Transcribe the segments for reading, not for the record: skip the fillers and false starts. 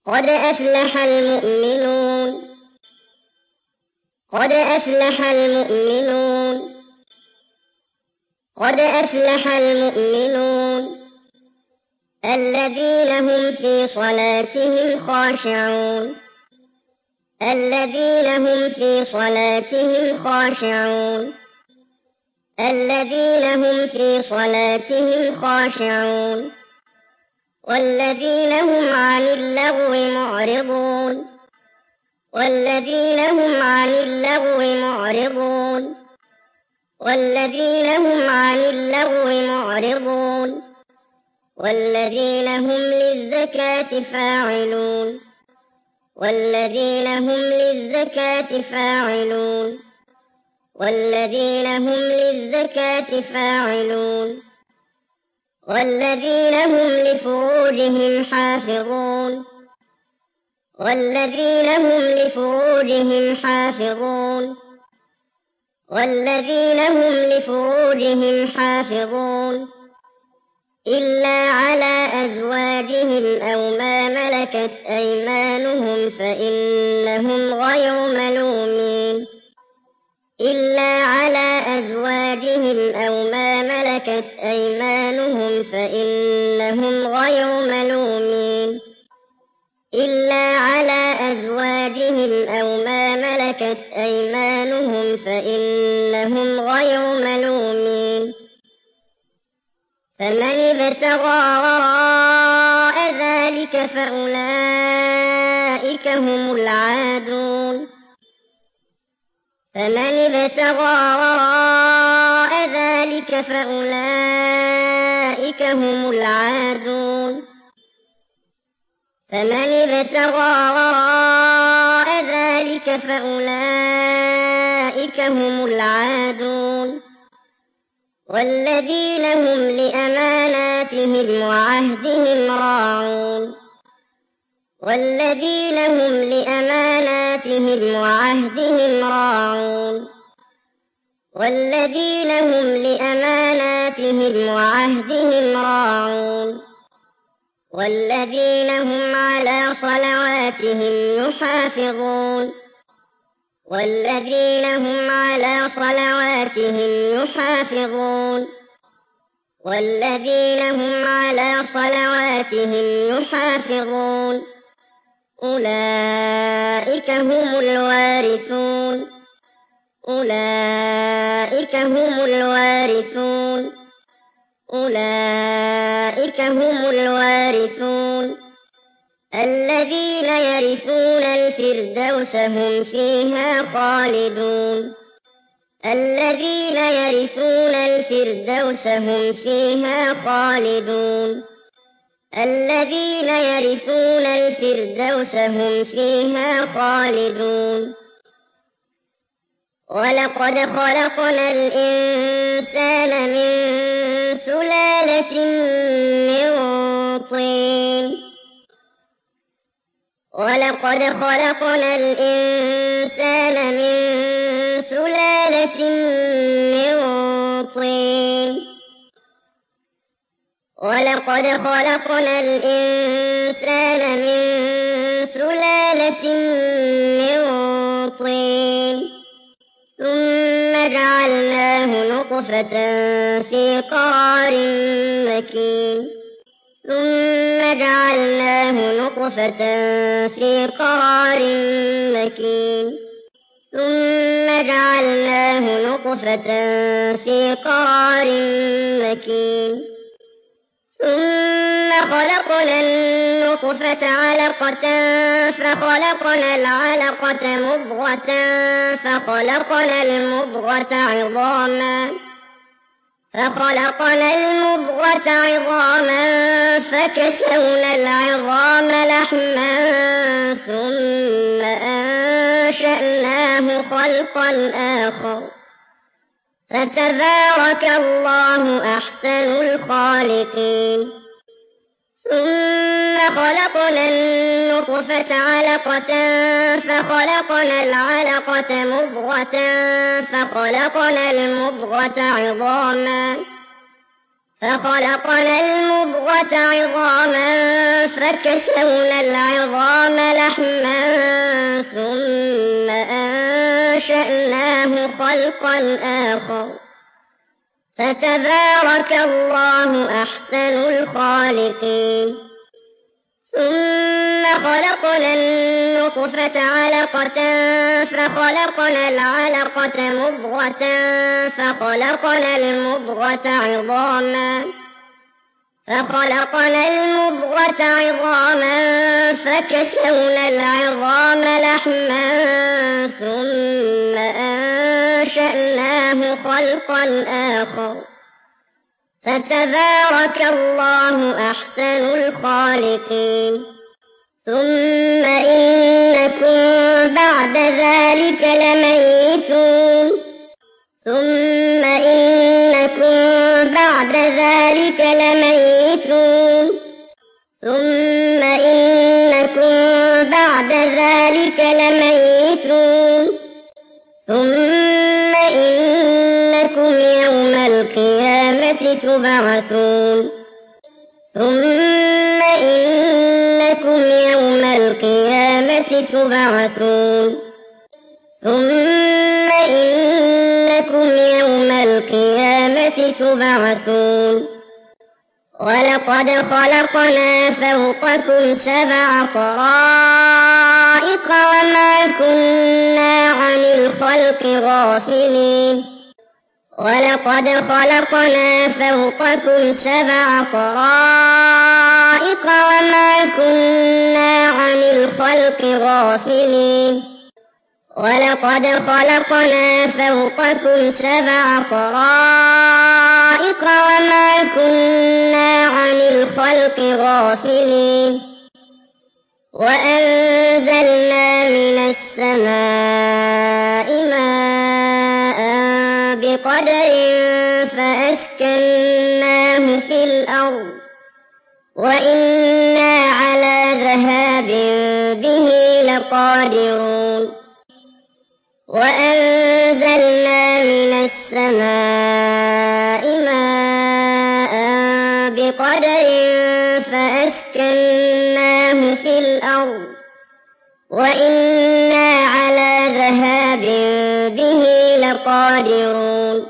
قد أفلح المؤمنون قد أفلح المؤمنون قد أفلح المؤمنون الذين هم في صلاتهم خاشعون الذين هم في صلاتهم خاشعون الذين هم في صلاتهم خاشعون والذين هم عن اللغو معرضون والذين هم عن اللغو معرضون والذين هم عن اللغو معرضون والذين هم للزكاة فاعلون والذين هم للزكاة فاعلون والذين هم للزكاة فاعلون والذين هم لفروجهم حافظون والذين هم لفروجهم حافظون والذين هم لفروجهم حافظون إلا على أزواجهم أو ما ملكت أيمانهم فإنهم غير ملومين إلا على أزواجهم أو ما ملكت أيمانهم فإنهم غير ملومين إلا على أزواجهم أو ما ملكت أيمانهم فإنهم غير ملومين فمن ابتغى وراء ذلك فأولئك هم العادون فمن ابتغى وراء ذلك فأولئك هم العادون فمن ابتغى وراء ذلك فأولئك هم العادون والذين هم لأماناتهم وعهدهم راعون والذين هم لأماناتهم وعهدهم راعون والذين هم لأماناتهم وعهدهم راعون والذين هم على صلواتهم يحافظون والذين هم على صلواتهم يحافظون والذين هم على صلواتهم يحافظون أولئك هم الوارثون أولئك هم الوارثون أولئك هم الوارثون الذين يرثون الفردوس هم فيها خالدون الذين يرثون الفردوس هم فيها خالدون الذين يرثون الفردوس هم فيها خالدون ولقد خلقنا الإنسان من سلالة من طين ولقد خلقنا الإنسان من سلالة من طين ولقد خلقنا الإنسان من سلالة من طين ثم جعلناه نطفة في قرار مكين ثم جعلناه نطفة في قرار مكين ثم جعلناه نطفة في قرار مكين ثم خلقنا النطفة علقة فخلقنا العلقة مضغة فخلقنا المضغة عظاما فكسونا العظام لحما ثم أنشأناه خلقا آخر فتبارك الله أحسن الخالقين ثم خلقنا النطفة علقة فخلقنا العلقة مضغة فخلقنا المضغة عظاما فخلقنا المضغة عظاما فكسونا العظام لحما ثم أنشأناه خلقا آخر فتبارك الله أحسن الخالقين. ثم خلقنا النطفة علقة فخلقنا العلقة مضغة فخلقنا المضغة عظاما فكسونا العظام لحما ثم أنشأناه خلقا آخر فتبارك الله أحسن الخالقين. ثم إنكم بعد ذلك لميتون ثم إنكم يوم القيامة تبعثون. ولقد خلقنا فوقكم 7 طرائق وما كنا عن الخلق غافلين. وأنزلنا من السماء ماء بقدر فأسكناه في الأرض وإنا على ذهاب به لقادرون. وأنزلنا من السماء ماء بقدر فأسكناه في الأرض وإنا على ذهاب به لقادرون.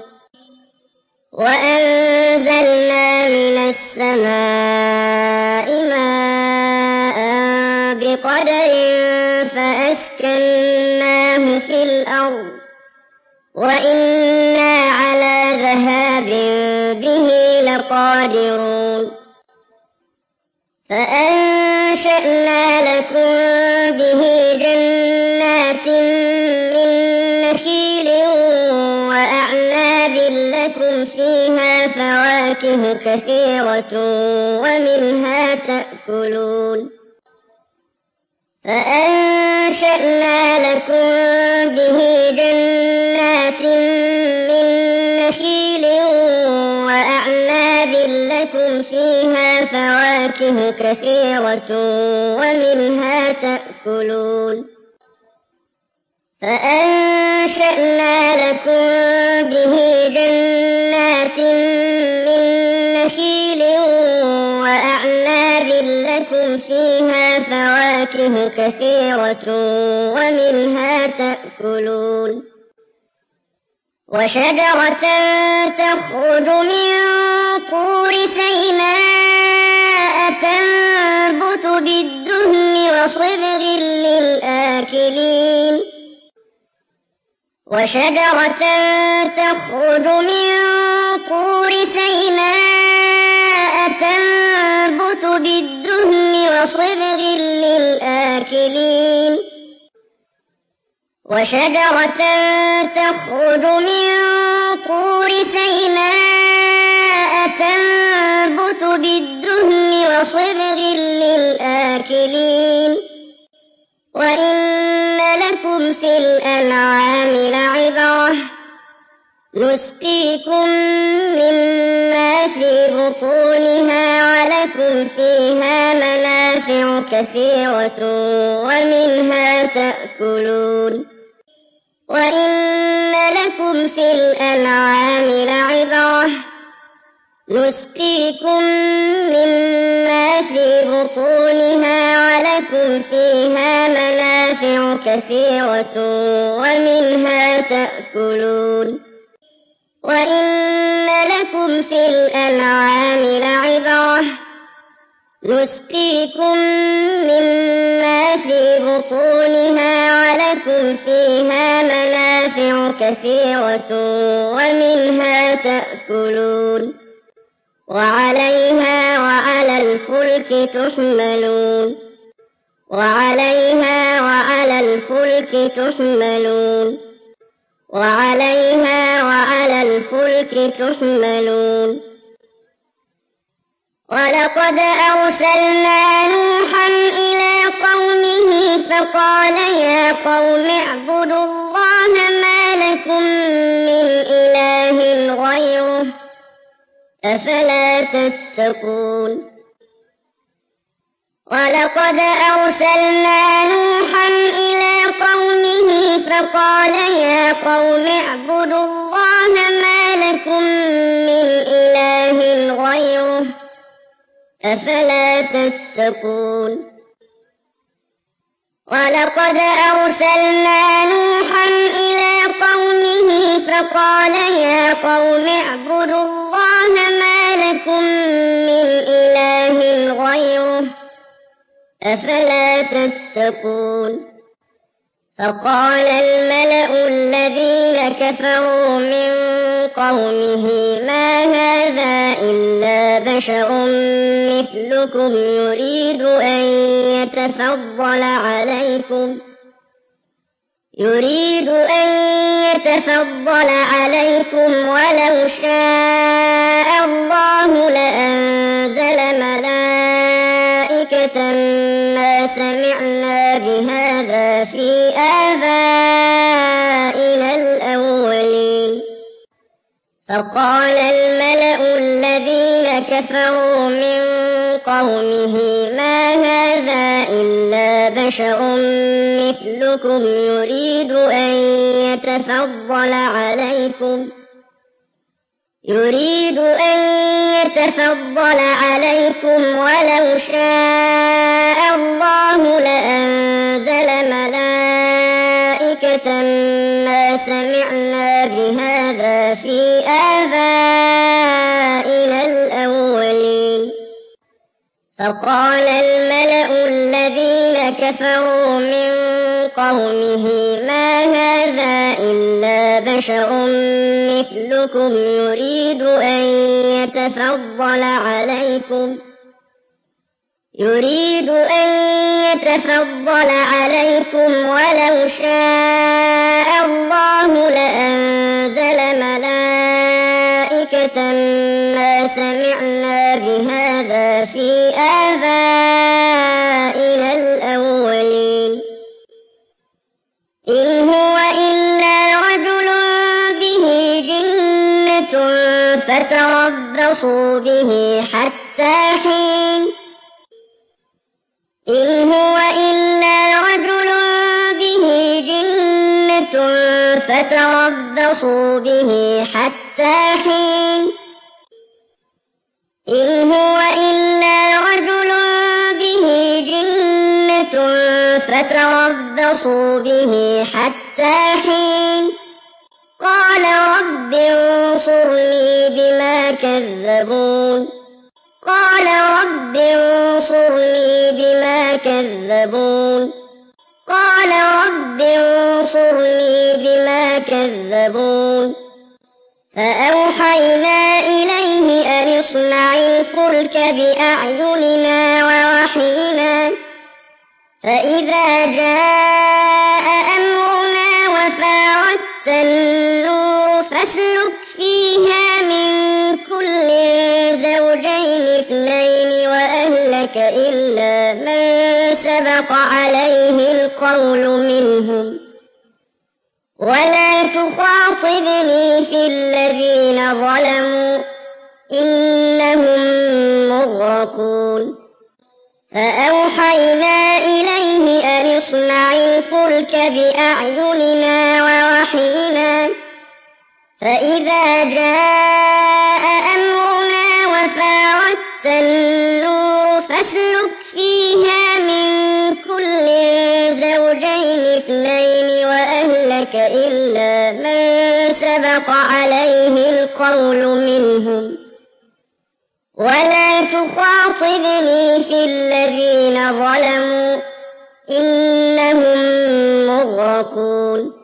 وأنزلنا من السماء ماء بقدر فأسكناه في الأرض وإنا على ذهاب به لقادرون. فأنشأنا لكم به جنات من نخيل وأعناب لكم فيها فواكه كثيرة ومنها تأكلون. فأنشأنا لكم به جنات من نخيل وأعناب لكم فيها فواكه كثيرة ومنها تأكلون. وشجرة تخرج من طور سيناء تنبت بالدهن وصبغ للآكلين. وشجرة تخرج من طور سيناء تنبت بالدهن وصبغ للآكلين. وإن لكم في الأنعام لعبرة نسقيكم مما في بطونها ولكم فيها منافع كثيرة ومنها تأكلون. وإن لكم في الأنعام لعبرة نسقيكم مما في بطونها ولكم فيها منافع كثيرة ومنها تأكلون وإن لكم في الأنعام لعبرة نسقيكم مما في بطونها ولكم فيها منافع كثيرة ومنها تأكلون وعليها وعلى الفلك تحملون وعليها وعلى الفلك تحملون وعليها وعلى الفلك تحملون ولقد أرسلنا نوحا إلى قومه فقال يا قوم اعبدوا الله ما لكم من إله غيره أفلا تتقون ولقد أرسلنا نوحا إلى قومه فقال يا قوم اعبدوا الله ما لكم من إله غيره أفلا تتقون ولقد أرسلنا نوحا إلى قومه فقال يا قوم اعبدوا الله ما لكم من إله غيره أفلا تتقون فقال الملأ الذين كفروا من قومه ما هذا إلا بشر مثلكم يريد أن يتفضل عليكم ولو شاء الله لأنزل ملائكة ما سمعنا بهذا في آبائنا الأولين فقال الملأ الذين كفروا من قومه ما هذا إلا بشر مثلكم يريد أن يتفضل عليكم ولو شاء الله لأنزل ملائكة ما سمعنا بهذا في آبائنا الأولين فقال الملأ الذين كفروا من قومه ما هذا إلا بشر مثلكم يريد أن يتفضل عليكم ولو شاء الله لأنزل ملائكة ما سمعنا بهذا في آبائنا الأولين إن هو إلا رجل به جنة فتربصوا به حتى حين إن هو إلا رجل به جنة فتربصوا به حتى حين إن هو إلا رجل به جنة فتربصوا به حتى حين قال رب انصرني بما كذبون قال رب انصرني بما كذبون قال رب انصرني بما كذبون فأوحينا إليه أن اصنع الفلك بأعيننا ووحينا فإذا جاء أمرنا وفاردت النور فاسلك فيها من كل زوجين اثنين وأهلك إلا من سبق عليه القول منهم ولا تخاطبني في الذين ظلموا إنهم مغرقون فأوحينا إليه أن اصنع الفلك بأعيننا ووحينا فإذا جاء أمرنا إلا من سبق عليه القول منهم ولا تخاطبني في الذين ظلموا إنهم مغرقون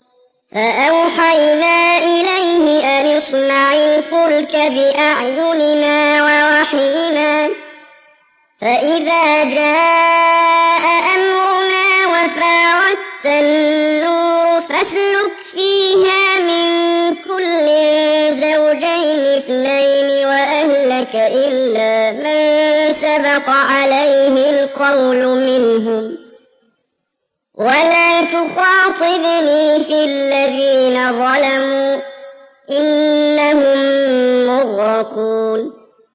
فأوحينا إليه أن اصنع الفلك بأعيننا ووحينا فإذا جاء أمرنا وفاردت النور فاسلك فيها من كل زوجين اثنين وأهلك إلا من سبق عليه القول منهم ولا تخاطبني في الذين ظلموا إنهم مغرقون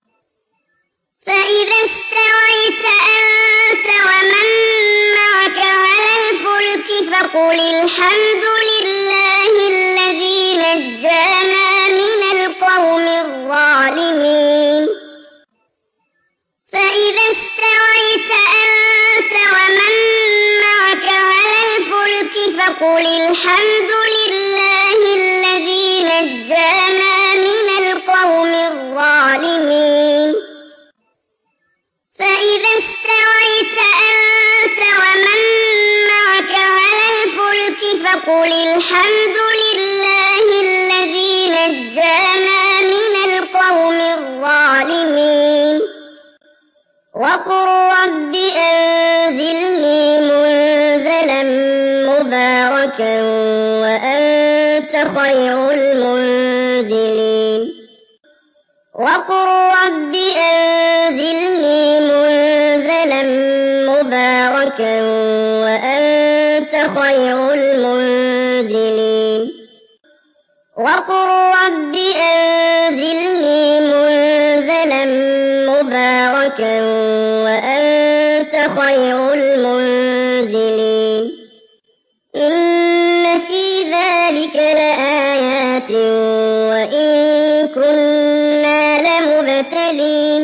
فإذا استويت أنت ومن معك على الفلك فقل الحمد لله الذي نجانا من القوم الظالمين فإذا استويت أنت ومن معك على الفلك فقل الحمد لله الذي نجانا من القوم الظالمين فإذا استويت أنت ومن معك على الفلك فقل الحمد لله الذي نجانا من القوم الظالمين وقل رب أنزلني منزلا مباركا وأنت خير المنزلين وقل رب أنزلني منزلا مباركا وأنت خير المنزلين وقل رب أنزلني منزلا مباركا وأنت خير المنزلين إن في ذلك لآيات وإن كنا لمبتلين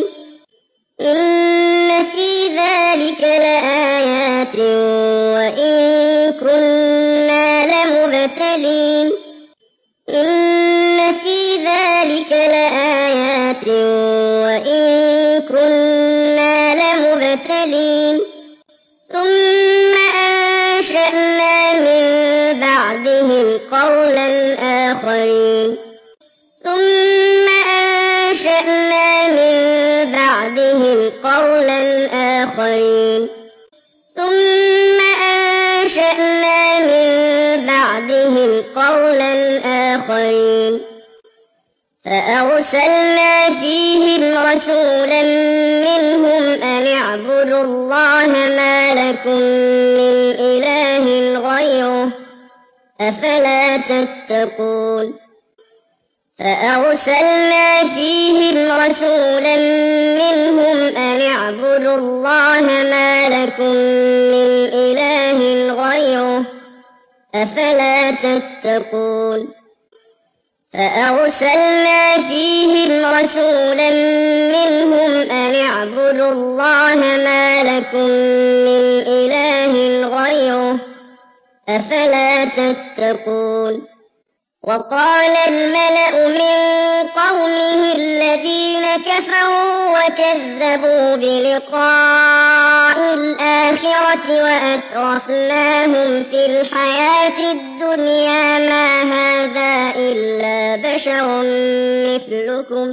إن في ذلك لآيات وإن كنا لمبتلين إن في ذلك لآيات وإن كنا لمبتلين ثم أنشأنا من بعدهم قرنا آخرين ثم أنشأنا من بعدهم قرنا آخرين ثم أنشأنا من بعدهم قرنا آخرين فأرسلنا فيهم رسولا منهم أن اعبدوا الله ما لكم من إله غيره أفلا تتقون فأرسلنا فيهم رسولا منهم أن اعبدوا الله ما لكم من إله غيره أفلا تتقون فأرسلنا فيهم رسولا منهم أن اعبدوا الله ما لكم من إله غيره أفلا تتقون وقال الملأ من قومه الذين كفروا وكذبوا بلقاء الآخرة وأترفناهم في الحياة الدنيا ما هذا إلا بشر مثلكم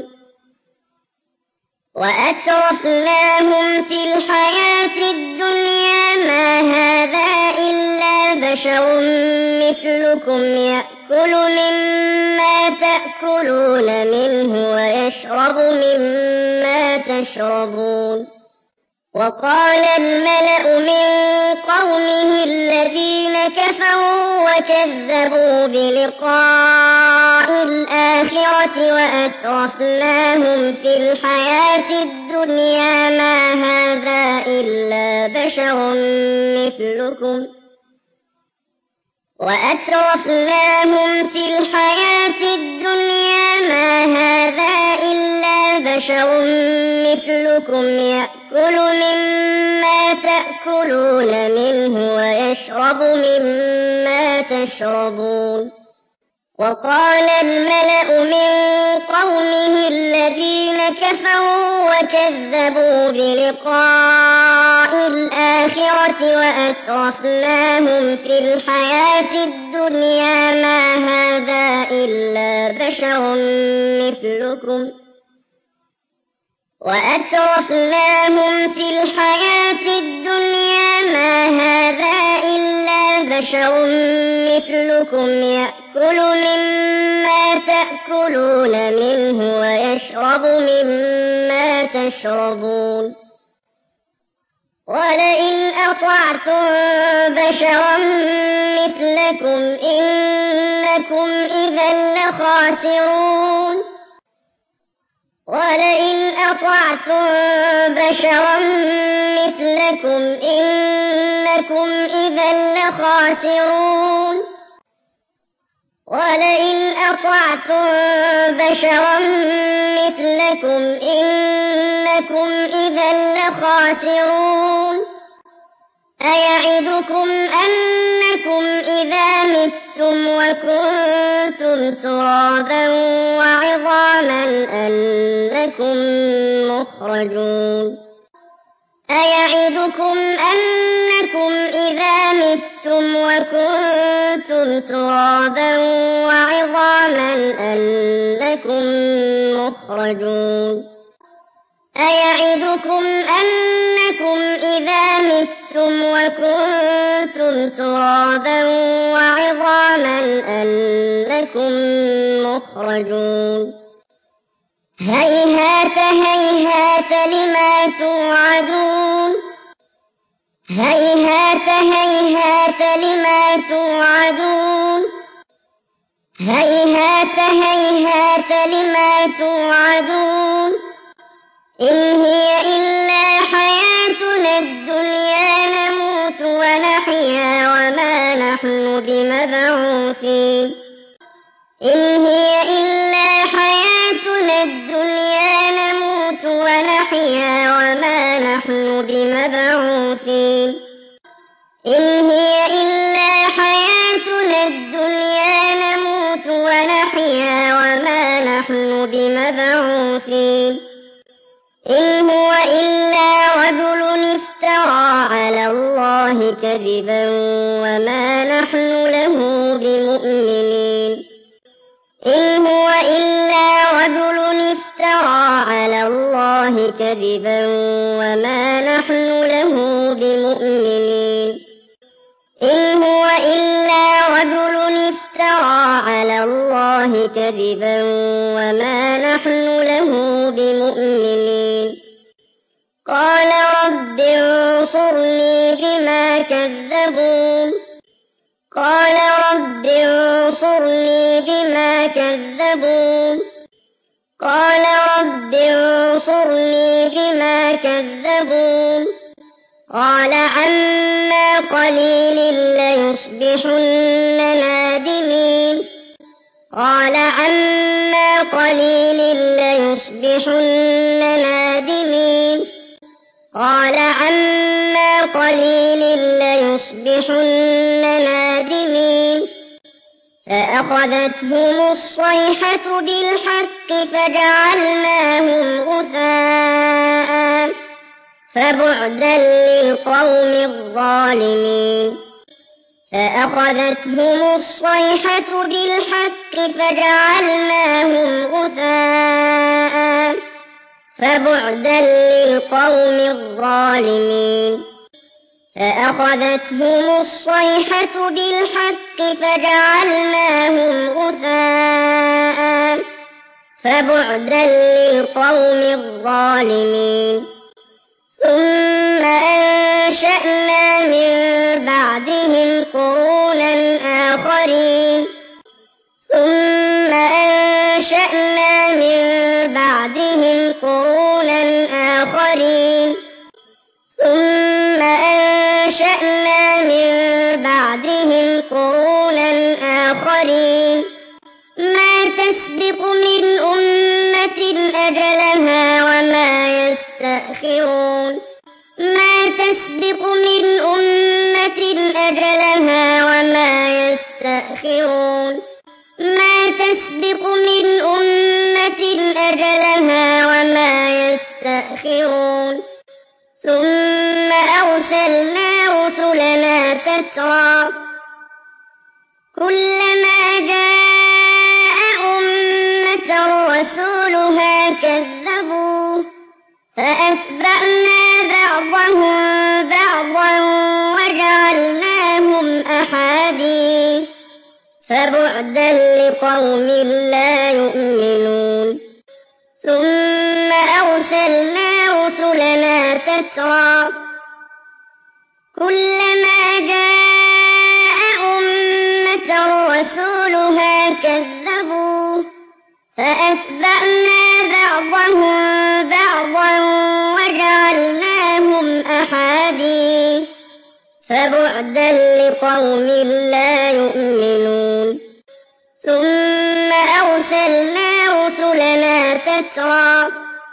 وأترفناهم في الحياة الدنيا ما هذا إلا بشر مثلكم يأكل مما تأكلون منه ويشرب مما تشربون وقال الملأ من قومه الذين كفروا وكذبوا بلقاء الآخرة وأترفناهم في الحياة الدنيا ما هذا إلا بشر مثلكم وأترفناهم في الحياة الدنيا ما هذا إلا بشر مثلكم يأكل مما تأكلون منه ويشرب مما تشربون. وقال الملأ من قومه الذين كفروا وكذبوا بلقاء الآخرة وأترفناهم في الحياة الدنيا ما هذا إلا بشر مثلكم وأترفناهم في الحياة الدنيا ما هذا إلا بشر مثلكم يأكل مما تأكلون منه ويشرب مما تشربون. ولئن أطعتم بشرا مثلكم إنكم إذا لخاسرون. ولئن أطعتم بشرا مثلكم إنكم إذا لخاسرون. ولئن أطعتم بشرا مثلكم إنكم إذا لخاسرون. أيعدكم أنكم إذا متم وكنتم ترابا وعظاما أنكم مخرجون. أيعدكم أنكم إذا متم وكنتم ترابا وعظاما أنكم مخرجون. أيعدكم أنكم إذا متم وكنتم ترابا وعظاما أنكم مخرجون. هيهات هيهات لما توعدون. هيهات هيهات لما توعدون. هيهات هيهات لما توعدون. إن هي إلا حياتنا الدنيا نموت ونحيا وما نحن بمبعوثين. إن هي إلا حياتنا الدنيا نموت ونحيا وما نحن بمبعوثين. إن هي إلا حياتنا الدنيا نموت ونحيا وما نحن بمبعوثين. إن هو إلا رجل افترى على الله كذبا وما نحن له بمؤمنين. إن هو إلا رجل افترى على الله كذبا وما نحن له بمؤمنين. إن هو إلا رجل افترى على الله كذبا وما نحن له بمؤمنين. قال رب انصرني بما كذبون. قال رب انصرني بما كذبون. قال رب انصرني بما كذبون. قال عما قليل ليصبحن نادمين. قال عما قليل ليصبحن نادمين. قال عما قليل ليصبحن نادمين. فأخذتهم الصيحة بالحق فجعلناهم غثاء فبعدا للقوم الظالمين. فأخذتهم الصيحة بالحق فجعلناهم غثاء فبعدا للقوم الظالمين. فأخذتهم الصيحة بالحق فجعلناهم غثاء فبعدا للقوم الظالمين. ثم أنشأنا من بعدهم قرونا آخرين. ثم أنشأنا من بعدهم قرونا آخرين. ثم أنشأنا من بعدهم قرونا قرين ما تسبق من أمة أجلها وما يستأخرون ما تسبق من أمة أجلها وما يستأخرون ما تسبق من أمة أجلها وما يستأخرون ثم أرسلنا رسلنا تترى كلما جاء أمة رسولها كذبوه فأتبعنا بعضهم بعضا وجعلناهم أحاديث فبعدا لقوم لا يؤمنون ثم أرسلنا رسلنا تترى كلما جاء أمة رسولها كذبوه فأتبعنا بعضهم بعضا وجعلناهم أحاديث فبعدا لقوم لا يؤمنون ثم أرسلنا رسلنا تترى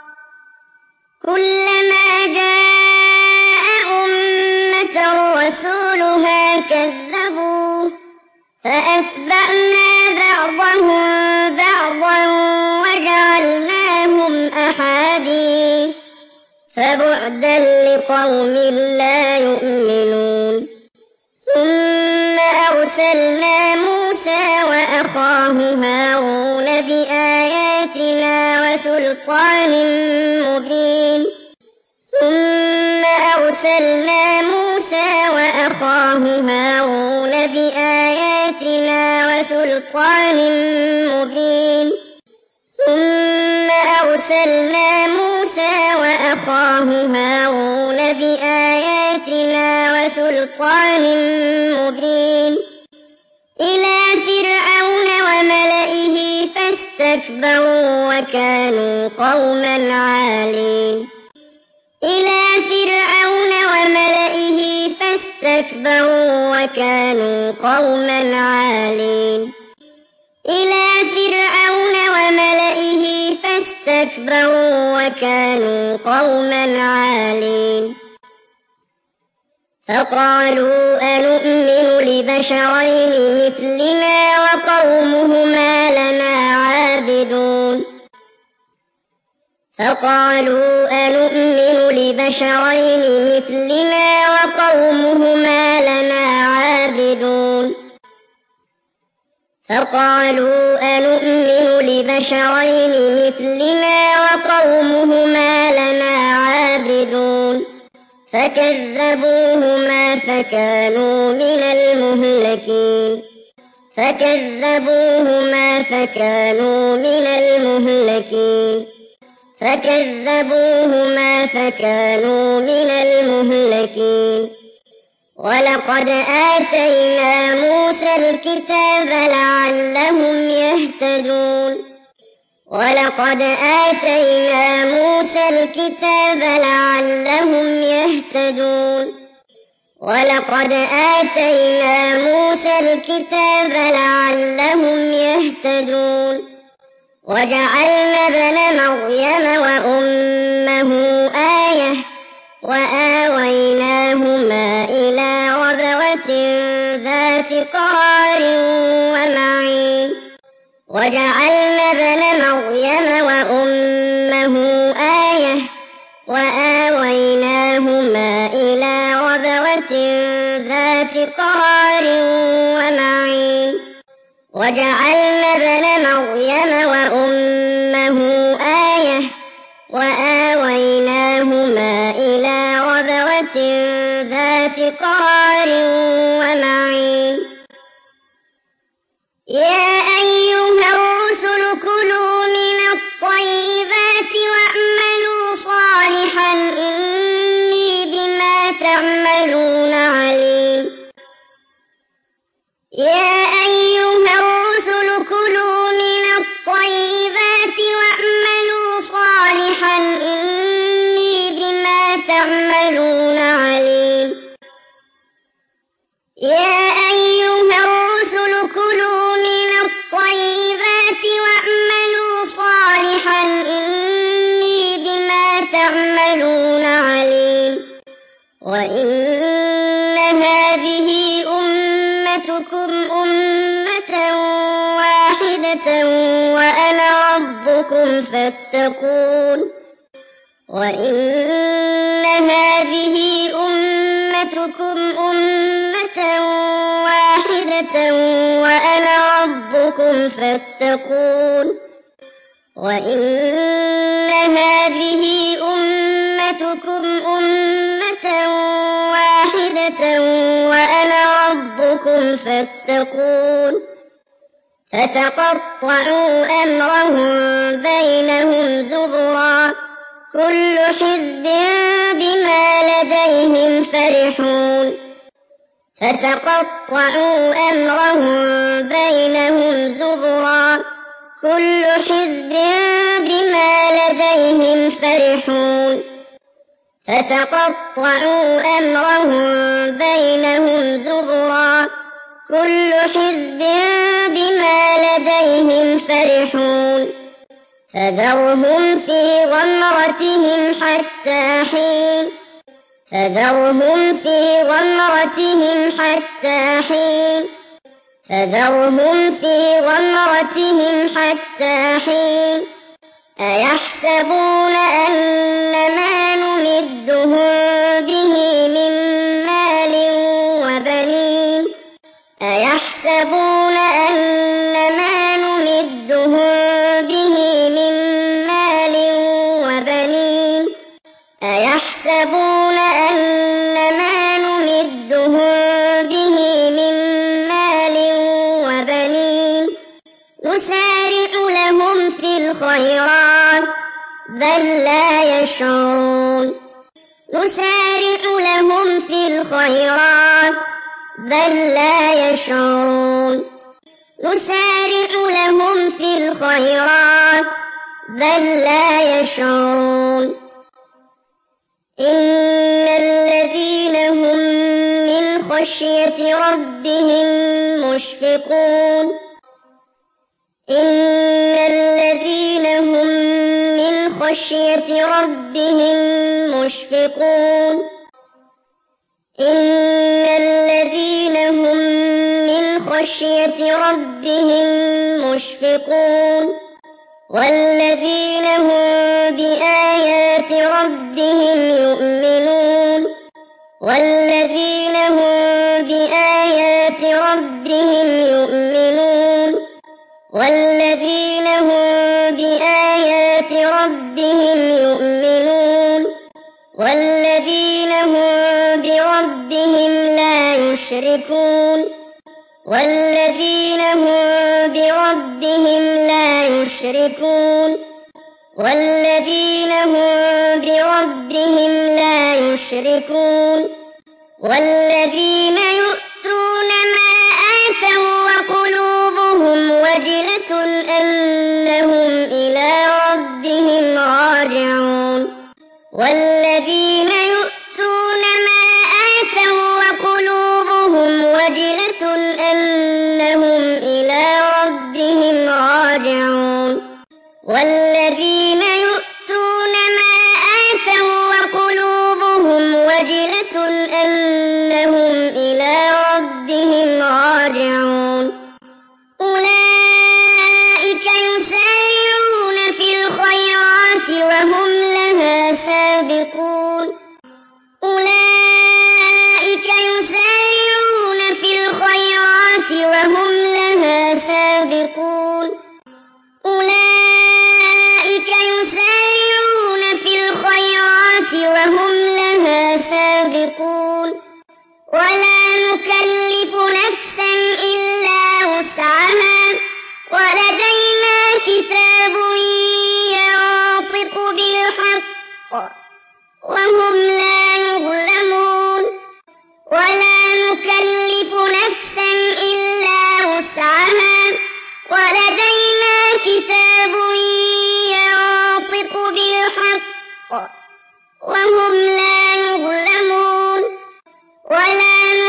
كلما جاء أمة رسولها كذبوه فأتبعنا بعضهم بعضا وجعلناهم أحاديث فبعدا لقوم لا يؤمنون ثم أرسلنا موسى وأخاه هارون بآياتنا وسلطان مبين ثم أرسلنا موسى وأخاه هارون بآياتنا وسلطان مبين ثم أرسلنا موسى وأخاه هارون بآياتنا وسلطان مبين إلى فرعون وملئه فاستكبروا وكانوا قوما عالين إلى فرعون وملئه فاستكبروا وكانوا قوما عالين إلى فرعون وملئه فاستكبروا وكانوا قوما عالين فقالوا أنؤمن لبشرين مثلنا وقومهما لنا عابدون فقالوا أنؤمن لبشرين مثلنا وقومهما لنا عابدون فقالوا أنؤمن لبشرين مثلنا وقومهما لنا عابدون فكذبوهما فكانوا من المهلكين فكذبوهما فكانوا من المهلكين فكذبوهما فكانوا من المهلكين ولقد آتينا موسى الكتاب لعلهم يهتدون ولقد آتينا موسى الكتاب لعلهم يهتدون ولقد آتينا موسى الكتاب لعلهم يهتدون وجعلنا ابن مريم وأمه آية وآويناهما إلى ربوة ذات قرار ومعين وجعلنا ابن مريم وأمه آية وآويناهما إلى ربوة ذات قرار ومعين وجعلنا ابن مريم وأمه آية وآويناهما إلى ربوة ذات قرار ومعين يا أيها الرسل كلوا من الطيبات واعملوا صالحا إني بما تعملون عليم يا أيها الرسل كلوا من الطيبات واعملوا صالحا إني بما تعملون عليم يا أيها الرسل كلوا من أمتكم أمة واحدة وأنا ربكم فاتقون وإن هذه أمتكم أمة واحدة وأنا ربكم فاتقون وإن هذه أمتكم أمة واحدة وأنا ربكم فاتقون فتقطعوا أمرهم بينهم زبرا كل حزب بما لديهم فرحون فتقطعوا أمرهم بينهم زبرا كل حزب بما لديهم فرحون فتقطعوا أمرهم بينهم زبرا كل حزب بما لديهم فرحون فذرهم في غمرتهم حتى حين فذرهم في غمرتهم حتى حين فذرهم في غمرتهم حتى حين أيحسبون أن ما نمدهم به من مال وبنين أيحسبون أن ما نمدهم به من مال وبنين أيحسبون أن ما نمدهم به من مال وبنين نسارع لهم في الخيرات بل لا يشعرون نسارع لهم في الخيرات بل لا يشعرون نسارع لهم في الخيرات بل لا يشعرون إن الذين هم من خشية ربهم مشفقون إن الذين هم من خشية ربهم مشفقون إن الذين هم من خشية ربهم مشفقون والذين هم بآيات ربهم يؤمنون والذين هم بآيات ربهم يؤمنون والذين هم بآيات ربهم يؤمنون والذين هم بربهم لا يشركون والذين هم بربهم لا يشركون والذين هم بربهم لا يشركون والذين يؤتون ما آتوا وقلوبهم وجلة أنهم إلى ربهم راجعون والذين يؤتون ما آتوا وقلوبهم وجلة أنهم إلى ربهم راجعون والذين يؤتون ما آتوا وقلوبهم وجلة أنهم إلى ربهم راجعون أولئك يسارعون في الخيرات وهم لها سابقون أولئك يسارعون في الخيرات وهم لها سابقون أولئك يسارعون في الخيرات وهم لها سابقون ولا نكلف نفسا إلا وسعها ولدينا كتاب ينطق بالحق وهم لا يظلمون ولا نكلف نفسا إلا وسعها ولدينا كتاب ينطق بالحق وهم لا يظلمون ولا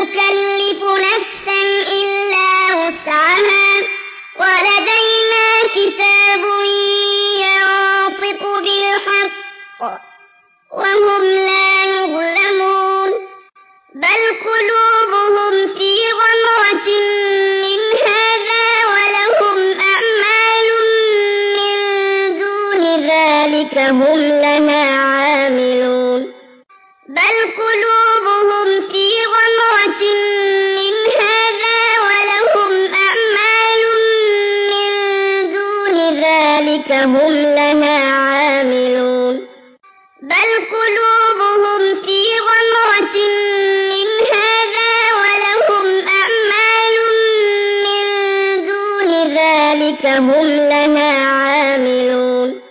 هم لها عاملون بل قلوبهم في غمرة من هذا ولهم أعمال من دون ذلك هم لها عاملون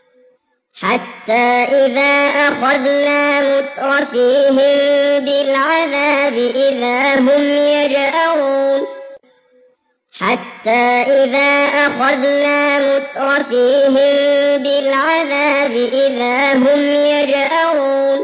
حتى إذا أخذنا مترفيهم بالعذاب إذا هم يجأرون حتى إذا أخذنا مترفيهم بالعذاب إذا هم يجأرون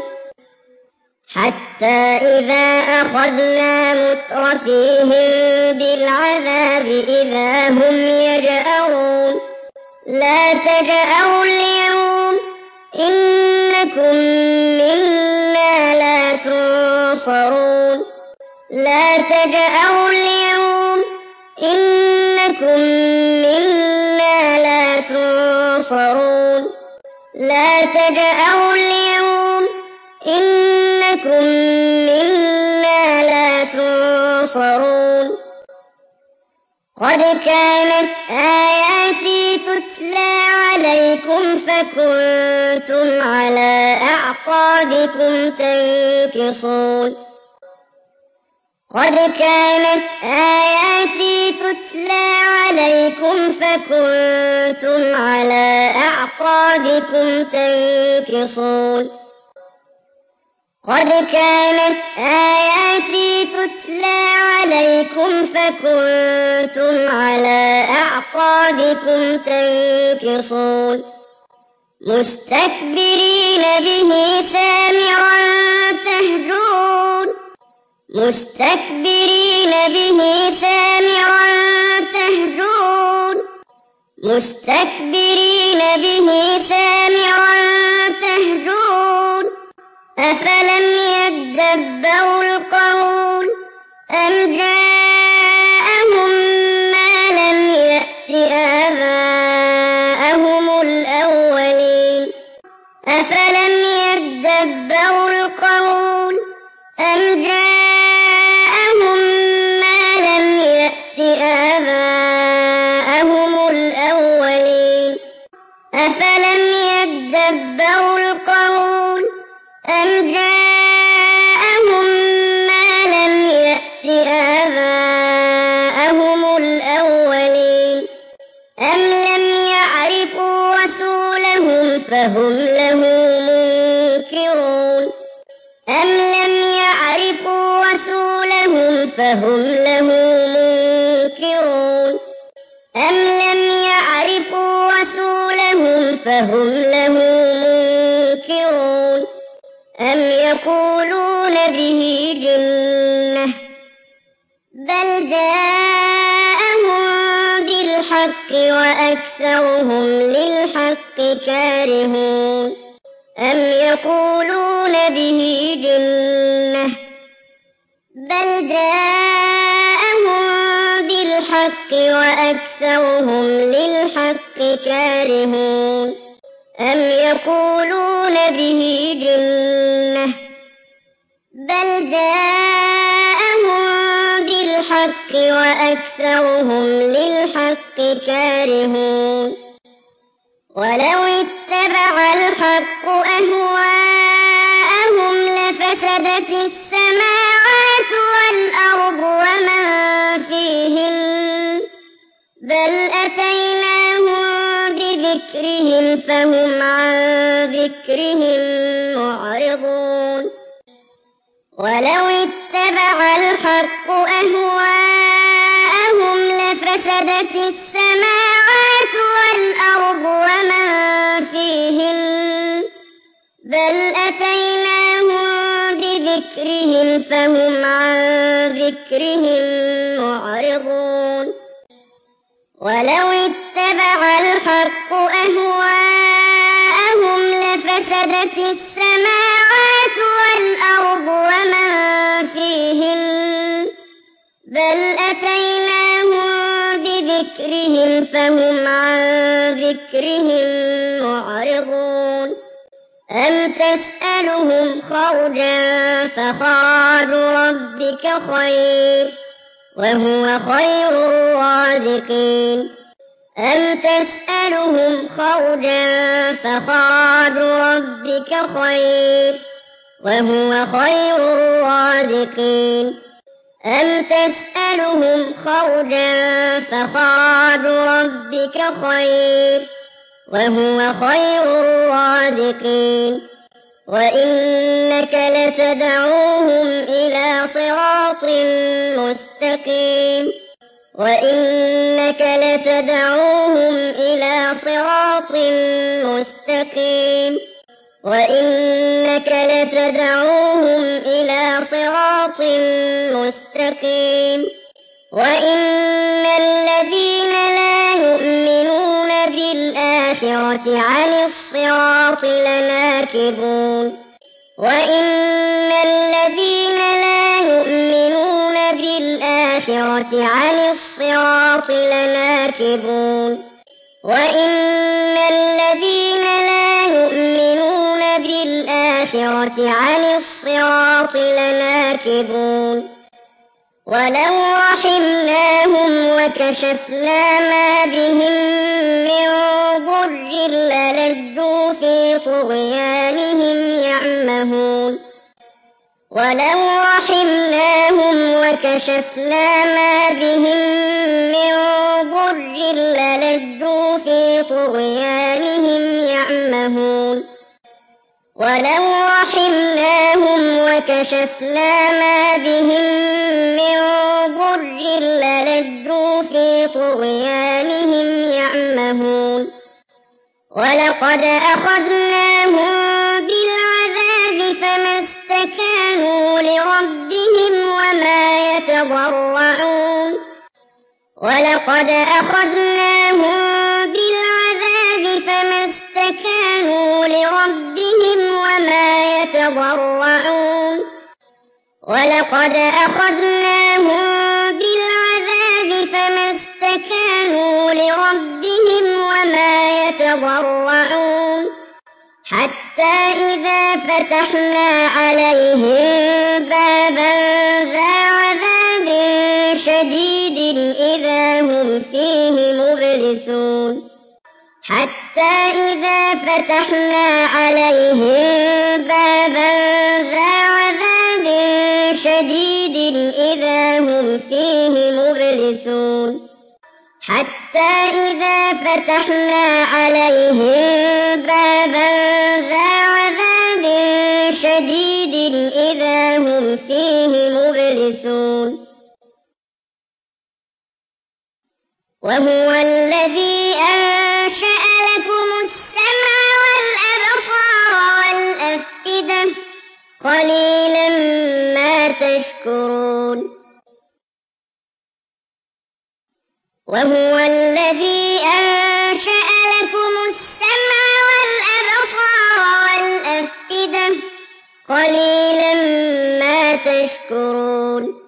حتى إذا أخذنا مترفيهم بالعذاب إذا هم يجأرون لا تجأروا اليوم إنكم منا لا تنصرون لا تجأروا اليوم إنكم منا لا تنصرون لا تجأروا اليوم إنكم منا لا تنصرون قد كانت آياتي تتلى عليكم فكنتم على أعقابكم تنكصون قد كانت آياتي تتلى عليكم فكنتم على أعقابكم تنكصون قد كانت آياتي تتلى عليكم فكنتم على أعقابكم تنكصون مستكبرين به سامرا تهجرون مستكبرين به سامرا تهجرون مستكبرين به سامرا تهجرون أفلم يدبروا القول أم جاءهم ما لم يأت آباءهم الأولين أفلم يدبروا القول أم جاءهم ما لم يأت آباءهم الأولين أفلم يدبروا القول أم جاءهم ما لم يأت آباءهم الأولين أم لم يعرفوا رسولهم فهم له منكرون أم لم يعرفوا رسولهم فهم له منكرون أم لم يعرفوا رسولهم فهم له منكرون أم يقولون به جنة بل جاءهم بالحق وأكثرهم للحق كارهون أم يقولون به جنة بل جاءهم بالحق وأكثرهم للحق كارهون أم يقولون به جنة بل جاءهم بالحق وأكثرهم للحق كارهون ولو اتبع الحق أهواءهم لفسدت السماوات والأرض ومن فيهن بل أتيناهم بذكرهم فهم عن ذكرهم معرضون ولو اتبع الحق أهواءهم لفسدت السماوات والأرض ومن فيهن بل أتيناهم بذكرهم فهم عن ذكرهم معرضون ولو اتبع الحق أهواءهم لفسدت السماوات والأرض ومن فيهن بل أتيناهم بذكرهم فهم عن ذكرهم معرضون أم تسألهم خرجا فخراج ربك خير وهو خير الرازقين أم تسألهم خرجا فخراج ربك خير وهو خير الرازقين أم تسألهم خرجا فخراج ربك خير وهو خير الرازقين وإنك لتدعوهم إلى صراط مستقيم وإنك لتدعوهم إلى صراط مستقيم وإنك لتدعوهم إلى صراط مستقيم وإن الذين لا يؤمنون بالآخرة عن الصراط لناكبون وإن الذين لا يؤمنون بالآخرة عن الصراط لناكبون وإن الذين لا يؤمنون بالآخرة عن الصراط لناكبون ولو رحمناهم وكشفنا ما بهم من ضر للجوا في طغيانهم يعمهون ولو رحمناهم وكشفنا ما بهم من ضر للجوا في طغيانهم يعمهون ولو رحمناهم وكشفنا ما بهم من ضر للجوا في طغيانهم يعمهون ولقد أخذناهم بالعذاب فما استكانوا لربهم وما يتضرعون ولقد أخذناهم بالعذاب فما استكانوا لربهم وما يتضرعون ولقد أخذناهم بالعذاب فما استكانوا لربهم وما يتضرعون حتى إذا فتحنا عليهم بابا ذا عذاب شديد إذا هم فيه مبلسون حتى إذا فتحنا عليهم بابا ذا عذاب شديد إذا هم فيه مبلسون حتى إذا فتحنا عليهم بابا ذا عذاب شديد إذا هم فيه مبلسون وهو الذي أنشأ لكم السمع والأبصار والأفئدة قليلا ما تشكرون وهو الذي أنشأ لكم السمع والأبصار والأفئدة قليلا ما تشكرون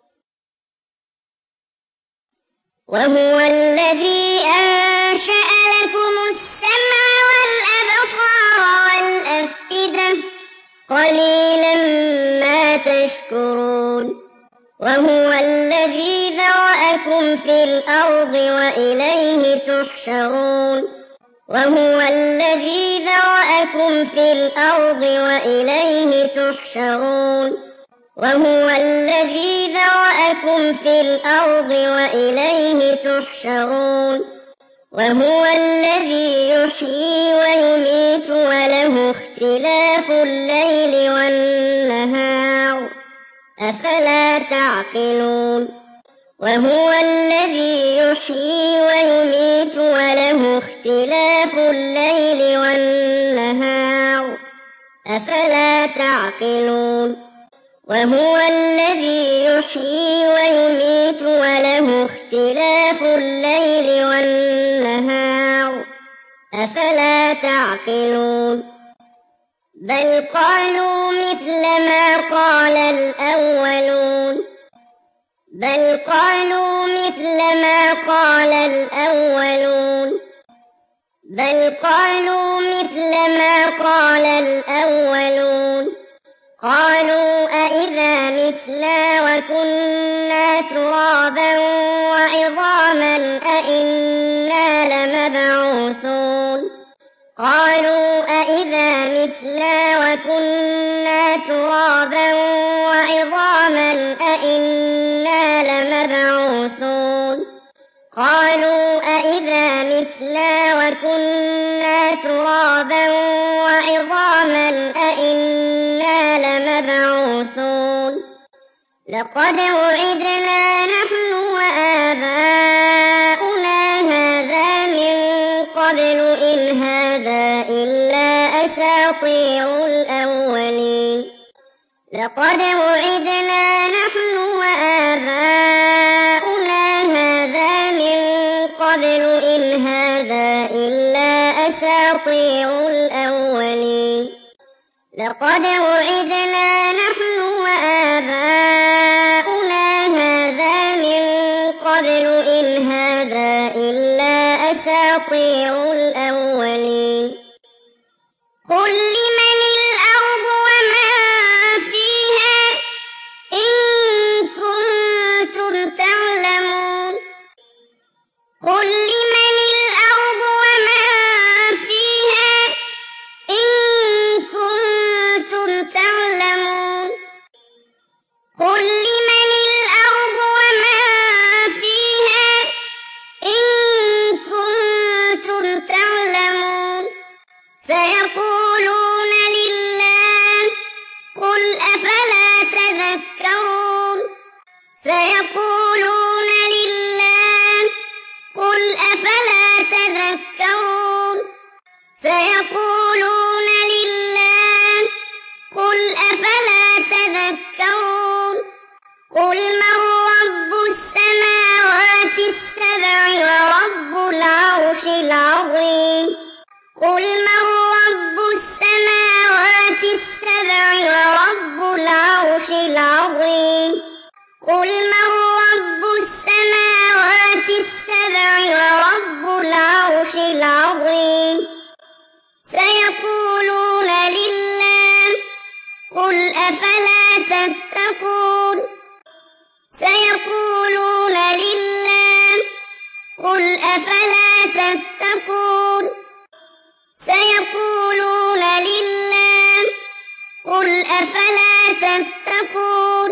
وهو الذي أنشأ لكم السمع والأبصار والأفئدة قليلا ما تشكرون وهو الذي ذرأكم في الأرض وإليه تحشرون وهو الذي ذرأكم في الأرض وإليه تحشرون وهو الذي ذرأكم في الأرض وإليه تحشرون وهو الذي يحيي ويميت وله اختلاف الليل والنهار أفلا تعقلون وهو الذي يحيي ويميت وله اختلاف الليل والنهار أفلا تعقلون وهو الذي يحيي ويميت وله اختلاف الليل والنهار أفلا تعقلون بل قالوا مثل ما قال الأولون بل قالوا مثل ما قال الأولون بل قالوا مثل ما قال الأولون قالوا أإذا متنا وكنا ترابا وعظاما أإنا لمبعوثون قالوا أإذا متنا وكنا ترابا وعظاما أإنا لمبعوثون قالوا أإذا متنا وكنا ترابا وعظاما أإنا لمبعوثون لقد وعدنا نحن وآباؤنا هذا من قبل إن هذا إلا أساطير الأولين لقد وعدنا نحن وآباؤنا هذا من قبل إن هذا إلا أساطير الأولين لقد وعدنا نحن وآباؤنا هذا من قبل إن هذا إلا أساطير الأولين قل لمن الأرض ومن فيها إن كنتم تعلمون قل لمن الأرض ومن فيها إن كنتم تعلمون قل لمن الأرض ومن فيها إن كنتم تعلمون سيقولون لله قل أفلا تذكرون سيقولون لله قل أفلا تذكرون سيقولون لله قل أفلا تذكرون قل من رب السماوات السبع ورب العرش العظيم قل من رب السماوات السبع ورب العرش العظيم قل من رب السماوات السبع ورب العرش العظيم سيقولون لله قل أفلا تتقون سيقولون لله قل أفلا تتقون سيقولون لله قل أفلا تتقون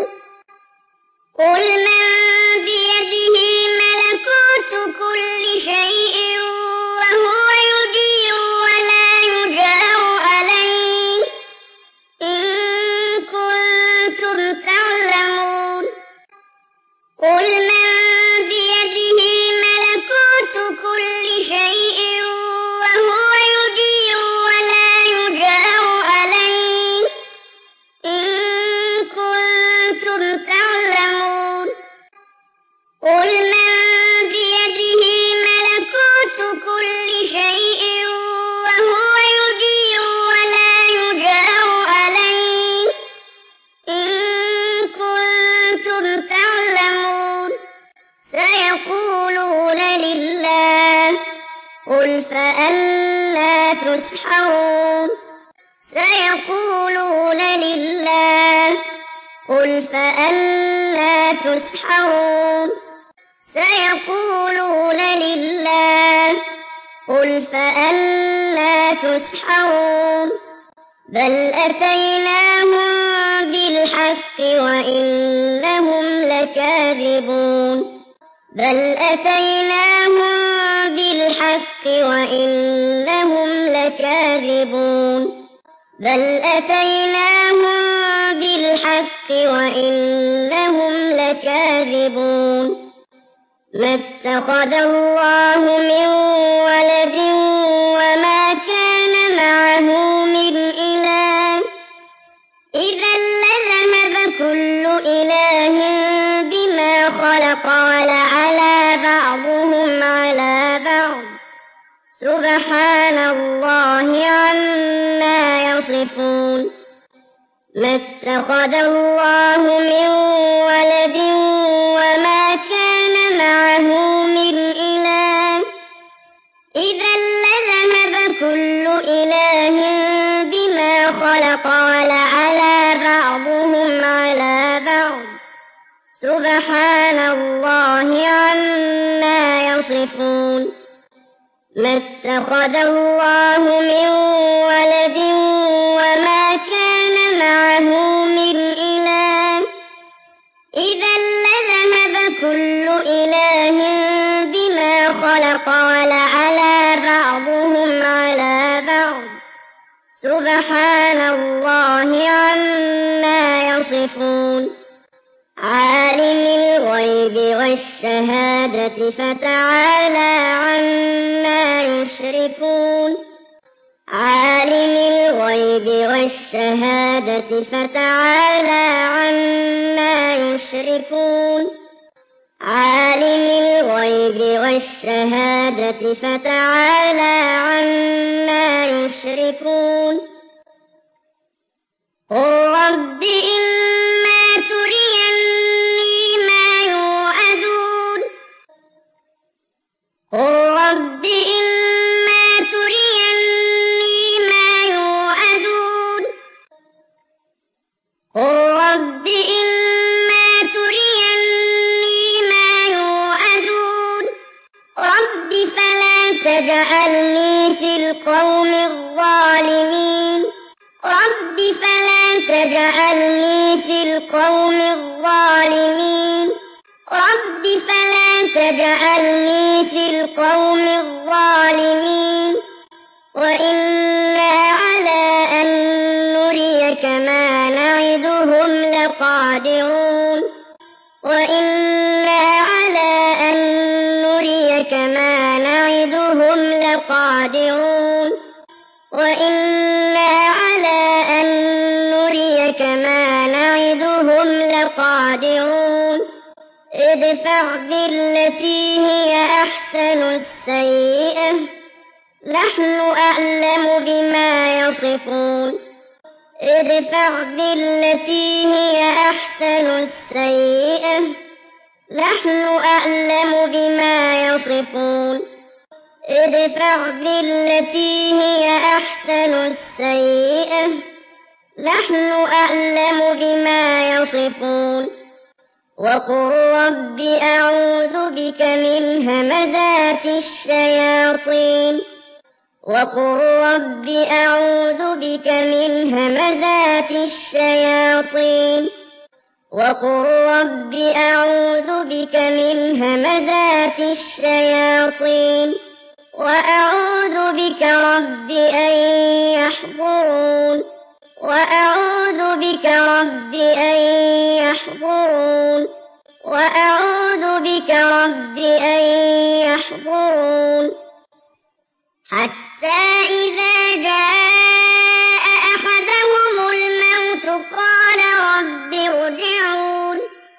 قل من بيده ملكوت كل شيء وهو يجير ولا يجار عليه إن كنتم تعلمون قل من بيده ملكوت كل شيء وهو يجير ولا يجار عليه إن كنتم تعلمون قل من بيده ملكوت كل شيء وهو يجير ولا يجار عليه إن كنتم تعلمون سيقولون لله قل فأنى تسحرون سيقولون لله قل فأنى تسحرون سيقولون لله قل فأنى تسحرون بل أتيناهم بالحق وإنهم لكاذبون بل أتيناهم بالحق وإنهم لكاذبون بل أتيناهم بالحق وإنهم لكاذبون ما اتخذ الله من ولد وما كان معه من إله إذا لذهب كل إله بما خلق ولعلى بعضهم على بعض سبحان الله عما يصفون ما اتخذ الله من ولد وما كان معه من إله إذا لذهب كل إله بما خلق ولعلى بعضهم سبحان الله عما يصفون ما اتخذ الله من ولد وما كان معه من إله إذا لذهب كل إله بما خلق ولعلى بعضهم على بعض سبحان الله عما يصفون عالم الغيب والشهادة فتعالى عما يشركون عالم الغيب والشهادة فتعالى عما يشركون عالم الغيب والشهادة فتعالى عما يشركون قل رب إما تريني ما يوعدون قل رب إما تريني ما يوعدون قل رب إما تريني ما يوعدون رب فلا تجعلني في القوم الظالمين رب فلا تجعلني في القوم الظالمين رب فلا تجعلني في القوم الظالمين وإنا على أن نريك ما نعدهم لقادرون وإنا على أن نريك ما نعدهم لقادرون وإنا على أن نريك ما نعدهم لقادرون ادفع بالتي هي أحسن السيئة نحن أعلم بما يصفون ادفع بالتي هي أحسن السيئة نحن أعلم بما يصفون ادفع بالتي هي أحسن السيئة نحن أعلم بما يصفون وقل رب أعوذ بك من همزات الشياطين وقل رب أعوذ بك من همزات الشياطين وقل رب أعوذ بك من همزات الشياطين وأعوذ بك رب أن يحضرون وأعوذ بك رب أن يحضرون وأعوذ بك رب أن يحضرون حتى إذا جاء أحدهم الموت قال رب ارجعون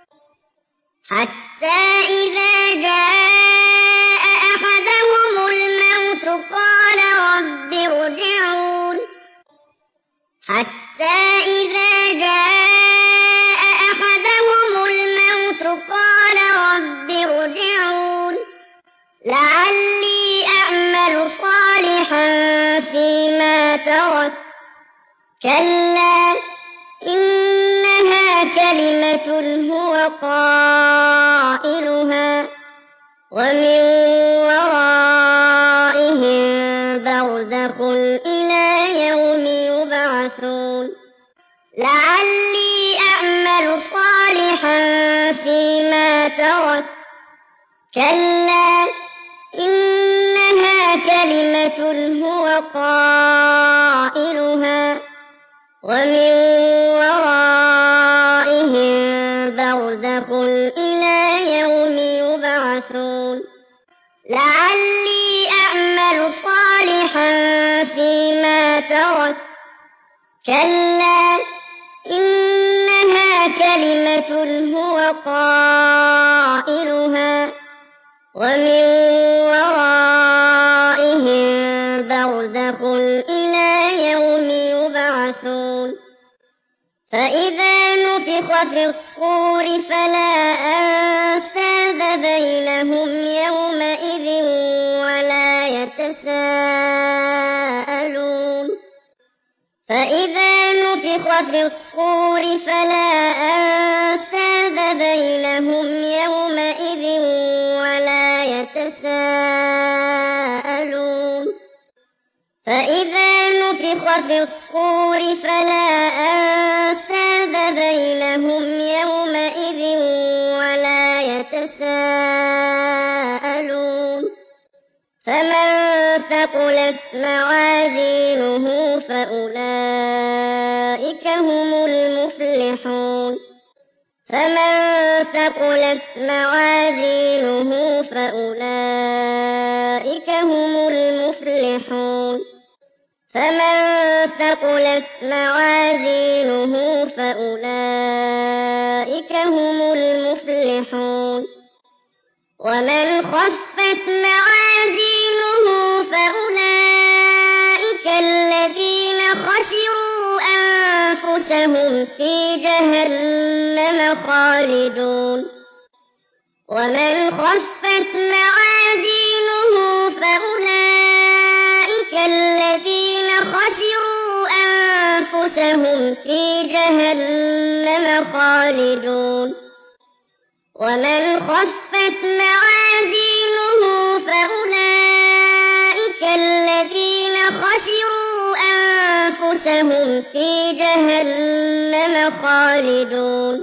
حتى إذا جاء أحدهم الموت قال رب ارجعون حتى إذا جاء أحدهم الموت قال رب ارجعون لعلي أعمل صالحا فيما تركت كلا إنها كلمة هو قائلها ومن ورائهم برزخ إلى يوم يبعثون لعلي أعمل صالحا فيما تركت كلا إنها كلمة هو قائلها ومن ورائهم برزخ إلى يوم يبعثون لعلي أعمل صالحا فيما تركت كلا إنها كلمة هو قائلها ومن ورائهم برزخ إلى يوم يبعثون فإذا نفخ في الصور فلا أنساب بينهم يومئذ ولا يتساءلون فإذا نفخ في الصور فلا أنساب بينهم يتساءلون فإذا نفخ في الصور فلا أنساب بينهم يومئذ ولا يتساءلون فمن ثقلت موازينه فأولئك هم المفلحون فمن ثقلت موازينه فأولئك هم المفلحون فمن ثقلت موازينه فأولئك هم المفلحون ومن خفت موازينه فأولئك الذين خسروا أنفسهم في جهنم خالدون ومن خفت موازينه فأولئك الذين خسروا أنفسهم في جهنم خالدون ومن خفت موازينه فأولئك الذين خسروا أنفسهم في جهنم خالدون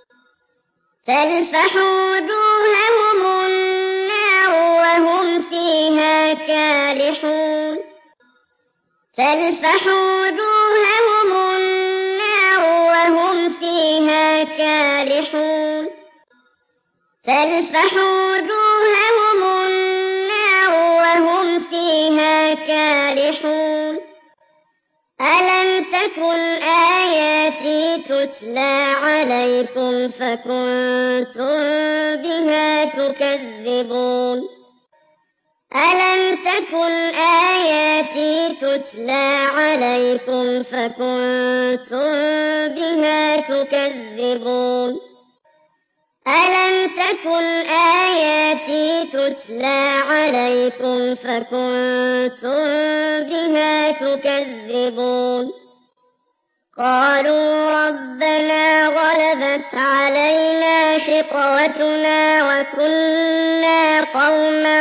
تلفح وجوههم النار وهم فيها كالحون تلفح وجوههم النار وهم فيها كالحون تلفح وجوههم النار وهم فيها كالحون ألم تكن آياتي تتلى عليكم فكنتم بها تكذبون ألم تكن آياتي تتلى عليكم فكنتم بها تكذبون ألم تكن آياتي تتلى عليكم فكنتم بها تكذبون قالوا ربنا غلبت علينا شقوتنا وكنا قوما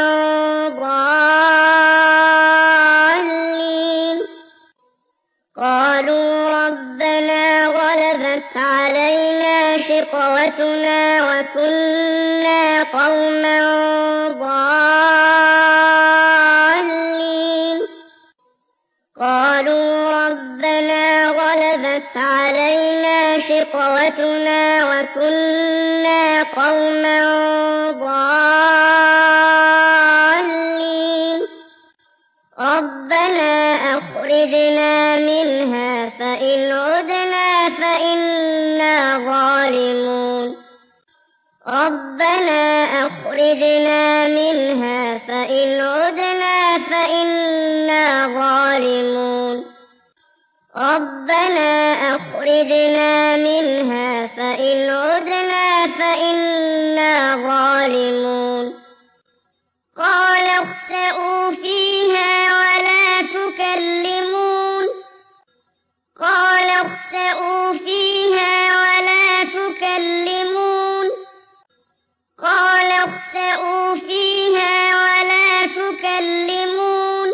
ضالين قالوا ربنا غلبت علينا شقوتنا وكنا قوما ضالين قالوا ربنا غلبت علينا شقوتنا وكنا قوما ضالين ربنا أخرجنا منها فإن عدنا فإنا ظالمون ربنا أخرجنا منها فإن عدنا فإنا ظالمون ربنا أخرجنا منها فإن عدنا فإنا ظالمون قال اخسئوا فيها ولا تكلمون قال اخسئوا فيها ولا تكلمون قال اخسئوا فيها ولا تكلمون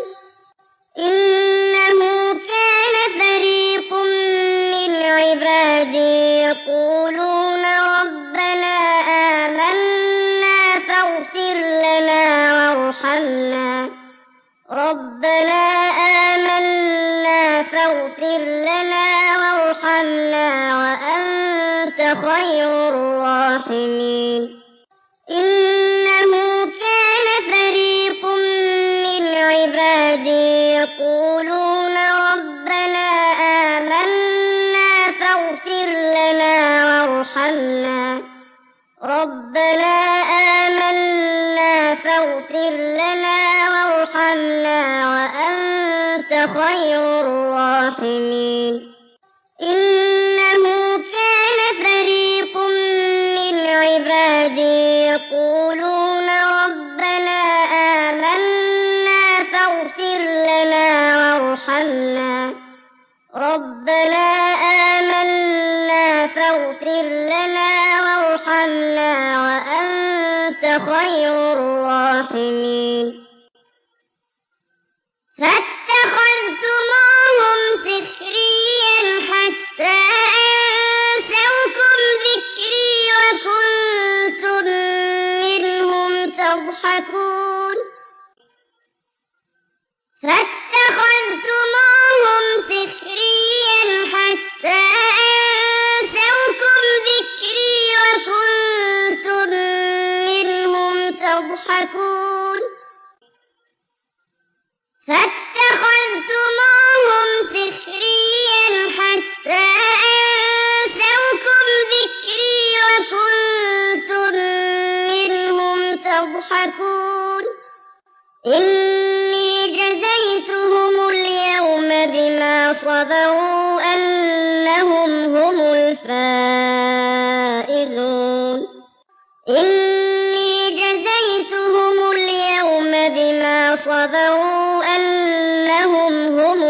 إنه كان فريق من عبادي يقولون ربنا آمنا فاغفر لنا وارحمنا ربنا آمنا فاغفر لنا وارحمنا وأنت خير الراحمين إنه كان فريق من عبادي يقولون ربنا آمنا فاغفر لنا وارحمنا ربنا آمنا فاغفر لنا وارحمنا وأنت خير الراحمين إنه كان فريق من عبادي يقولون ربنا آمنا فاغفر لنا وارحمنا ربنا آمنا فاغفر لنا وارحمنا وأنت وأنت خير الراحمين فاتخذتموهم سخريا حتى أنسوكم ذكري وكنتم منهم تضحكون فاتخذتموهم سخريا حتى أنسوكم ذكري وكنتم منهم تضحكون فاتخذتموهم سخريا حتى أنسوكم ذكري وكنتم منهم تضحكون إني جزيتهم اليوم بما صبروا أنهم هم الفائزون إني جزيتهم اليوم بما صبروا أنهم هم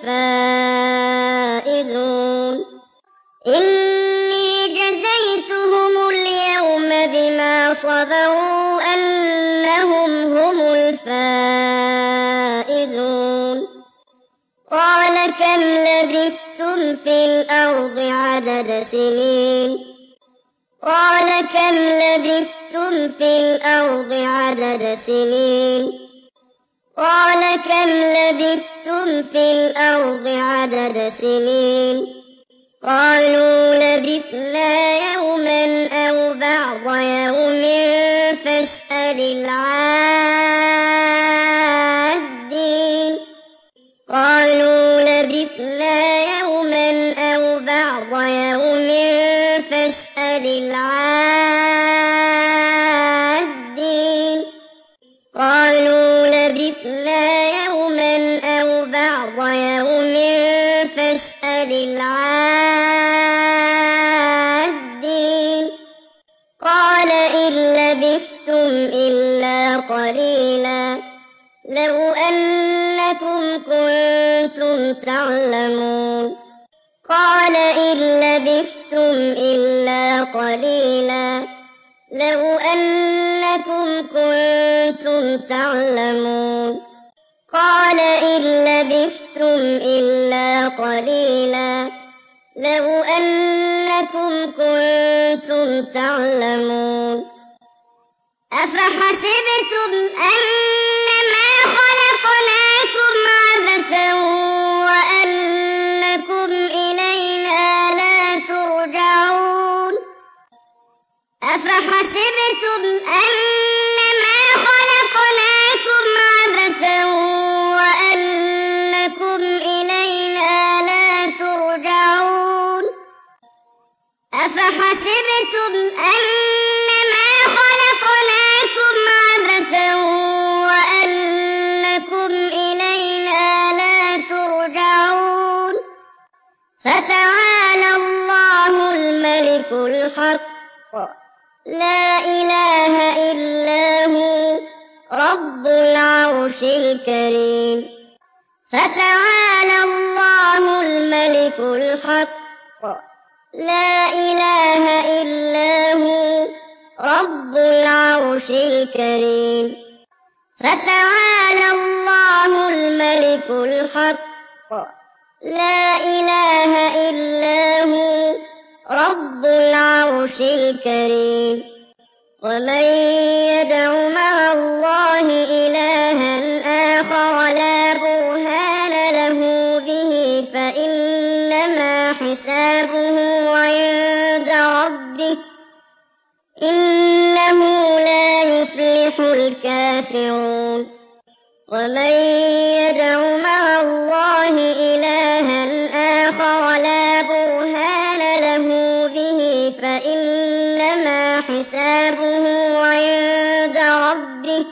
الفائزون إني جزيتهم اليوم بما صبروا أنهم هم الفائزون قال كم لبثتم في الأرض عدد سنين قال كم لبثتم في الأرض عدد سنين قال كم لبثتم في الأرض عدد سنين قالوا لبثنا يوما أو بعض يوم فاسأل العادين قالوا لبثنا يوما أو بعض يوم فاسأل العادين قالوا لبثنا يوما أو بعض يوم فاسأل العادين قال إن لبثتم إلا قليلا لو أنكم كنتم تعلمون قال إن لبثتم إلا قليلا لو أنكم كنتم تعلمون قال إن لبثتم إلا قليلا لو أنكم كنتم تعلمون أفحسبتم أنما خلقناكم عبثا وأنكم إلينا لا ترجعون أفحسبتم أنما خلقناكم عبثا وأنكم إلينا لا ترجعون أفحسبتم أنما خلقناكم عبثا وأنكم إلينا لا ترجعون فتعالى الله الملك الحق لا إله إلا هو رب العرش الكريم فتعالى الله الملك الحق لا إله إلا هو رب العرش الكريم فتعالى الله الملك الحق لا إله إلا هو رب العرش الكريم ومن يدع مع الله إلها آخر لا برهان له به فإنما حسابه عند ربه إنه لا يفلح الكافرون ومن يدع مع الله إلها آخر لا برهان له به فإنما حسابه عند ربه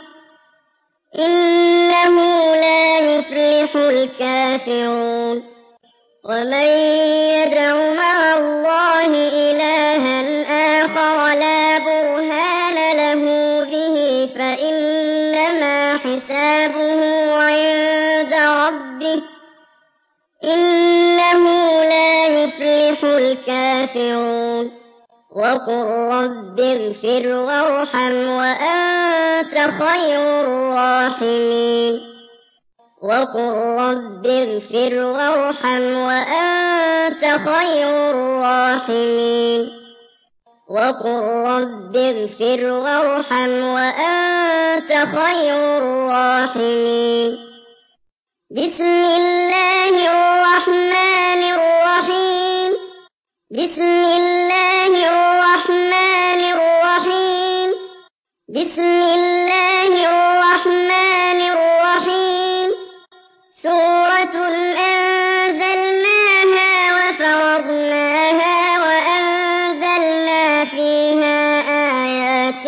إنه لا يفلح الكافرون ومن يدع مع الله إلها آخر لا برهان له به فإنما حسابه عند ربه إنه لا يفلح الكافرون وقل رب اغفر وارحم وأنت خير الراحمين وقل رب اغفر وارحم وأنت خير الراحمين وقل رب اغفر وارحم وأنت خير الراحمين بسم الله الرحمن الرحيم بسم الله الرحمن الرحيم بسم الله الرحمن الرحيم سورة أنزلناها وفرضناها وأنزلنا فيها آيات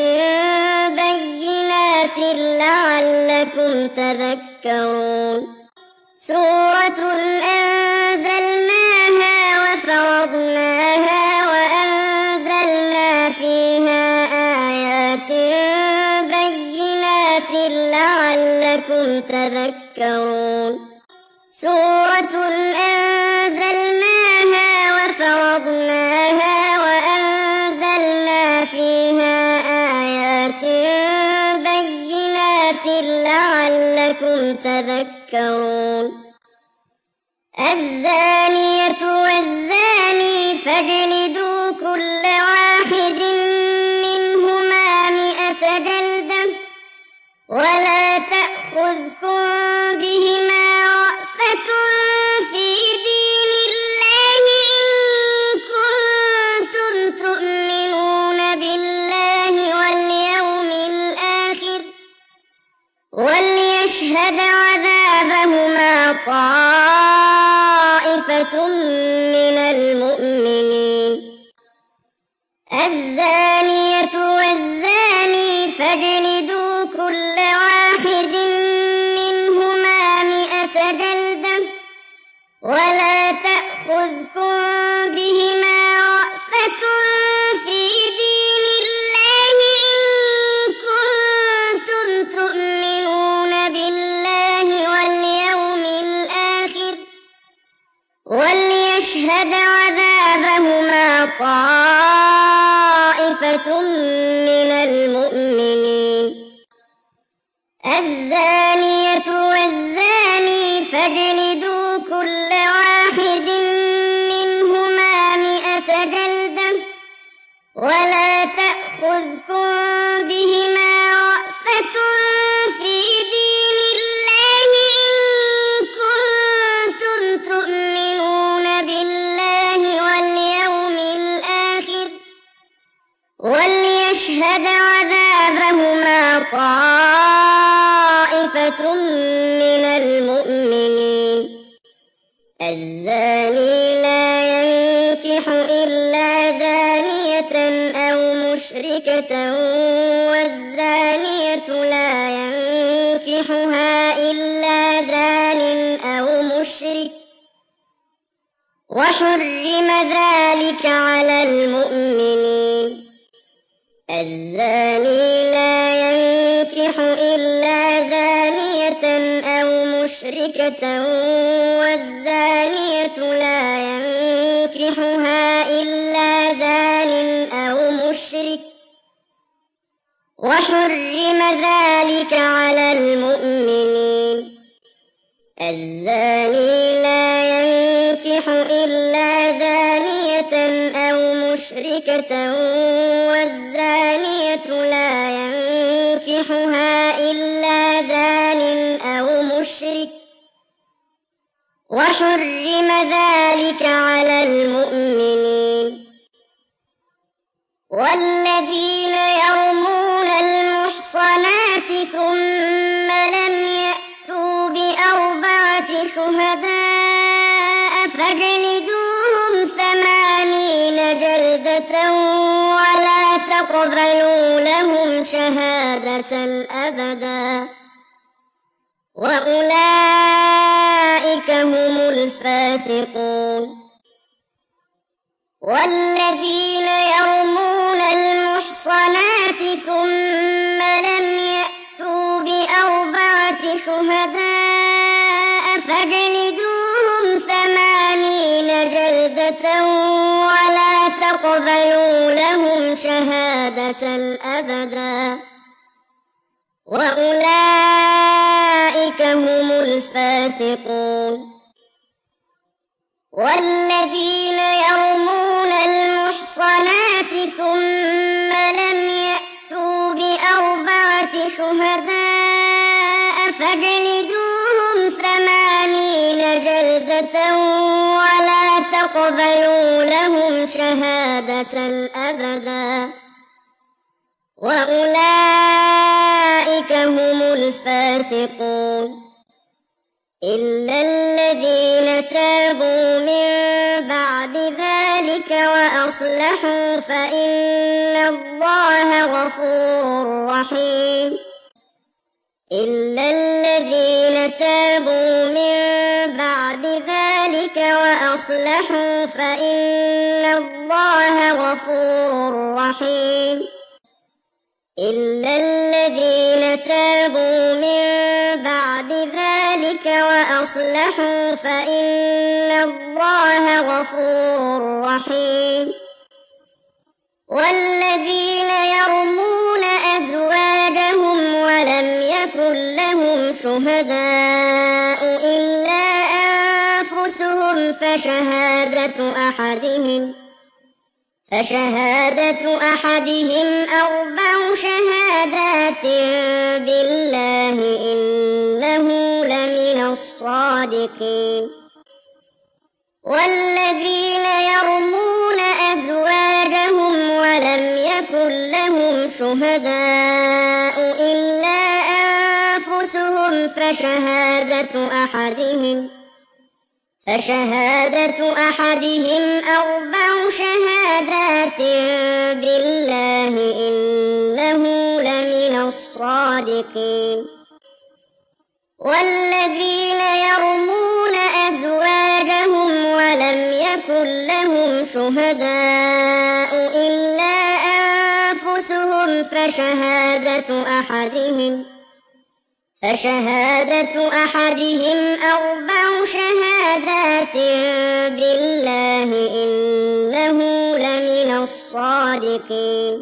بينات لعلكم تذكرون سورة أنزلناها وفرضناها وأنزلنا فيها آيات بينات لعلكم تذكرون سورة أنزلناها وفرضناها وأنزلنا فيها آيات بينات لعلكم تذكرون الزانية والزاني فاجلدوا كل واحد منهما 100 جلدة ولا تأخذكم بهما رأفة في دين الله إن كنتم تؤمنون بالله واليوم الآخر وليشهد عذابهما طائفة من المؤمنين الزانية والزاني فاجلدوا كل واحد منهما 100 جلدة ولا تأخذكم بهما رأفة في دين الله إن كنتم تؤمنون بالله واليوم الآخر وليشهد عذابهما طائفة من المؤمنين الزانية والزاني فاجلدوا كل واحد منهما 100 جلدة ولا تأخذكم بهما رأفة في دين الله إن كنتم تؤمنون بالله واليوم الآخر وليشهد عذابهما طائفة من المؤمنين الزاني لا ينكح إلا زانية أو مشركة والزانية لا ينكحها إلا زان أو مشرك وحرم ذلك على المؤمنين الزاني لا ينكح إلا زانية أو مشركة والزانية لا ينكحها إلا زان أو مشرك وحرم ذلك على المؤمنين الزاني لا ينكح إلا زانية أو مشركة والزانية لا ينكحها إلا زان أو مشرك وحرم ذلك على المؤمنين والذين يرمون المحصنات ثم لم يأتوا ب4 شهداء فاجلدوهم 80 جلدة ولا تقبلوا لهم شهادة أبدا وأولئك هم الفاسقون والذين يرمون المحصنات ثم لم يأتوا ب4 شهداء فاجلدوهم 80 جلدة ولا تقبلوا لهم شهادة أبدا وأولئك هم الفاسقون. والذين يرمون المحصنات ثم لم يأتوا بأربعة شهداء فاجلدوهم 80 جلدة ولا تقبلوا لهم شهادة أبدا وأولئك هم الفاسقون. إلا الذين تابوا من بعد ذلك وأصلحوا فإن الله غفور رحيم. إلا الذين تابوا من بعد ذلك وأصلحوا فإن الله غفور رحيم. إلا الذين تابوا من بعد ذلك وأصلحوا فإن الله غفور رحيم. والذين يرمون أزواجهم ولم يكن لهم شهداء إلا أنفسهم فشهادة أحدهم 4 شهادات بالله إنه لمن الصادقين. والذين يرمون أزواجهم ولم يكن لهم شهداء إلا أنفسهم فشهادة أحدهم 4 شهادات بالله إنه لمن الصادقين. والذين يرمون أزواجهم ولم يكن لهم شهداء إلا أنفسهم فشهادة أحدهم 4 شهادات بالله إنه لمن الصادقين.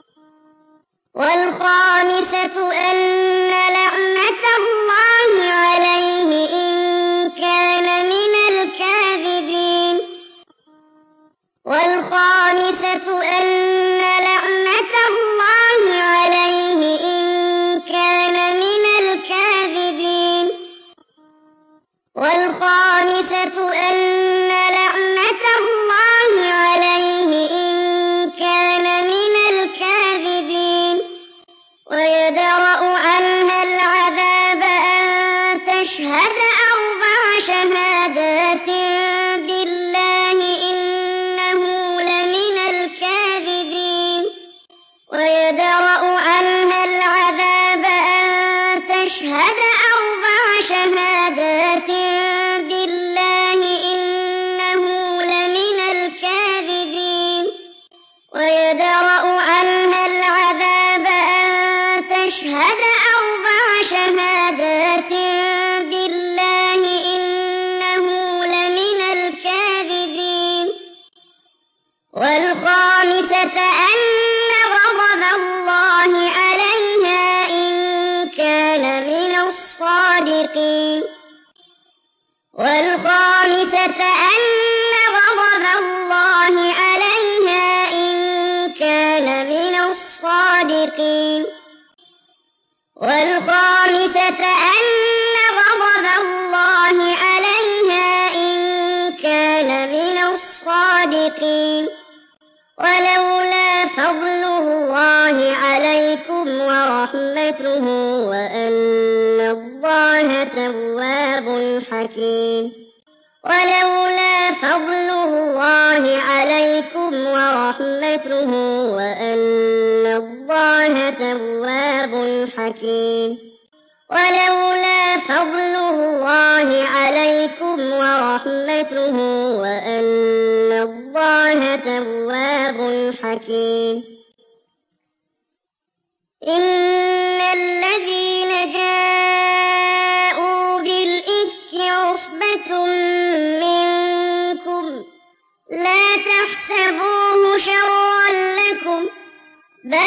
والخامسة أن لعنة الله عليه إن كان من الكاذبين. والخامسة أن لعنة الله عليه إن كان من الكاذبين. والخامسة أن لعنة الله عليه إن كان من الكاذبين. ويدرأ عنها العذاب أن تشهد 4 شهادات بالله إنه لمن الكاذبين. ويدرأ عنها العذاب أن تشهد 4 شهادات بالله إنه لمن الكاذبين. ويدرأ عنها العذاب أن تشهد 4 شهادات بالله إنه لمن الكاذبين. والخامسة أن غضب الله عليها إن كان من الصادقين. والخامسة أن غضب الله عليها إن كان من الصادقين. والخامسة أن غضب الله عليها إن كان من الصادقين. ولولا فضل الله عليكم ورحمته وأن الله تواب حكيم. ولولا فضل الله عليكم ورحمته وأن الله تواب حكيم. ولولا فضل الله عليكم ورحمته وأن الله تواب حكيم. إن الذين جاءوا بالإفك عصبة منكم لا تحسبوه شرا لكم بل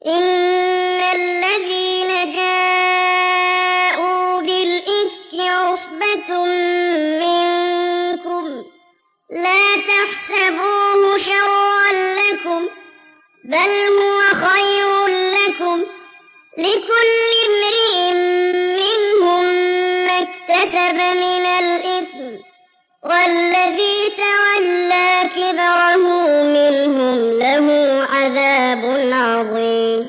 إن الذين جاءوا بالإفك عصبة منكم لا تحسبوه شرا لكم بل هو خير لكم لكل امرئ منهم ما اكتسب من الإثم والذي تولى كبره منهم له عذاب عظيم.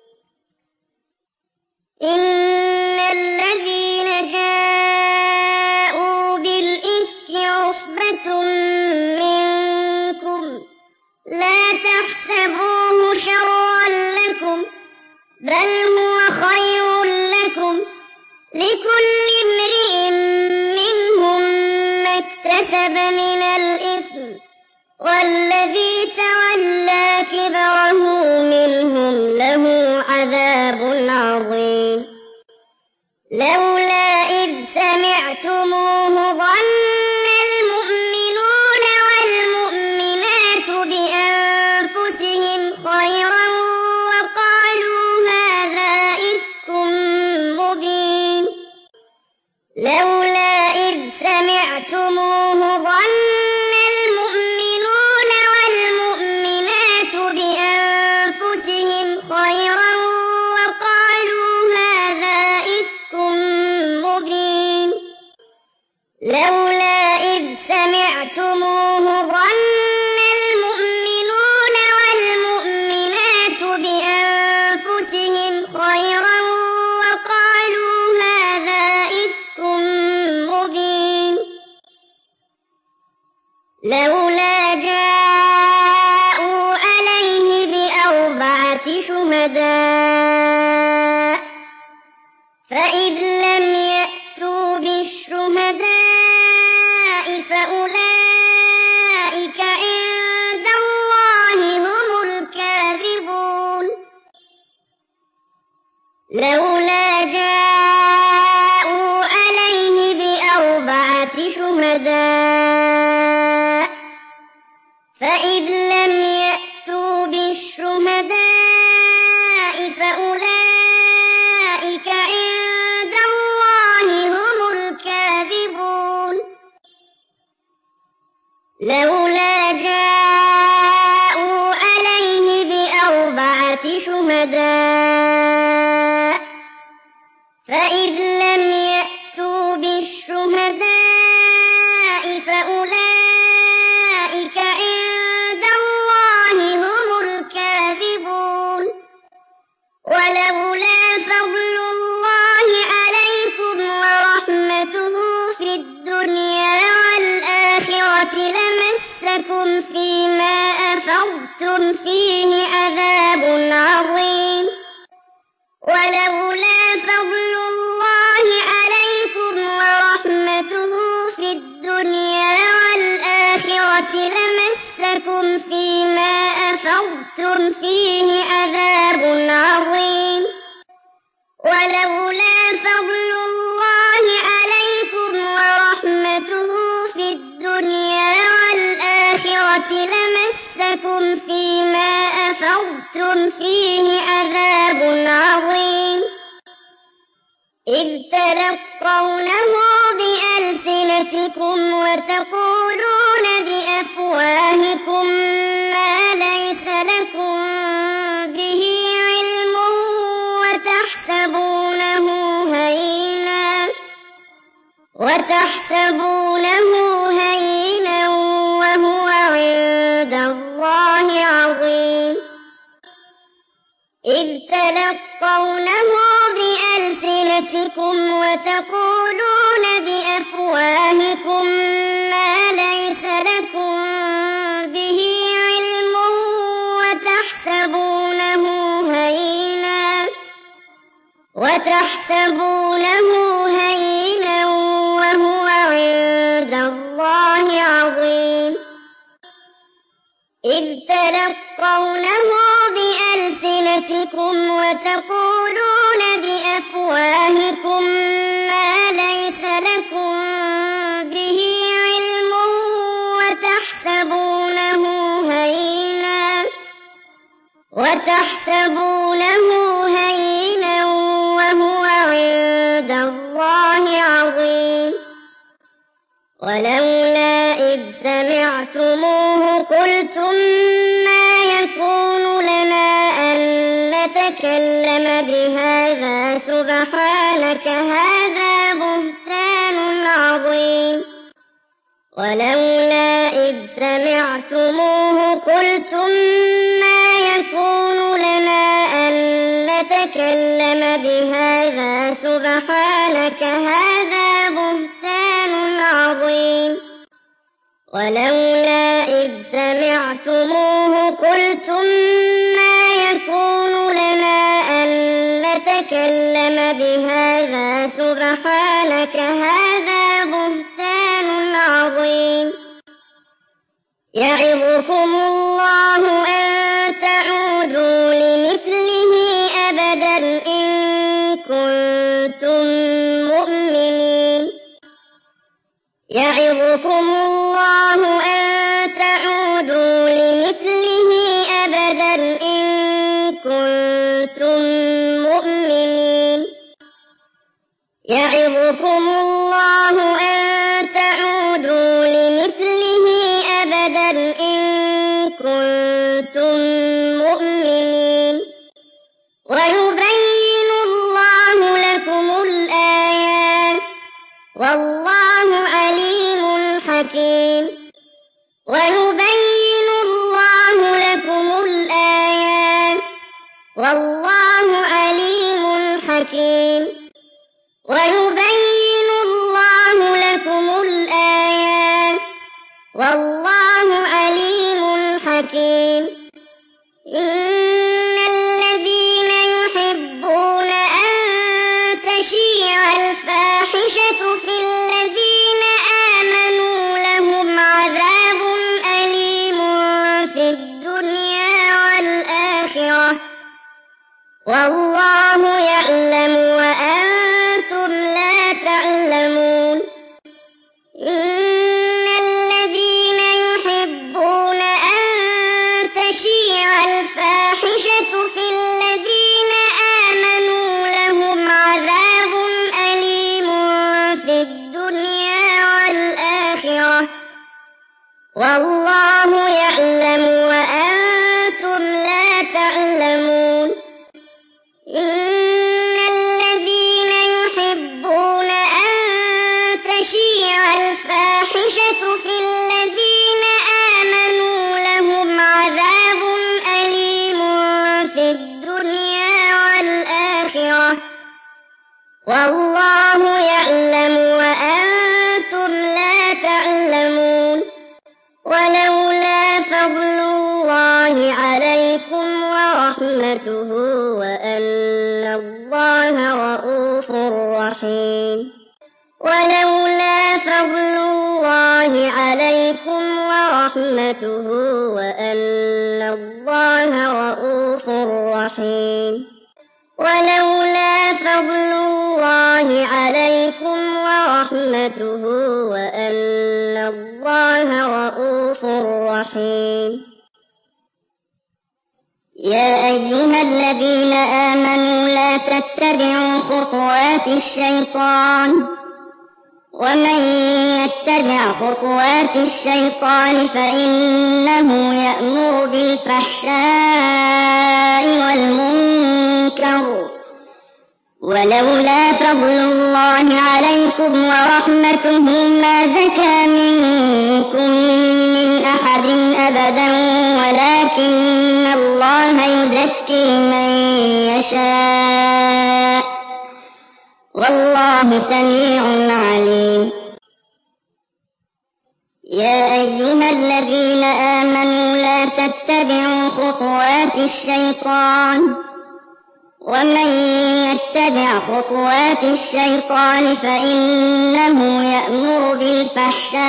إن الذين جاءوا بالإفك عصبة منكم لا تحسبوه شرا لكم بل هو خير لكم لكل امرئ منهم ما اكتسب من الإثم والذي تولى كبره منهم له عذاب عظيم. لولا إذ سمعتموه ظن المؤمنون والمؤمنات بأنفسهم خيرا وقالوا هذا إفك مبين. لولا إذ سمعتموه ظن المؤمنون والمؤمنات بأنفسهم خيرا وقالوا هذا إفك مبين. لولا إذ سمعتموه ظن المؤمنون والمؤمنات بأنفسهم خيرا وقالوا هذا إفك مبين. لولا جاءوا عليه بأربعة شهداء فإذ لم يأتوا بالشهداء فأولئك عند الله هم الكاذبون. لولا جاءوا عليه بأربعة شهداء فإذ لم يأتوا بالشهداء فأولئك عند الله هم الكاذبون. لولا جاءوا عليه بأربعة شهداء فإذ لم يأتوا بالشهداء فأولئك عند الله هم الكاذبون. ولولا فضل الله عليكم ورحمته في الدنيا والآخرة لمسكم فيما أفضتم فيه عذاب عظيم. ولولا فضل الله عليكم ورحمته في الدنيا والآخرة لمسكم فيما أفضتم فيه عذاب عظيم. ولولا فضل الله عليكم ورحمته في الدنيا والآخرة لمسكم فيما أفضتم فيه عذاب عظيم. إذ تلقونه بألسنتكم وتقولون بأفواهكم ما ليس لكم به علم وتحسبونه هينا وهو عند الله عظيم. إذ تلقونه بألسنتكم وتقولون بأفواهكم ما ليس لكم به علم وتحسبونه هينا وهو عند الله عظيم. إذ تلقونه بألسنتكم وتقولون بأفواهكم ما ليس لكم به علم وتحسبونه هينا وهو عند الله عظيم ولولا إذ سمعتموه قلتم ما يكون لنا أن نتكلم بهذا سبحانك هذا بهتان عظيم ولولا إذ سمعتموه قلتم ما يكون لنا أن نتكلم بهذا سبحانك هذا بهتان عظيم ولولا إذ سمعتموه قلتم ما يكون لنا أن نتكلم بهذا سبحانك هذا بهتان عظيم يعظكم الله أن تعودوا لمثله أبدا إن كنتم مؤمنين يعظكم الله أن تعودوا لمثله أبدا إن كنتم مؤمنين يعظكم الله أن تعودوا لمثله أبدا إن كنتم مؤمنين ويبين الله لكم الآيات والله عليم حكيم ويبين الله لكم الآيات والله عليم حكيم ويبين الله لكم الآيات والله عليم حكيم إن الذين يحبون أن تشيع الفاحشة في الذين آمنوا لهم عذاب أليم في الدنيا والآخرة والله يعلم وأنتم لا تعلمون إن الذين يحبون أن تشيع الفاحشة في الذين آمنوا لهم عذاب أليم في الدنيا والآخرة والله يعلم وأنتم لا تعلمون إن الذين يحبون أن تشيع الفاحشة في الذين آمنوا لهم عذاب أليم في الدنيا والآخرة والله يعلم وأنتم لا تعلمون ولولا فضل الله عليكم ورحمته وأن الله رءوف رحيم ولولا فضل الله عليكم ورحمته وأن الله رءوف رحيم ولولا فضل الله عليكم ورحمته وأن الله رءوف رحيم يا أيها الذين آمنوا لا تتبعوا خطوات الشيطان ومن يتبع خطوات الشيطان فإنه يأمر بالفحشاء والمنكر ولولا فضل الله عليكم ورحمته ما زكى منكم من أحد أبدا ولكن الله يزكي من يشاء والله سميع عليم يا أيها الذين آمنوا لا تتبعوا خطوات الشيطان ومن يتبع خطوات الشيطان فإنه يأمر بالفحشاء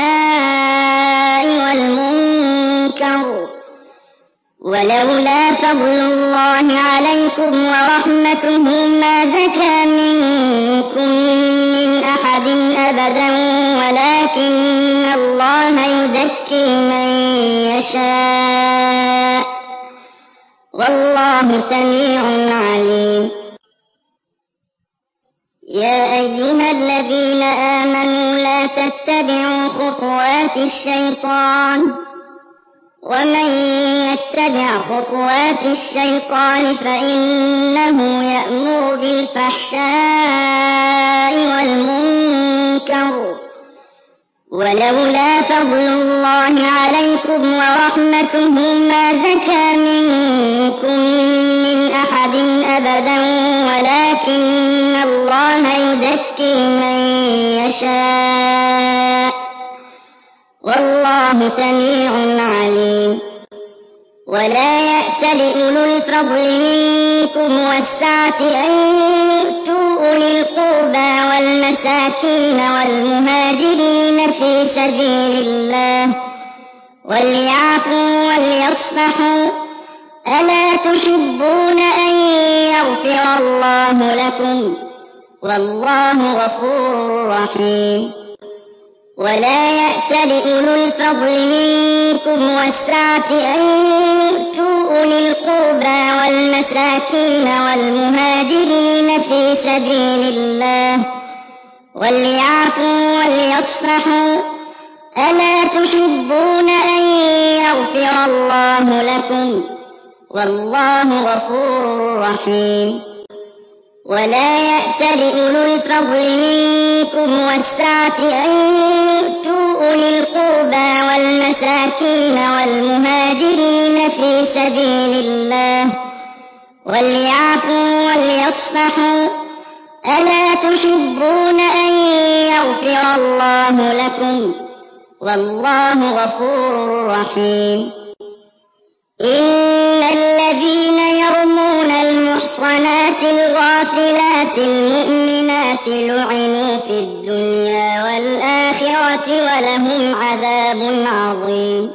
والمنكر ولولا فضل الله عليكم ورحمته ما زكى منكم من أحد أبدا ولكن الله يزكي من يشاء والله سميع عليم. يا أيها الذين آمنوا لا تتبعوا خطوات الشيطان ومن يتبع خطوات الشيطان فإنه يأمر بالفحشاء والمنكر ولولا فضل الله عليكم ورحمته ما زكى منكم من أحد أبدا ولكن الله يزكي من يشاء والله سميع عليم. ولا يأتل أولو الفضل منكم والسعة أن يؤتوا أولي القربى والمساكين والمهاجرين في سبيل الله وليعفوا وليصفحوا ألا تحبون أن يغفر الله لكم والله غفور رحيم. ولا يأتل أولو الفضل منكم والسعة أن يؤتوا أولي القربى والمساكين والمهاجرين في سبيل الله وليعفوا وليصفحوا ألا تحبون أن يغفر الله لكم والله غفور رحيم. ولا يأتل أولو الفضل منكم والسعة أن يؤتوا أولي القربى والمساكين والمهاجرين في سبيل الله وليعفوا وليصفحوا ألا تحبون أن يغفر الله لكم والله غفور رحيم. إن الذين يرمون المحصنات الغافلات المؤمنات لعنوا في الدنيا والآخرة ولهم عذاب عظيم.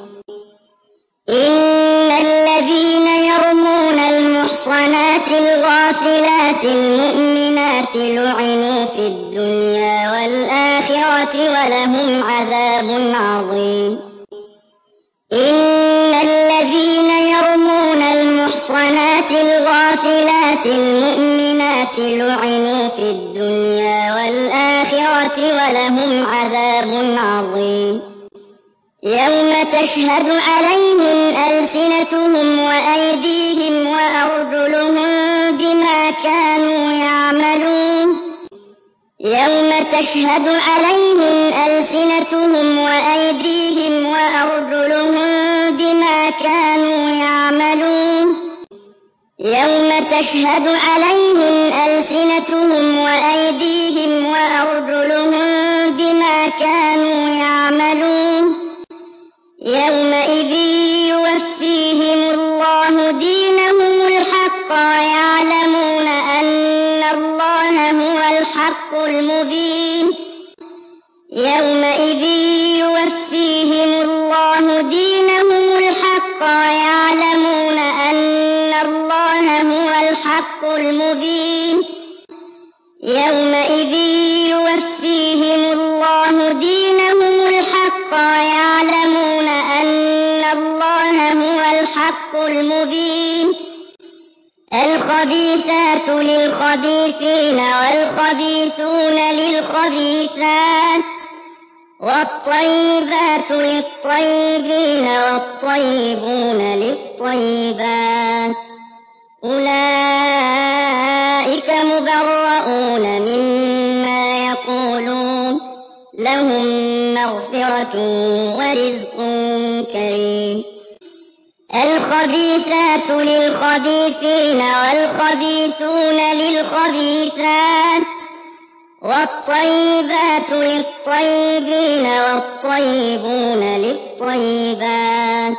إن الذين يرمون المحصنات الغافلات المؤمنات لعنوا في الدنيا والآخرة ولهم عذاب عظيم. إن الذين يرمون المحصنات الغافلات المؤمنات لعنوا في الدنيا والآخرة ولهم عذاب عظيم. يوم تشهد عليهم ألسنتهم وأيديهم وأرجلهم بما كانوا يعملون. يوم تشهد عليهم ألسنتهم وأيديهم وأرجلهم بما كانوا يعملون. يوم تشهد عليهم ألسنتهم وأيديهم وأرجلهم بما كانوا يعملون. يومئذ يوفيهم الله دينهم الحق ويعلمون أن الله هو الحق المبين. يومئذ يوفيهم الله دينهم الحق ويعلمون أن الله هو الحق المبين. يومئذ يوفيهم الله دينهم الحق ويعلمون أن الله هو الحق المبين. الخبيثات للخبيثين والخبيثون للخبيثات والطيبات للطيبين والطيبون للطيبات أولئك مبرؤون مما يقولون لهم مغفرة ورزق كريم. الخبيثات للخبيثين والخبيثون للخبيثات والطيبات للطيبين والطيبون للطيبات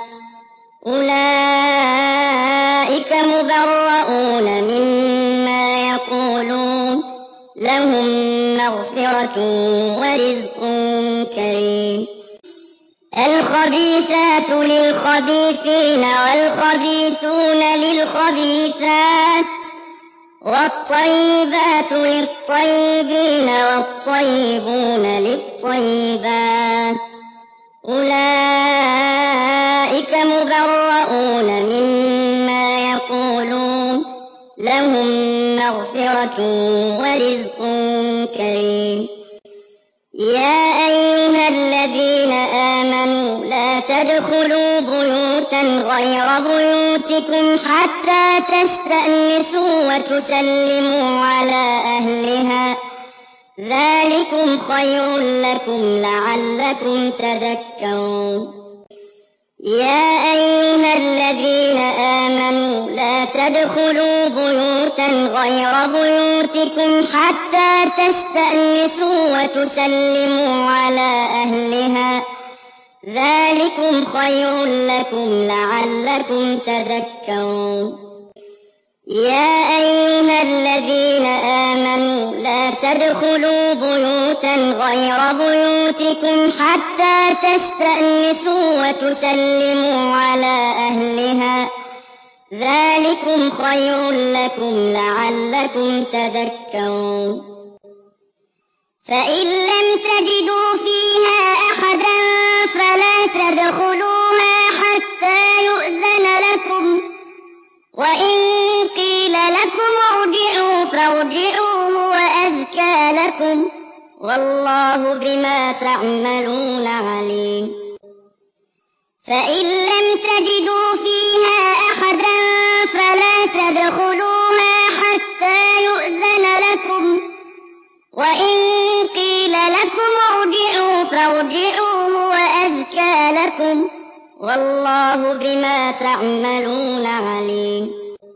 أولئك مبرؤون مما يقولون لهم مغفرة ورزق كريم. الخبيثات للخبيثين والخبيثون للخبيثات والطيبات للطيبين والطيبون للطيبات أولئك مبرؤون مما يقولون يقولون لهم مغفرة ورزق كريم. يا أيها الذين آمنوا لا تدخلوا بيوتا غير بيوتكم حتى تستأنسوا وتسلموا على أهلها ذلكم خير لكم لعلكم تذكرون. يا أيها الذين آمنوا لا تدخلوا بيوتا غير بيوتكم حتى تستأنسوا وتسلموا على أهلها ذلكم خير لكم لعلكم تذكرون. يا أيها الذين آمنوا لا تدخلوا بيوتا غير بيوتكم حتى تستأنسوا وتسلموا على أهلها ذلكم خير لكم لعلكم تذكرون. فإن لم تجدوا فيها أحدا فلا تدخلوها حتى يؤذن لكم، وإن قيل لكم ارجعوا فارجعوا هو أزكى لكم والله بما تعملون عليم. فإن لم تجدوا فيها أحدا فلا تدخلوها حتى يؤذن لكم، وإن قيل لكم ارجعوا فارجعوا هو أزكى لكم والله بما تعملون عليم.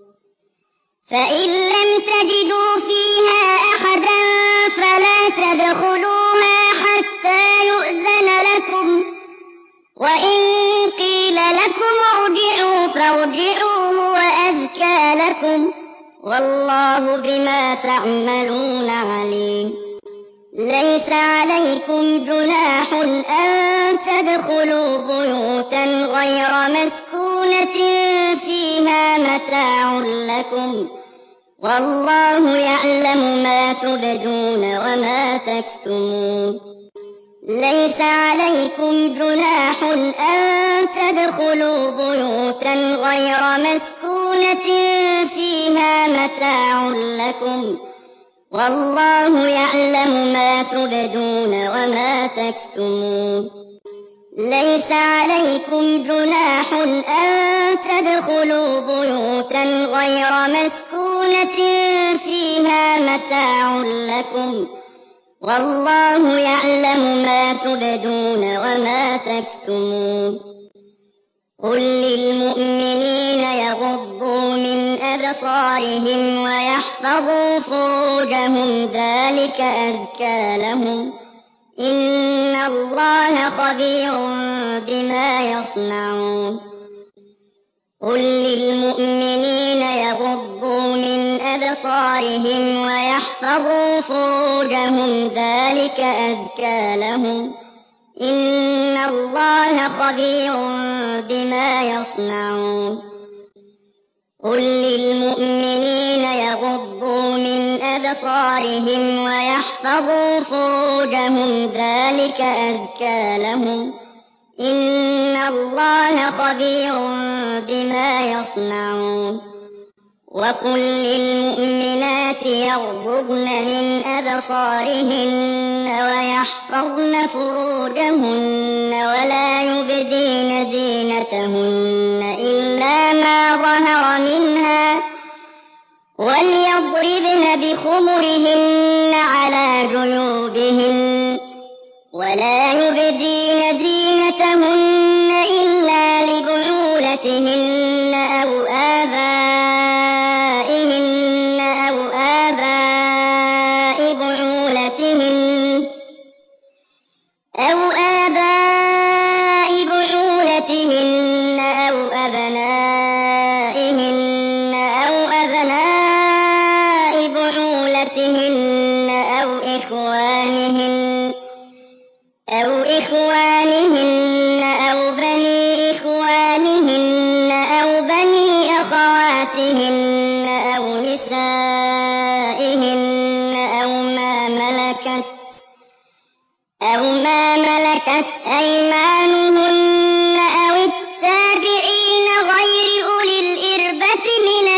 فإن لم تجدوا فيها أحدا فلا تدخلوها حتى يؤذن لكم، وإن قيل لكم ارجعوا فارجعوا هو أزكى لكم والله بما تعملون عليم. ليس عليكم جناح أن تدخلوا بيوتا غير مسكونة فيها متاع لكم والله يعلم ما تبدون وما تكتمون. ليس عليكم جناح أن تدخلوا بيوتا غير مسكونة فيها متاع لكم والله يعلم ما تبدون وما تكتمون. ليس عليكم جناح أن تدخلوا بيوتا غير مسكونة فيها متاع لكم والله يعلم ما تبدون وما تكتمون. قل للمؤمنين يغضوا من أبصارهم ويحفظوا فروجهم ذلك أزكى لهم إن الله خبير بما يصنعون. قل للمؤمنين يغضوا من أبصارهم ويحفظوا فروجهم ذلك أزكى لهم إن الله خبير بما يصنعون. قل للمؤمنين يغضوا من أبصارهم ويحفظوا فروجهم ذلك أزكى لهم إن الله خبير بما يصنعون. وقل للمؤمنات يغضضن من أبصارهن ويحفظن فروجهن ولا يبدين زينتهن إلا ما ظهر منها وليضربن بخمرهن على جيوبهن ولا يبدين زينتهن إلا لبعولتهن أو آبائهن أو آباء بعولتهن أو أبنائهن أو أبناء بعولتهن أو إخوانهن أو بني إخوانهن أو بني أخواتهن أو نسائهن أو ما ملكت أيمانهن أو التابعين غير أولي الإربة من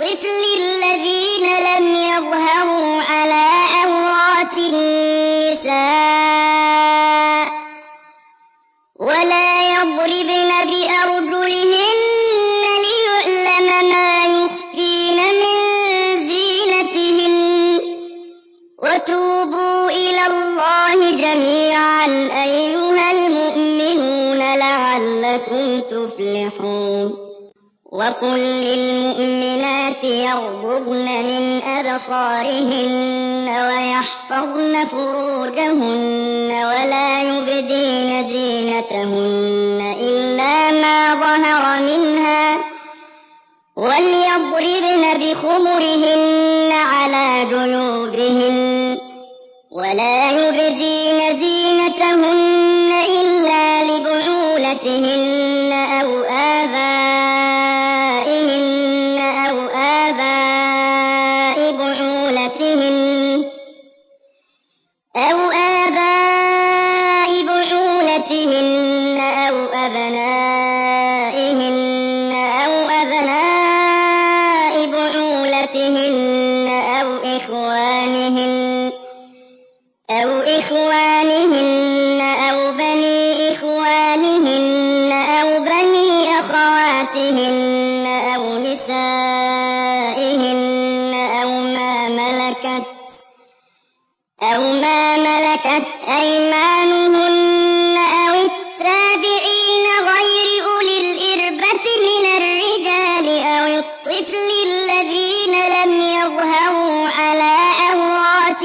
الطفل الذين لم يظهروا على عورات النساء ولا يضربن بأرجلهن ليعلم ما يخفين من زينتهن وتوبوا إلى الله جميعا أيها المؤمنون لعلكم تفلحون وقل للمؤمنات يغضضن من أبصارهن ويحفظن فروجهن ولا يبدين زينتهن إلا ما ظهر منها وليضربن بخمرهن على جيوبهن ولا يبدين زينتهن إلا لبعولتهن أو آبائهن أو آباء بعولتهن أو أبنائهن أو أبناء بعولتهن أو بني إخوانهن أو بني أخواتهن أو نسائهن أو ما ملكت أيمانهن أو التابعين غير أولي الإربة من الرجال أو الطفل الذين لم يظهروا على عورات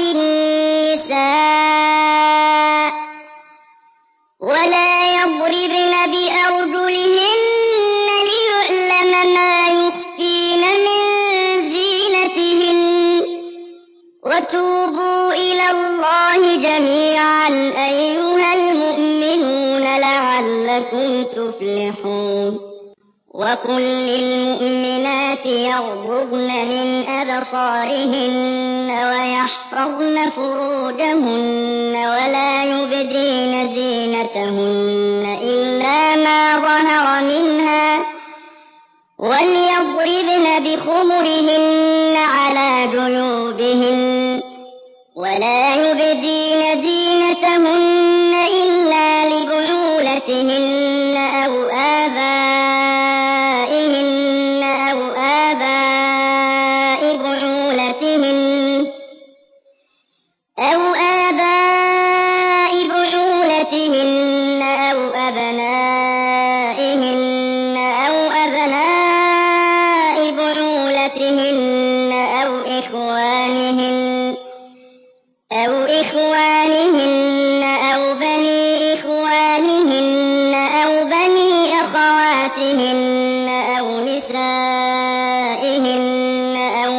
النساء ولا يضربن بأرجلهن ليعلم ما يخفين من زينتهن وتوبوا إلى الله جميعا أيها المؤمنون لعلكم تفلحون وقل للمؤمنات يغضضن من أبصارهن ويحفظن فروجهن ولا يبدين زينتهن إلا ما ظهر منها وليضربن بخمرهن على جيوبهن ولا يبدين زينتهن إلا لبعولتهن أو آبائهن أو آباء بعولتهن أو أبنائهن أو أبناء بعولتهن أو بني إخوانهن أو بني أخواتهن أو نسائهن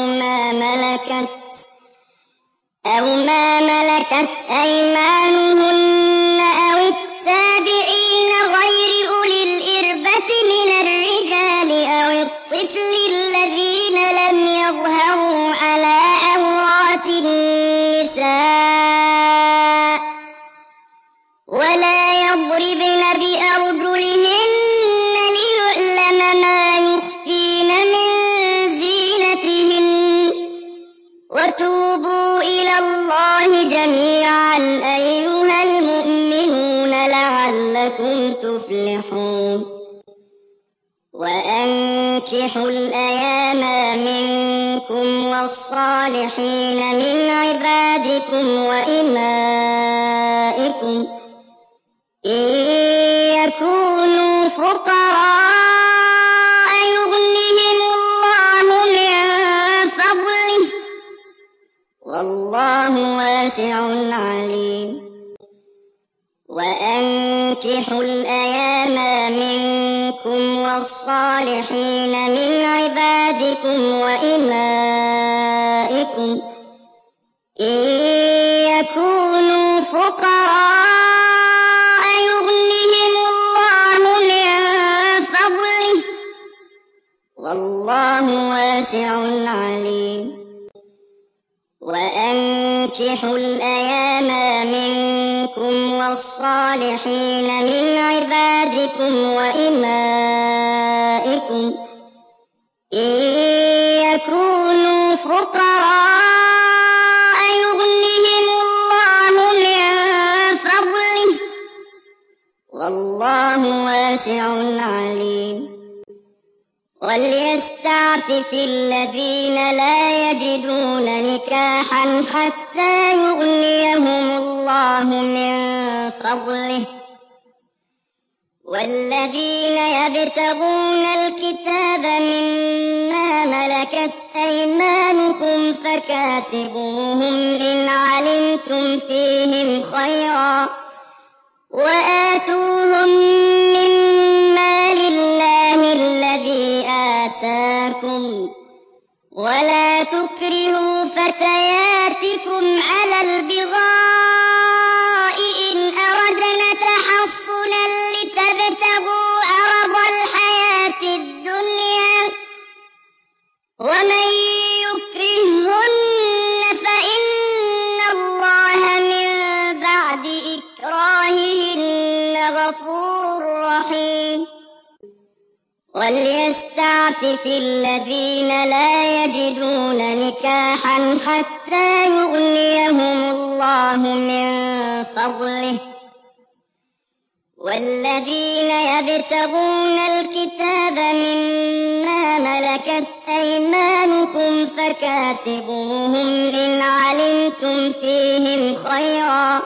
أو ما ملكت أيمانهن أو التابعين غير أولي الإربة من الرجال أو الطفل الذين لم يظهروا على عورات النساء ولا يضربن بأرجلهن ليعلم ما يخفين من زينتهن وتوبوا إلى الله جميعا أيها المؤمنون لعلكم تفلحون وأنكحوا الأيام منكم والصالحين من عبادكم وإمائكم إن يكونوا فقراء يغنهم الله من فضله والله واسع عليم وأنكحوا الأيام منكم والصالحين من عبادكم وإمائكم إن يكونوا فقراء يغنهم الله من فضله والله واسع عليم وأنكحوا الأيام منكم والصالحين من عبادكم وإمائكم إن يكونوا فقراء يغنهم الله من فضله والله واسع عليم وليستعفف الذين لا يجدون نكاحا حتى يغنيهم الله من فضله والذين يبتغون الكتاب مما ملكت أيمانكم فكاتبوهم إن علمتم فيهم خيرا وآتوهم مما لله الذي آتاكم ولا تكرهوا فتياتكم على البغاء إن أردنا تحصنا لتبتغوا عرض الحياة الدنيا ومن يكرههن فإن الله من بعد إكراههن غفور رحيم وليستعفف الذين لا يجدون نكاحا حتى يغنيهم الله من فضله والذين يبتغون الكتاب مما ملكت أيمانكم فكاتبوهم إن علمتم فيهم خيرا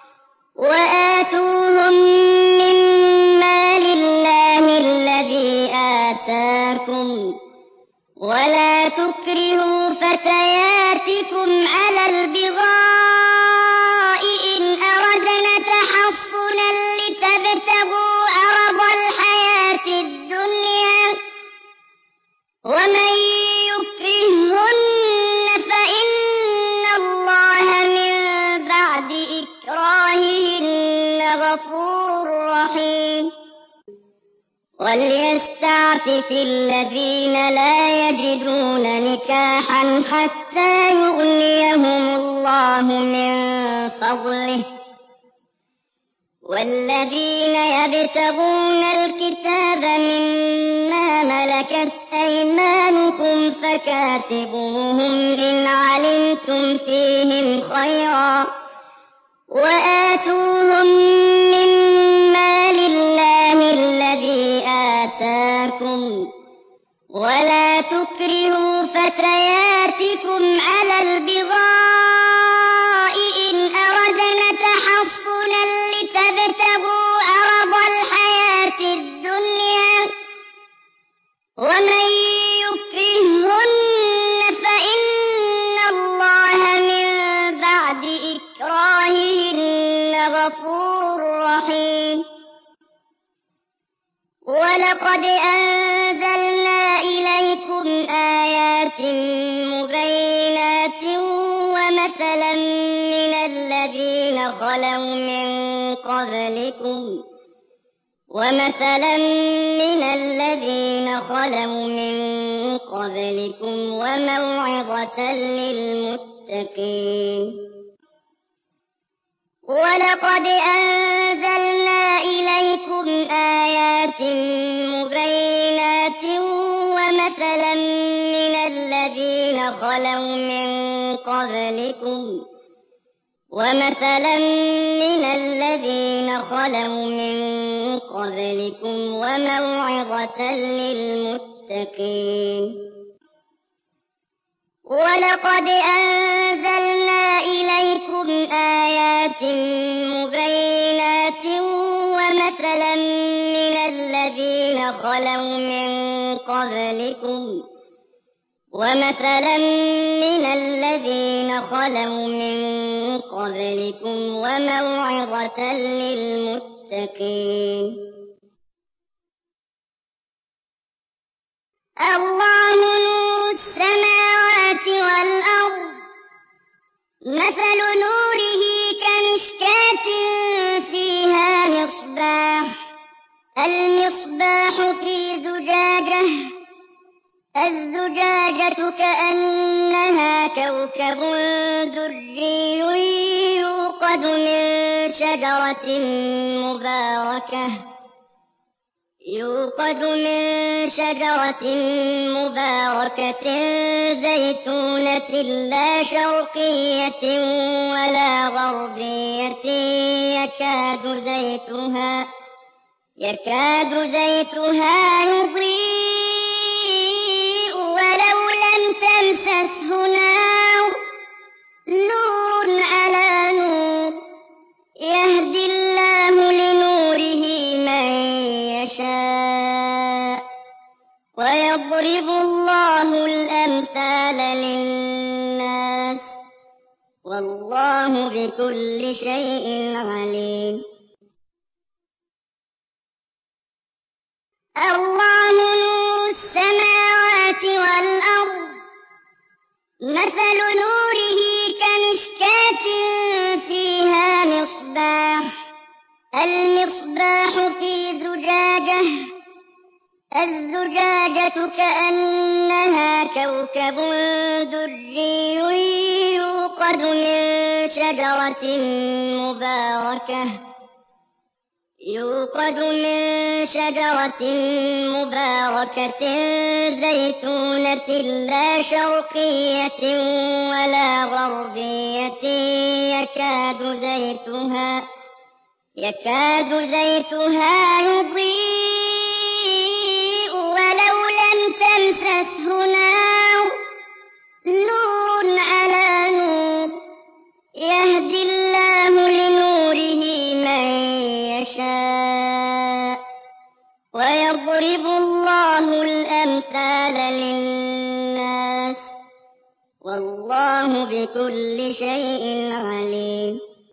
وآتوهم مما لله الذي آتاكم ولا تكرهوا فتياتكم على البغاء إن أردنا تحصنا لتبتغوا عرض الحياة الدنيا ومن يكرههن فإن الله من بعد إكراههن غفور رحيم وليستعفف الذين لا يجدون نكاحا حتى يغنيهم الله من فضله والذين يبتغون الكتاب مما ملكت أيمانكم فكاتبوهم إن علمتم فيهم خيرا وآتوهم مما لله الذي آتاكم ولا تكرهوا فتياتكم على البغاء إن أردنا تحصنا لتبتغوا عرض الحياة الدنيا ومن يكرههن فإن الله من بعد إكراههن غفور رحيم ولقد أنزلنا إليكم آيات مبينات ومثلا من الذين خلوا من قبلكم وموعظة للمتقين ولقد أنزلنا إليكم آيات مبينات ومثلا من الذين خلوا من قبلكم وموعظة للمتقين ولقد أنزلنا إليكم آيات مبينات ومثلا من الذين خلوا من قبلكم وموعظة للمتقين الله نور السماوات والأرض مثل نوره كمشكاة فيها مصباح المصباح في زجاجة الزجاجة كأنها كوكب دري يوقد من شجرة يوقد من شجرة مباركة زيتونة لا شرقية ولا غربية يكاد زيتها يضيء ولو لم تمسسه نار نور على نور يهدي الله لنوره من يشاء ويضرب الله الأمثال للناس والله بكل شيء عليم. الله نور السماوات والأرض مثل نوره كمشكاة فيها مصباح المصباح في زجاجة الزجاجة كأنها كوكب دري يوقد من شجرة مباركة زيتونة لا شرقية ولا غربية يكاد زيتها يضيء ولو لم تمسسه نار نور على نور يهدي الله لنوره من يشاء ويضرب الله الأمثال للناس والله بكل شيء عليم.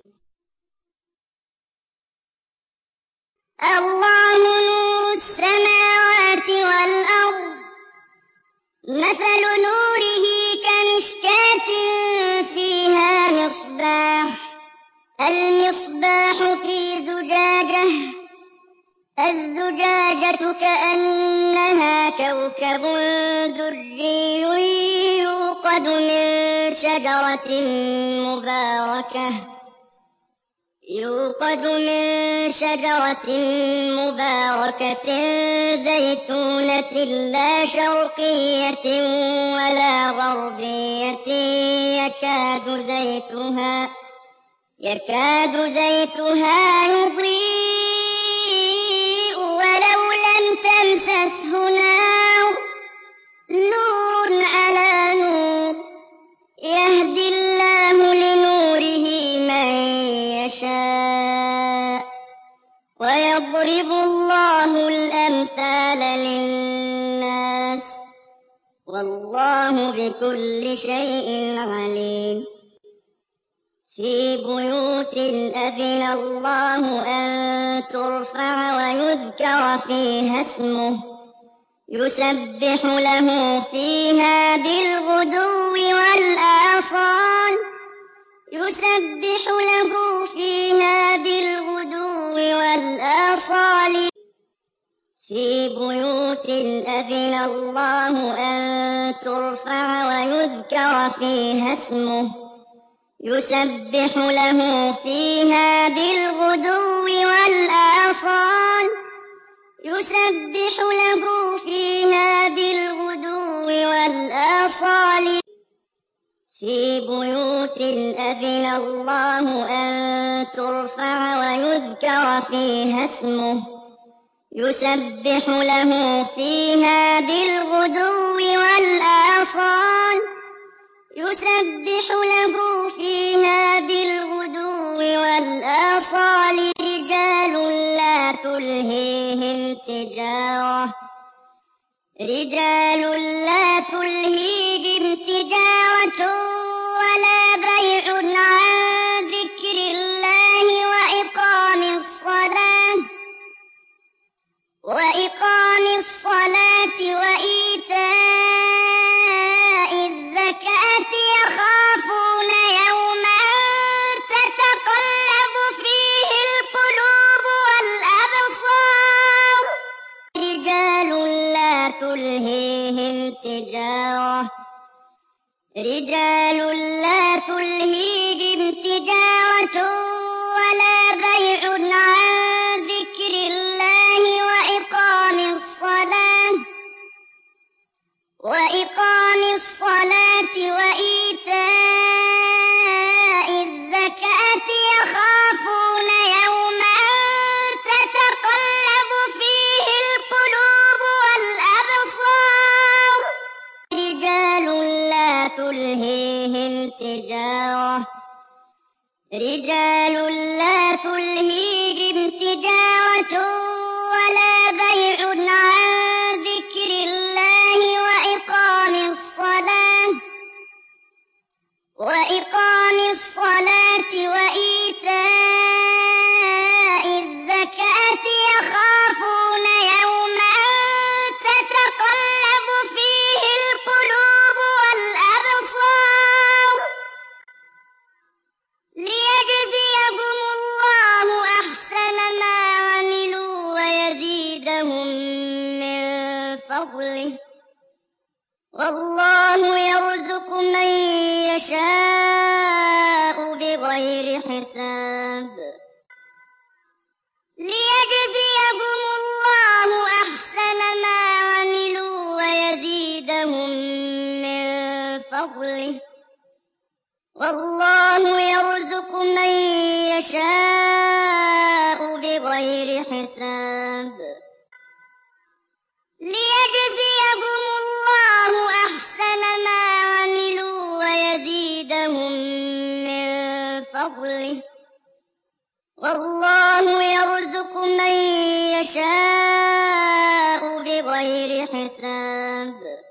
الله نور السماوات والأرض مثل نوره كمشكاة فيها مصباح المصباح في زجاجة الزجاجة كأنها كوكب دري يوقد من شجرة مباركة زيتونة لا شرقية ولا غربية يكاد زيتها يضيء ولو لم تمسسه نار نور على نور يهدي الله لنوره من يشاء ويضرب الله الأمثال للناس والله بكل شيء عليم. في بيوت أذن الله أن ترفع ويذكر فيها اسمه يسبح له فيها بالغدو والآصال في بيوت أذن الله أن ترفع ويذكر فيها اسمه يسبح له فيها بالغدو والآصال في بيوت أذن الله أن ترفع ويذكر فيها اسمه يسبح له فيها بالغدو والآصال رجال لا تلهيهم تجارة ولا بيع عن ذكر الله وإقام الصلاة وإيتاء الزكاة يخافون يوما تتقلب فيه القلوب والأبصار. رجال لا تلهيهم تجارة ولا بيع عن ذكر الله وإقام الصلاة وإيتاء الزكاة يخافون يوما تتقلب فيه القلوب والأبصار. رجال لا تلهيهم تجارة ولا بيع عن ذكر الله وإقام الصلاة وإيتاء الزكاة يخافون يوما تتقلب فيه القلوب والأبصار. ليجزيهم الله أحسن ما عملوا ويزيدهم من فضله، والله يرزق من يشاء بغير حساب. ليجزيهم الله أحسن ما عملوا ويزيدهم من فضله، والله يرزق من يشاء بغير حساب. ليجزيهم الله أحسن ما عملوا ويزيدهم من فضله، والله يرزق من يشاء بغير حساب.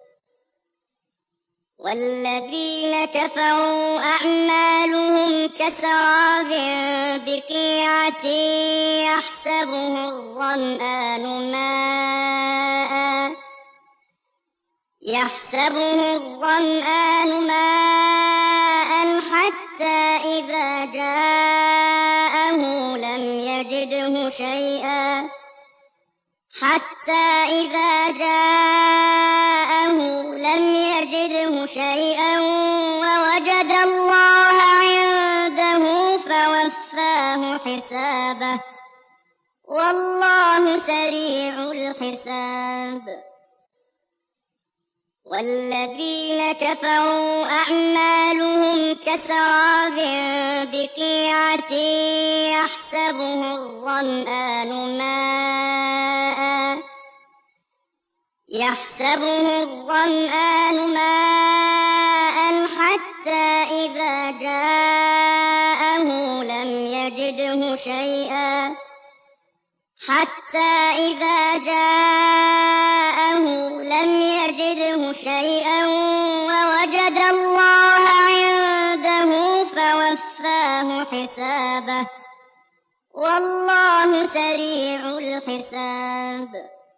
والذين كفروا أعمالهم كسراب بقيعة يحسبه الظمآن ماء حتى إذا جاءه لم يجده شيئا ووجد الله عنده فوفاه حسابه، والله سريع الحساب. والذين كفروا أعمالهم كسراب بقيعة يحسبه الظمآن ماء حتى إذا جاءه لم يجده شيئا ووجد الله عنده فوفاه حسابه، والله سريع الحساب.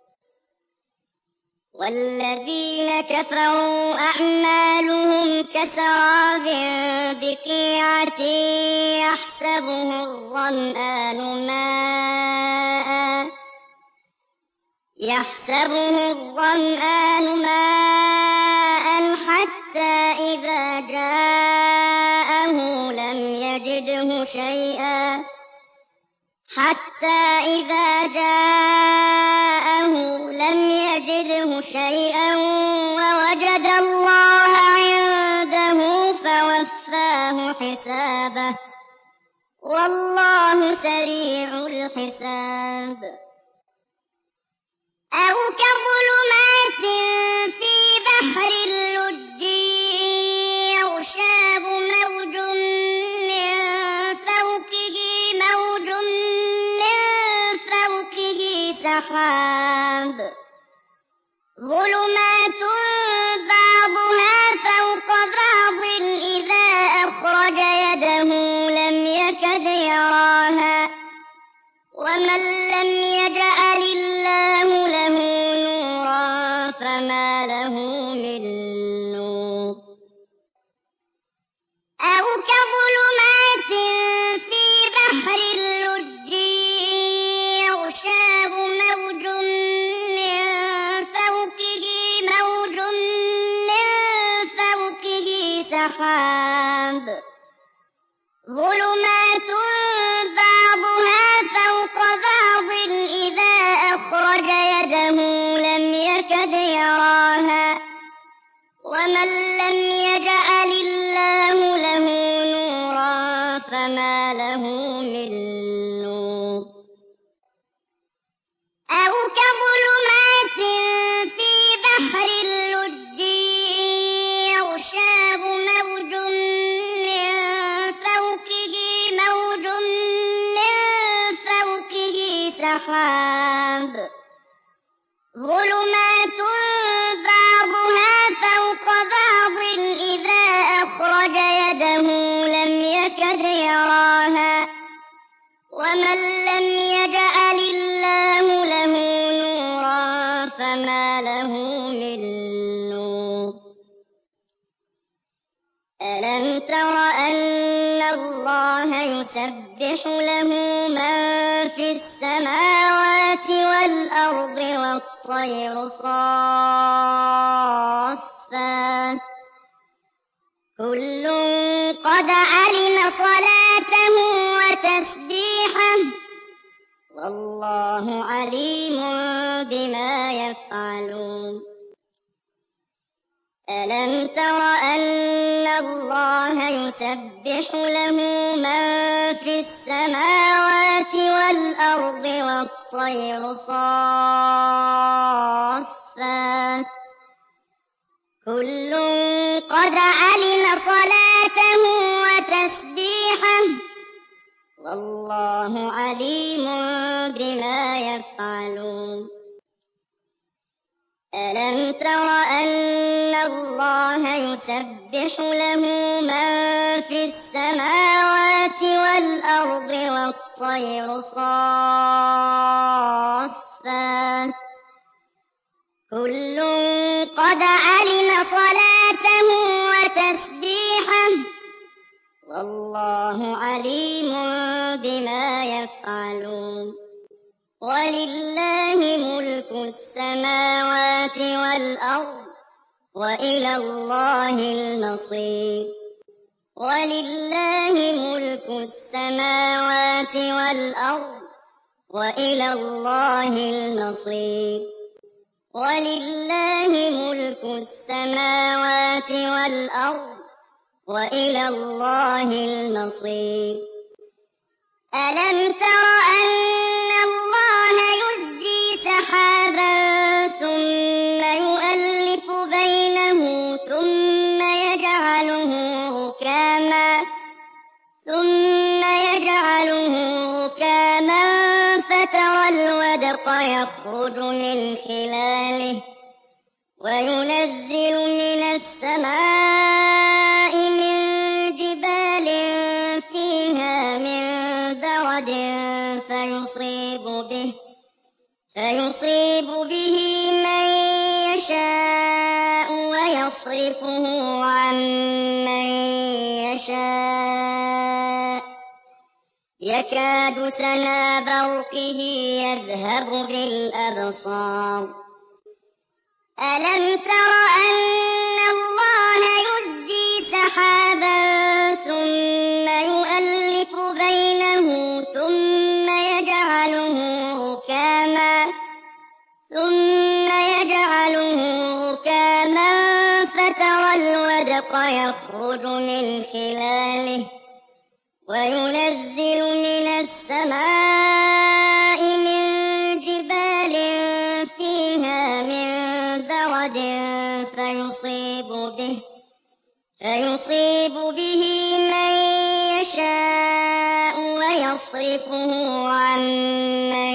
والذين كفروا أعمالهم كسراب بقيعة يحسبه الظمآن ماء حتى إذا جاءه لم يجده شيئا ووجد الله عنده فوفاه حسابه، والله سريع الحساب. أو كظلمات في بحر اللجي يغشاه موج من فوقه سحاب، ظلمات بعضها فوق بعض إذا أخرج يده لم يكد يراها، ومن لم يجعل الله له نورا فما له من نور. أو كظلمات في بحر اللجي يغشاه موج من فوقه سحاب، ظلمات بعضها فوق بعض إذا أخرج يده لم يكد يراها، ومن له من نور أو كظلمات في بحر اللج يغشاه موج من فوقه سحاب ظلمات بعضها فوق بعض إذا أخرج يده لم يكد يراها ومن لم يجعل الله له نورا فما له من نور ألم تر أن الله يسبح له من في السماوات والأرض والطير صافات كل قد علم صلاته وتسبيحه والله عليم بما يفعلون ألم تر أن الله يسبح له من في السماوات والأرض والطير صافات كل قد علم صلاته وتسبيحه والله عليم بما يفعلون ألم تر أن الله يسبح له من في السماوات والأرض والطير صافات كل قد علم صلاته وتسبيحه والله عليم بما يفعلون ولله ملك السماوات والأرض وإلى الله المصير ولله ملك السماوات والأرض وإلى الله المصير ولله ملك السماوات والأرض وإلى الله المصير ألم تر أن الله يزجي سحابا ثم يؤلف بينه ثم يجعله ركاما فترى الودق يخرج من خلاله وينزل من السماء من جبال فيها من برد فيصيب به من يشاء ويصرفه عن من يشاء يكاد سنا برقه يذهب بالأبصار ألم تر أن الله يزجي سحابا ثم يؤلف بينه ثم يجعله ركاما فترى الودق يخرج من خلاله وينزل من السماء من جبال فيها من برد فيصيب به من يشاء ويصرفه عن من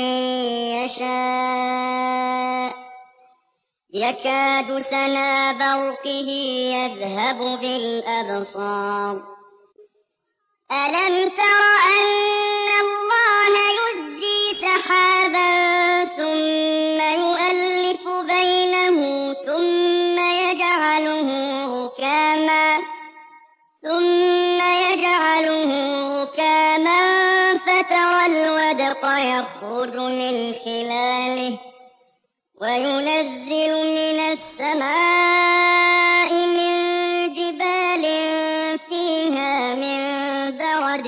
يشاء يكاد سنا برقه يذهب بالأبصار ألم تر أن الله يزجي سحابا ثم يؤلف بينه ثم يجعله ركاما فترى الودق يخرج من خلاله وينزل من السماء من جبال فيها من برد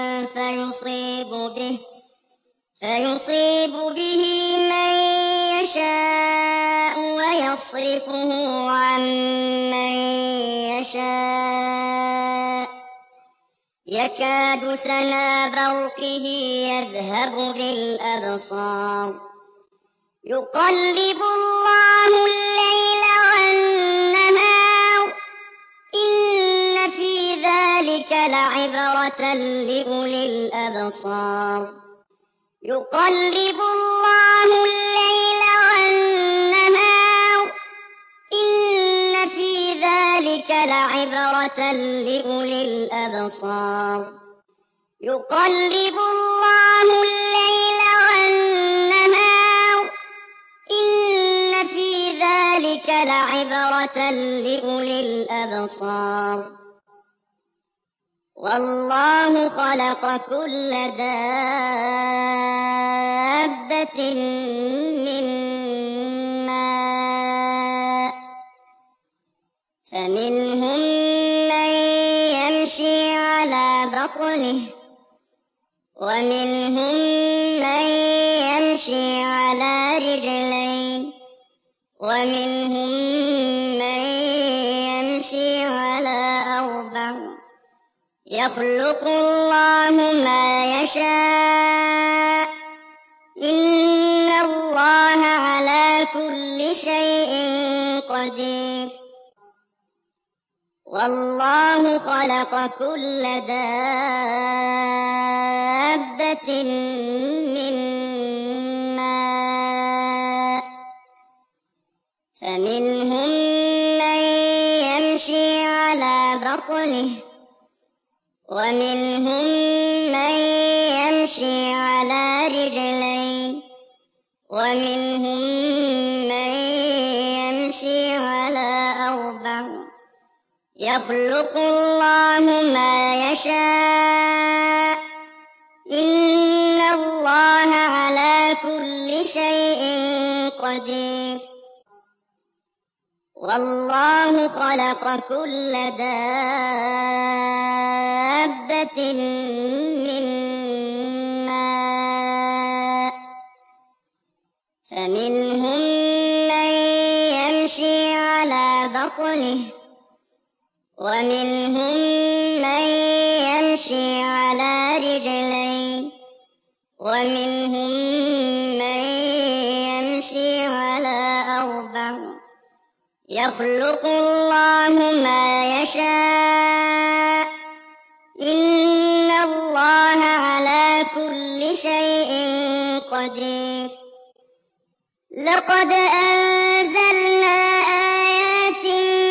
فيصيب به من يشاء ويصرفه عن من يشاء يكاد سنا برقه يذهب بالأبصار يقلب الله الليل والنهار إن في ذلك لعبرة لأولي الأبصار يقلب الله الليل والنهار إن في ذلك لعبرة لأولي الأبصار يقلب الله الليل والنهار إن في ذلك لعبرة لأولي الأبصار والله خلق كل دابة من ماء فمنهم من يمشي على بطنه ومنهم من يمشي على رجلين ومنهم من يمشي على أربع يخلق الله ما يشاء إن الله على كل شيء قدير والله خلق كل دابة من ماء فمنهم من يمشي على بطنه ومنهم من يمشي على رجلين ومنهم من يمشي على أربع يخلق الله ما يشاء إن الله على كل شيء قدير والله خلق كل دابة من ماء فمنهم من يمشي على بطنه ومنهم من يمشي على رجلين ومنهم من يمشي على أربع يخلق الله ما يشاء إن الله على كل شيء قدير لقد أنزلنا آيات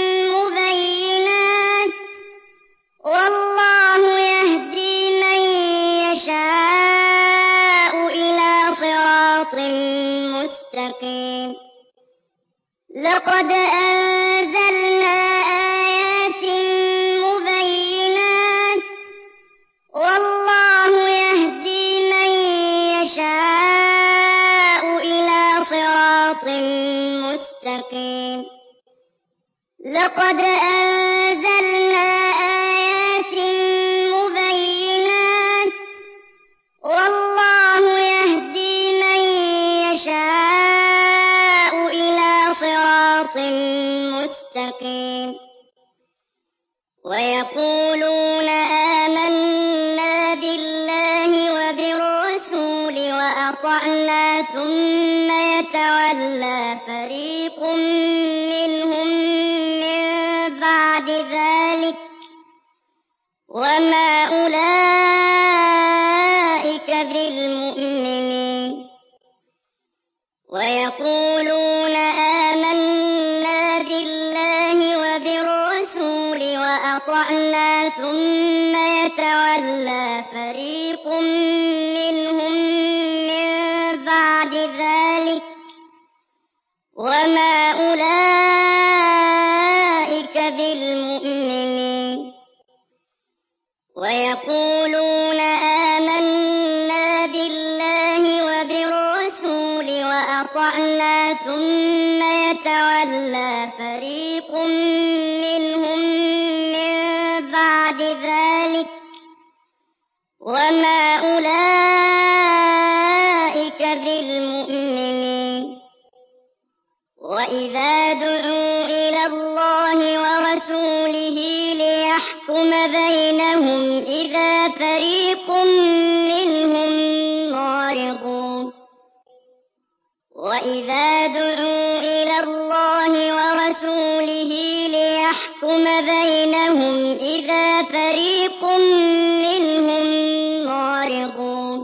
مبينات والله يهدي من يشاء إلى صراط مستقيم لقد أنزلنا آيات مبينات والله يهدي من يشاء إلى صراط مستقيم لقد أنزلنا آيات مبينات والله يهدي من يشاء إلى صراط مستقيم ويقولون آمنا بالله وبالرسول وأطعنا ثم يتولى فريق منهم من بعد ذلك وما أولئك بالمؤمنين ويقولون آمنا بالله وبالرسول وأطعنا ثم يتولى فريق منهم من بعد ذلك وما أولئك بالمؤمنين ويقولون آمنا بالله وبالرسول وأطعنا ثم يتولى فريق منهم من بعد ذلك وما أولئك بالمؤمنين وإذا دعوا إلى الله ورسوله ليحكم بينهم بينهم إذا فريق منهم معرضون وإذا دعوا إلى الله ورسوله ليحكم بينهم إذا فريق منهم معرضون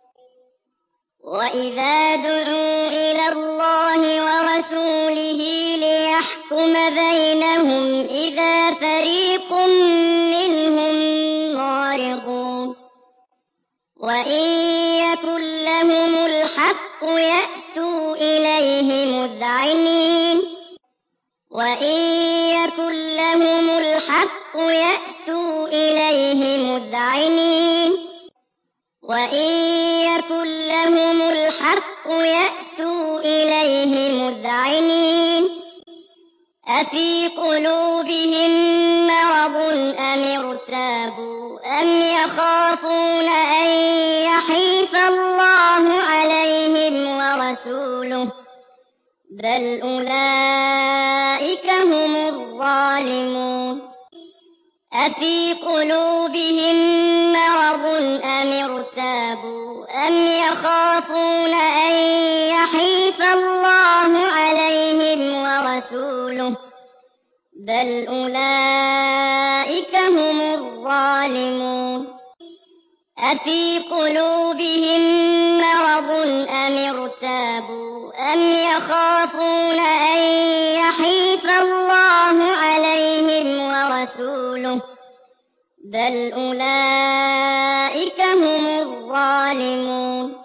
وإذا دعوا إلى الله ورسوله ليحكم بينهم إذا فريق منهم معرضون وإن يكن لهم الحق يأتوا إليه مذعنين وإن يكن لهم الحق يأتوا إليه مذعنين وإن يكن لهم الحق يأتوا إليه مذعنين أفي قلوبهم مرض أم ارتابوا أم يخافون أن يحيف الله عليهم ورسوله بل أولئك هم الظالمون أفي قلوبهم مرض أم ارتابوا أم يخافون أن يحيف الله عليهم ورسوله بل أولئك هم الظالمون أفي قلوبهم مرض أم ارتابوا أم يخافون أن يحيف الله عليهم ورسوله بل أولئك هم الظالمون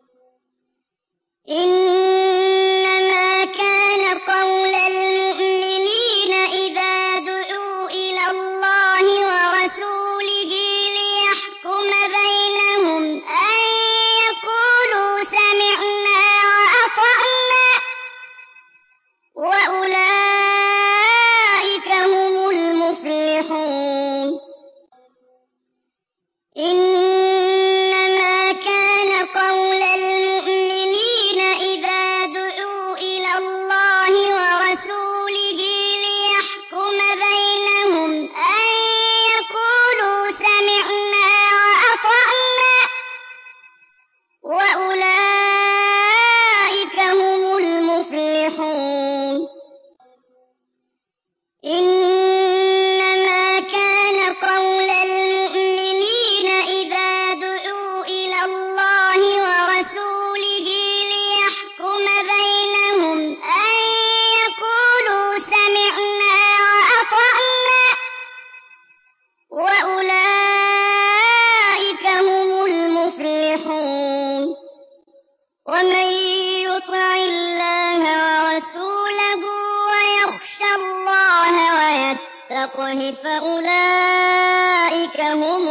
إنما كان قول المؤمنين إذا دعوا إلى الله ورسوله ليحكم بينهم أن يقولوا سمعنا وأطعنا وأولئك هم المفلحون إنما كان قول المؤمنين إذا دعوا إلى الله ورسوله ليحكم بينهم أن يقولوا سمعنا وأطعنا وأولئك هم المفلحون إنما كان قول المؤمنين إذا دعوا إلى الله ورسوله ليحكم بينهم أن يقولوا سمعنا وأطعنا وأولئك هم المفلحون ومن يطع الله ورسوله ويخشى الله ويتقه فأولئك هم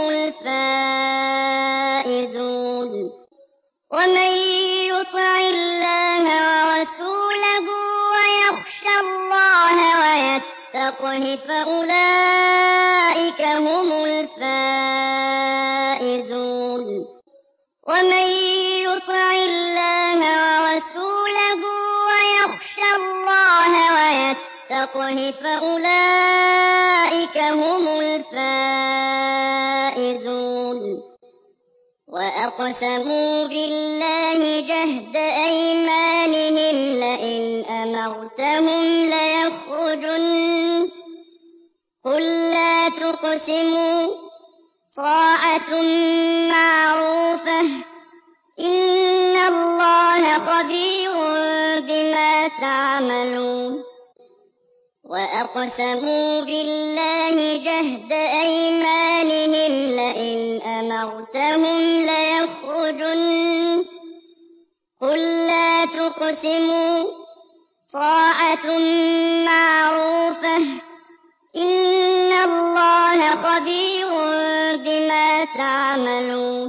الفائزون ومن يطع الله ورسوله ويخشى الله ويتقه فأولئك هم الفائزون ومن يطع الله ورسوله ويخشى الله ويتقه فأولئك هم الفائزون وأقسموا بالله جهد أيمانهم لئن أمرتهم ليخرجن قل لا تقسموا طاعة معروفة إن الله خبير بما تعملون وأقسموا بالله جهد أيمانهم لئن أمرتهم ليخرجن قل لا تقسموا طاعة معروفة إن الله خبير بما تعملون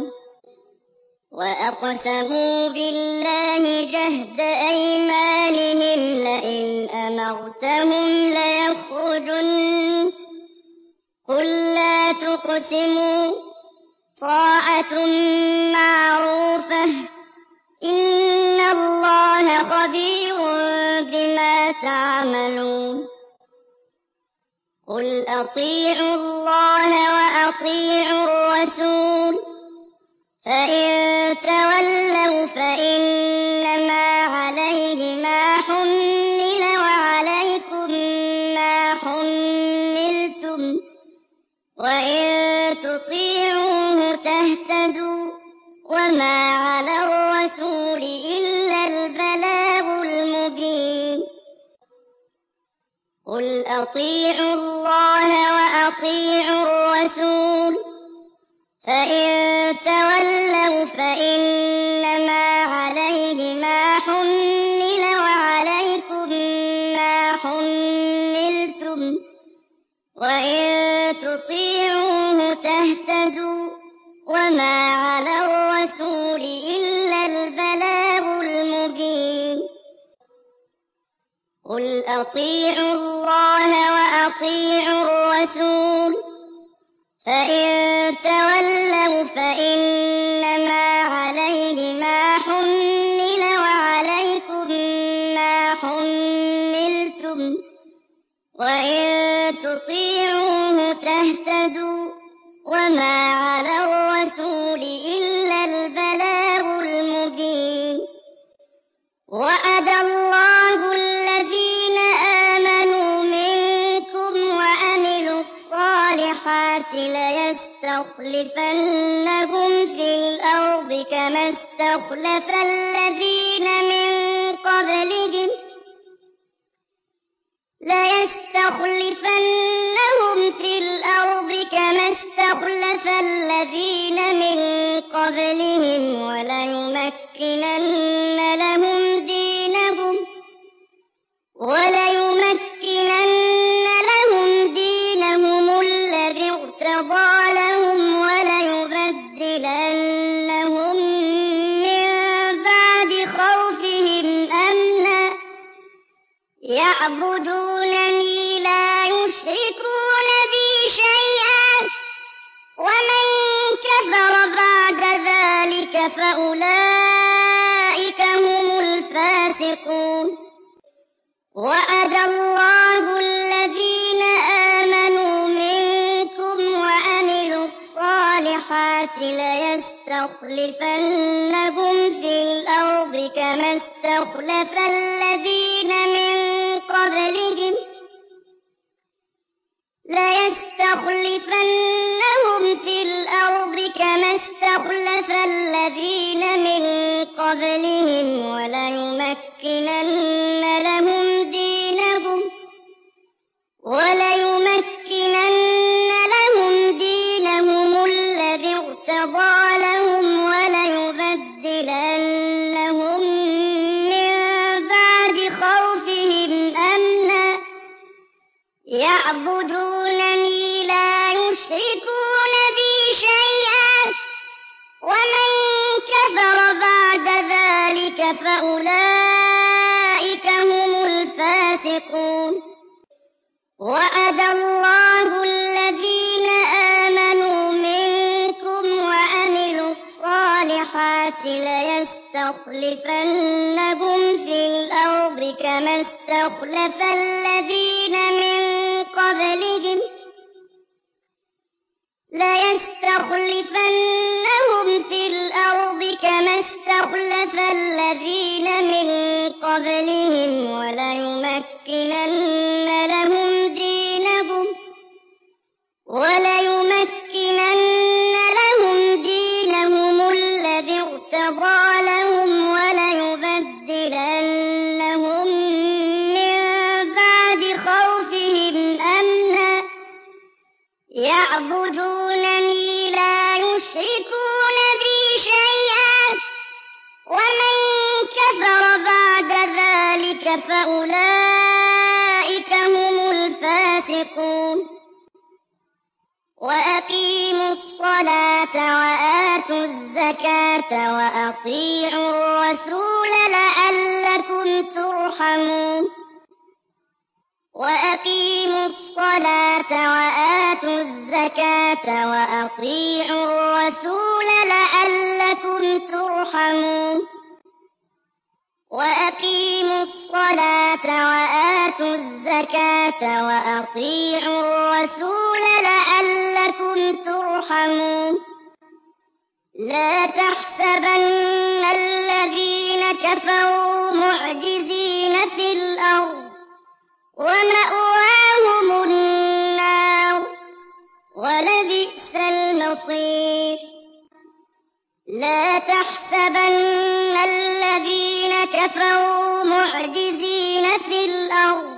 وأقسموا بالله جهد أيمانهم لئن أمرتهم ليخرجن قل لا تقسموا طاعة معروفة إن الله خبير بما تعملون قل أطيعوا الله وأطيعوا الرسول فإن تولوا فإنما عليه ما حمل وعليكم ما حملتم وإن تطيعوه تهتدوا وما على الرسول إلا البلاغ المبين قل أطيعوا الله وأطيعوا الرسول فإن تولوا فإنما عليه ما حمل وعليكم ما حملتم وإن تطيعوه تهتدوا وما على الرسول إلا البلاغ المبين قل أطيعوا الله وأطيعوا الرسول فإن تولوا فإنما عليه ما حمل وعليكم ما حملتم وإن تطيعوه تهتدوا وما على الرسول إلا البلاغ المبين وعد الله الذين آمنوا منكم وعملوا الصالحات ليستخلفنهم في الأرض كما استخلف الذين من قبلهم وليمكنن لهم دينهم الذي ارتضى لهم وليبدلنهم من بعد خوفهم أمنا يعبدونني لا يشركون بي شيئا ومن كفر بعد ذلك فأولئك هم الفاسقون وعد الله الذين آمنوا منكم وعملوا الصالحات ليستخلفنهم في الأرض كما استخلف الذين من قبلهم وليمكنن لهم دينهم الذي ارتضى لهم وليبدلنهم من بعد خوفهم أمنا يعبدونني لا يشركون بي شيئا ومن كفر بعد ذلك فأولئك هم الفاسقون وعد الله الذين آمنوا منكم وعملوا الصالحات ليستخلفنهم في الأرض كما استخلف الذين من قبلهم وليمكنن لهم دينهم الذي ارتضى لهم وليبدلنهم من بعد خوفهم أمنا يعبدونني لا يشركون بي شيئا ومن كفر بعد ذلك فأولئك هم الفاسقون وأقيموا الصلاة وآتوا الزكاة وأطيعوا الرسول لعلكم ترحمون وأقيموا الصلاة وآتوا الزكاة وأطيعوا الرسول لعلكم ترحمون وأقيموا الصلاة وآتوا الزكاة وأطيعوا الرسول لعلكم ترحمون لا تحسبن الذين كفروا معجزين في الأرض ومأواهم النار ولبئس المصير لا تحسبن الذين كفروا معجزين في الأرض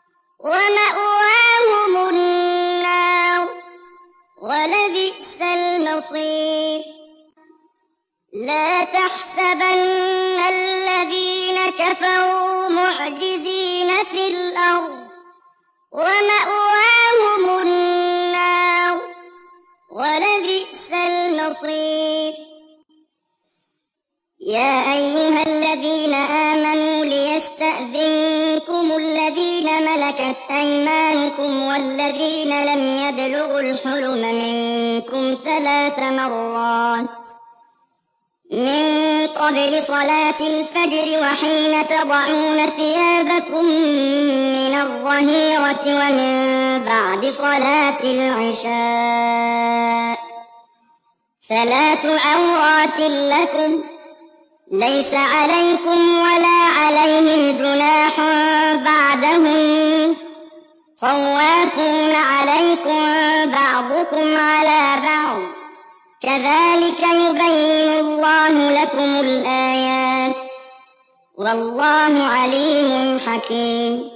ومأواهم النار ولبئس المصير لا تحسبن الذين كفروا معجزين في الأرض ومأواهم النار ولبئس المصير يا أيها الذين آمنوا ليستأذنكم الذين ملكت أيمانكم والذين لم يبلغوا الحلم منكم 3 مرات من قبل صلاة الفجر وحين تضعون ثيابكم من الظهيرة ومن بعد صلاة العشاء 3 عورات لكم ليس عليكم ولا عليهم جناح بعدهم طوافون عليكم بعضكم على بعض كذلك يبين الله لكم الآيات والله عليم حكيم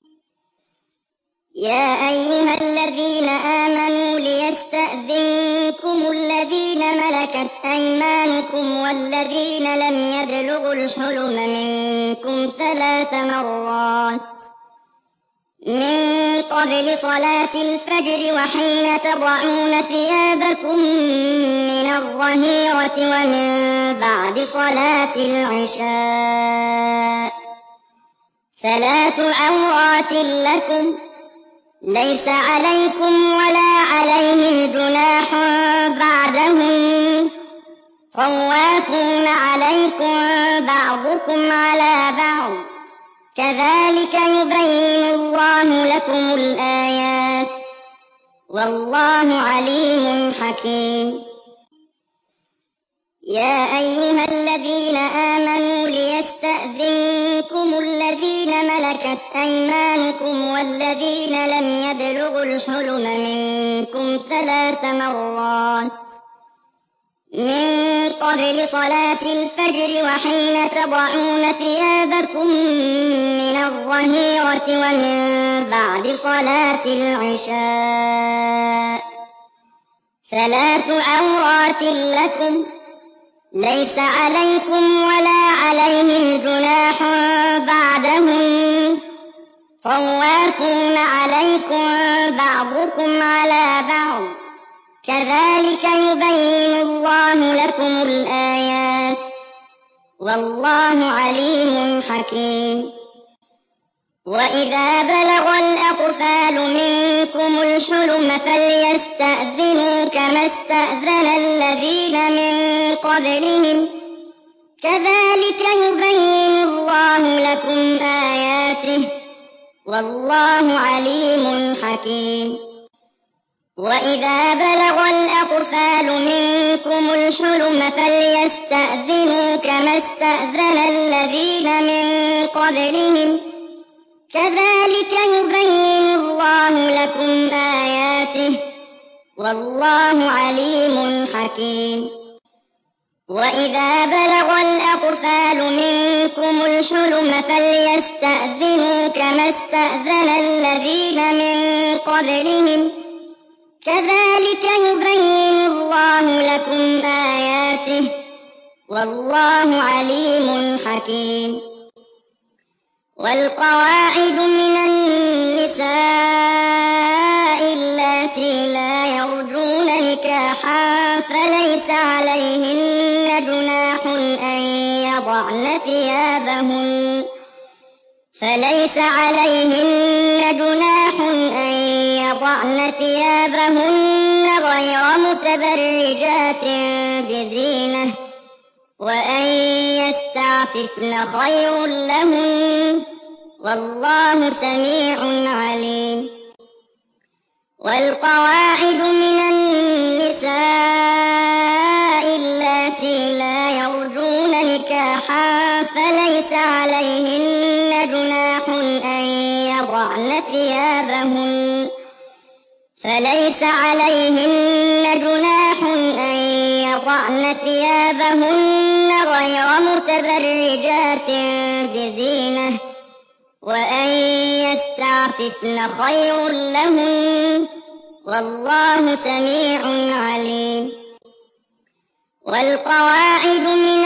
يا أيها الذين آمنوا ليستأذنكم الذين ملكت أيمانكم والذين لم يبلغوا الحلم منكم 3 مرات من قبل صلاة الفجر وحين تضعون ثيابكم من الظهيرة ومن بعد صلاة العشاء 3 عورات لكم ليس عليكم ولا عليهم جناح بعدهم طوافون عليكم بعضكم على بعض كذلك يبين الله لكم الآيات والله عليم حكيم يا أيها الذين آمنوا ليستأذنكم الذين ملكت أيمانكم والذين لم يبلغوا الحلم منكم 3 مرات من قبل صلاة الفجر وحين تضعون ثيابكم من الظهيرة ومن بعد صلاة العشاء 3 عورات لكم ليس عليكم ولا عليهم جناح بعدهم طوافون عليكم بعضكم على بعض كذلك يبين الله لكم الآيات والله عليم حكيم وإذا بلغ الأطفال منكم الحلم فليستأذنوا كما استأذن الذين من قبلهم كذلك يبين الله لكم آياته والله عليم حكيم وإذا بلغ الأطفال منكم الحلم فليستأذنوا كما استأذن الذين من قبلهم كذلك يبين الله لكم آياته والله عليم حكيم وإذا بلغ الأطفال منكم الحلم فليستأذنوا كما استأذن الذين من قبلهم كذلك يبين الله لكم آياته والله عليم حكيم والقواعد من النساء اللاتي لا يرجون نكاحا فليس عليهن جناح أن يضعن ثيابهن غير متبرجات بزينة وأن يستعففن خير لهن والله سميع عليم والقواعد من النساء اللاتي لا يرجون نكاحا فليس عليهن جناح أن يضعن ثيابهن غير متبرجات بزينة وأن يستعففن خير لهن والله سميع عليم. والقواعد من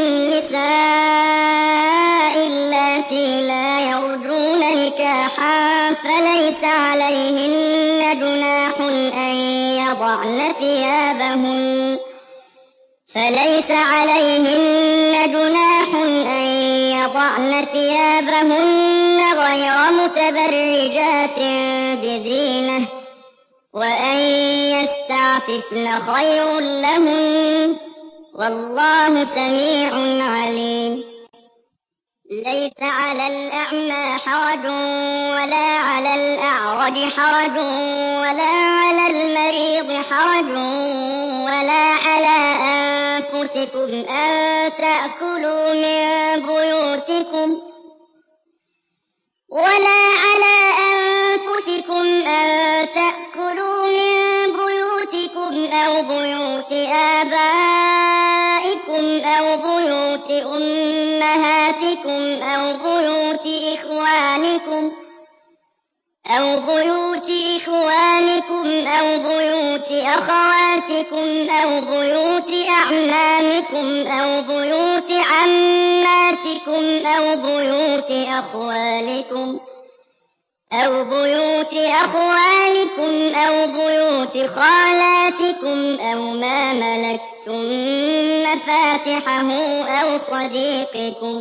النساء اللاتي لا يرجون نكاحا فليس عليهن جناح أن يضعن ثيابهن غير متبرجات بزينة وأن يستعففن خير لهن والله سميع عليم. ليس على الأعمى حرج ولا على الأعرج حرج ولا على المريض حرج ولا على أنفسكم أن تأكلوا من بيوتكم أو بيوت آبائكم أو بيوت أمهاتكم أو بيوت إخوانكم أو بيوت أخواتكم أو بيوت أعمامكم أو بيوت عماتكم أو بيوت أخوالكم أو بيوت خالاتكم أو ما ملكتم مفاتحه أو صديقكم.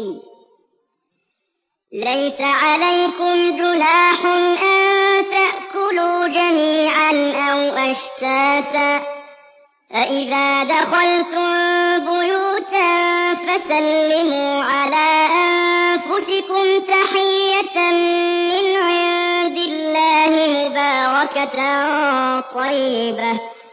ليس عليكم جناح أن تأكلوا جميعا أو أشتاتا فإذا دخلتم بيوتا فسلموا على أنفسكم تحية من عند الله مباركة طيبة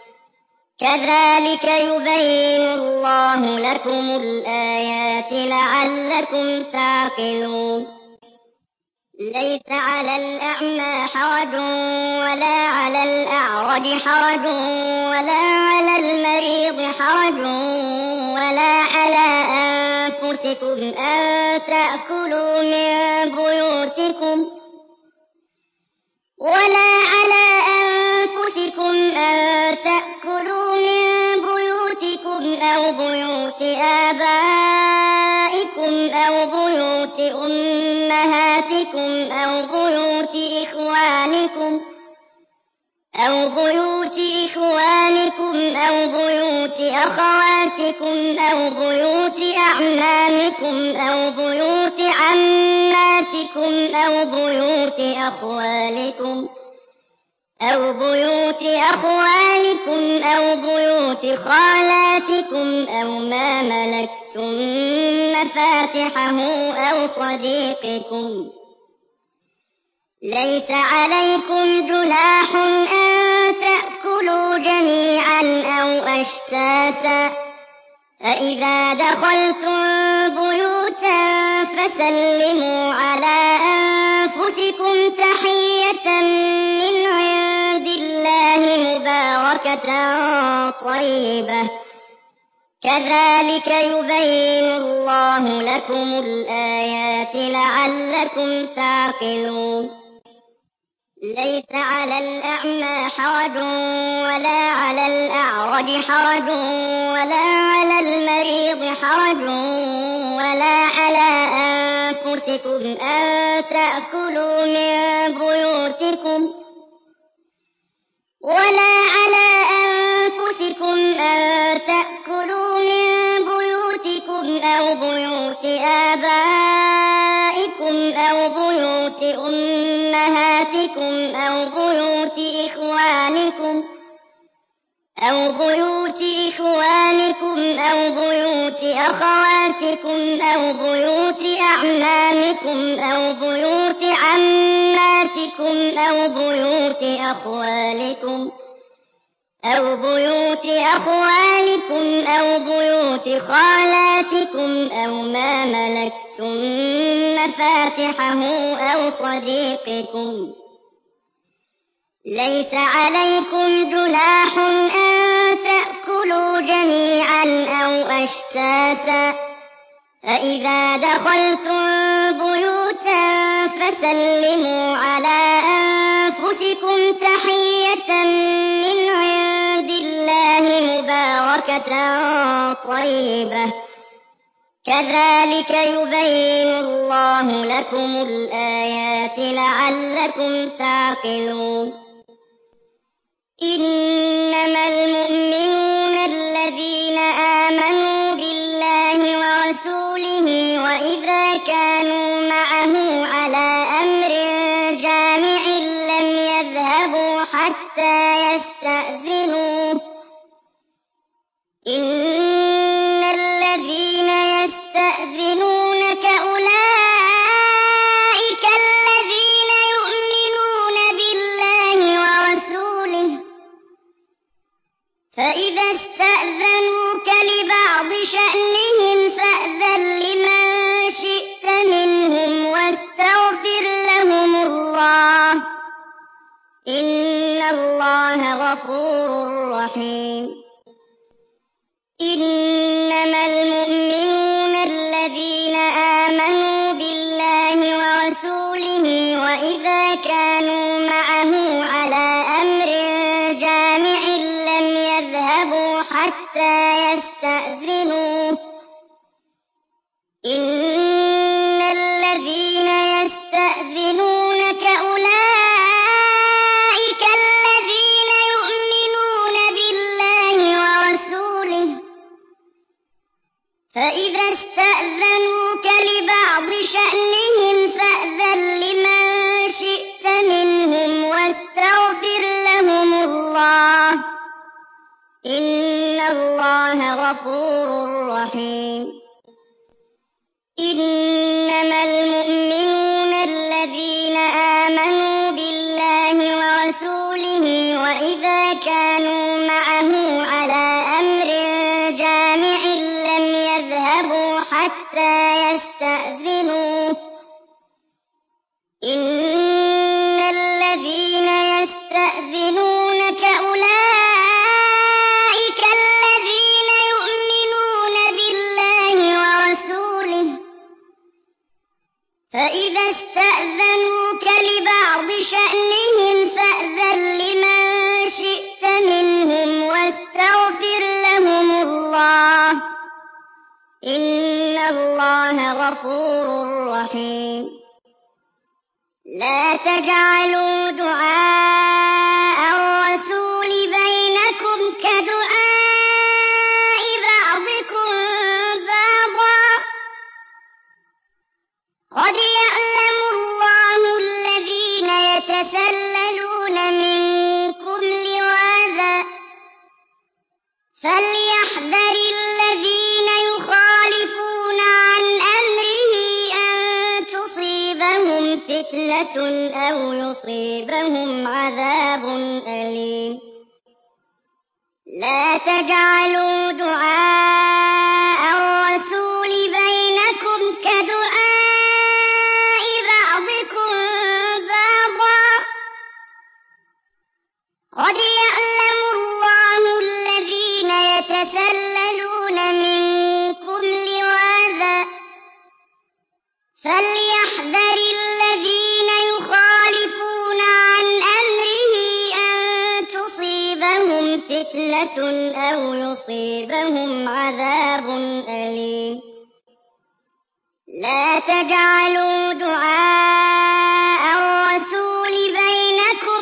كذلك يبين الله لكم الآيات لعلكم تعقلون. ليس على الأعمى حرج ولا على الأعرج حرج ولا على المريض حرج ولا على أنفسكم أن تأكلوا من بيوتكم أو بيوت آبائكم أو بيوت أمهاتكم أو بيوت إخوانكم أو بيوت أخواتكم أو بيوت أعمامكم أو بيوت عماتكم أو بيوت أخوالكم أو بيوت خالاتكم أو ما ملكتم مفاتحه أو صديقكم. ليس عليكم جناح أن تأكلوا جميعا أو أشتاتا فإذا دخلتم بيوتا فسلموا على أنفسكم تحية من عند الله مباركة طيبة كذلك يبين الله لكم الآيات لعلكم تعقلون. ليس على الأعمى حرج ولا على الأعرج حرج ولا على المريض حرج ولا على أنفسكم أن تأكلوا من بيوتكم أو بيوت آبائكم أو بيوت أمهاتكم أو بيوت إخوانكم أزواجكم أو بيوت أخواتكم أو بيوت أعمامكم أو بيوت عماتكم أو بيوت أخوالكم أو بيوت خالاتكم أو ما ملكتم مفاتحه أو صديقكم. ليس عليكم جناح أن تأكلوا جميعا أو أشتاتا، فإذا دخلتم بيوتا فسلموا على أنفسكم تحية من عند الله مباركة طيبة، كذلك يبين الله لكم الآيات لعلكم تعقلون. إنما المؤمنون الذين آمنوا بالله ورسوله وإذا كانوا معه على أمر جامع لم يذهبوا حتى يستأذنوه. إن الذين يستأذنونك أولئك الذين يؤمنون بالله ورسوله، فإذا استأذنوك لبعض شأنهم فأذن لمن شئت منهم واستغفر لهم الله، إن الله غفور رحيم. إنما المؤمنون الذين آمنوا بالله ورسوله وإذا كانوا معه على أمر جامع لم يذهبوا حتى يستأذنوه. إن الذين يستأذنونك أولئك الذين يؤمنون بالله ورسوله، فإذا استأذنوك لبعض شأنهم فأذن لمن شئت منهم واستغفر لهم الله، إن الله غفور رحيم. إنما المؤمنون الذين آمنوا بالله ورسوله وإذا كانوا معه على أمر جامع لم يذهبوا حتى يستأذنوه. إن الذين يستأذنونك أولئك الذين يؤمنون بالله ورسوله، فإذا استأذنوك لبعض شأنهم فأذن لمن شئت منهم واستغفر لهم الله، إن الله غفور رحيم. لا تجعلوا دعاء الرسول بينكم كدعاء بعضكم بعضا، قد يعلم الله الذين يتسللون منكم لواذا، فليحذر الذين يخالفون عن أمره أن تصيبهم فتنة أو يصيبهم عذاب أليم. لا تجعلوا دعاء الرسول بينكم كدعاء بعضكم بعضا، قد يعلم الله الذين يتسللون منكم لواذا، فليحذر الذين يخالفون عن أمره أن تصيبهم فتنة أو يصيبهم عذاب أليم. لا تجعلوا دعاء الرسول بينكم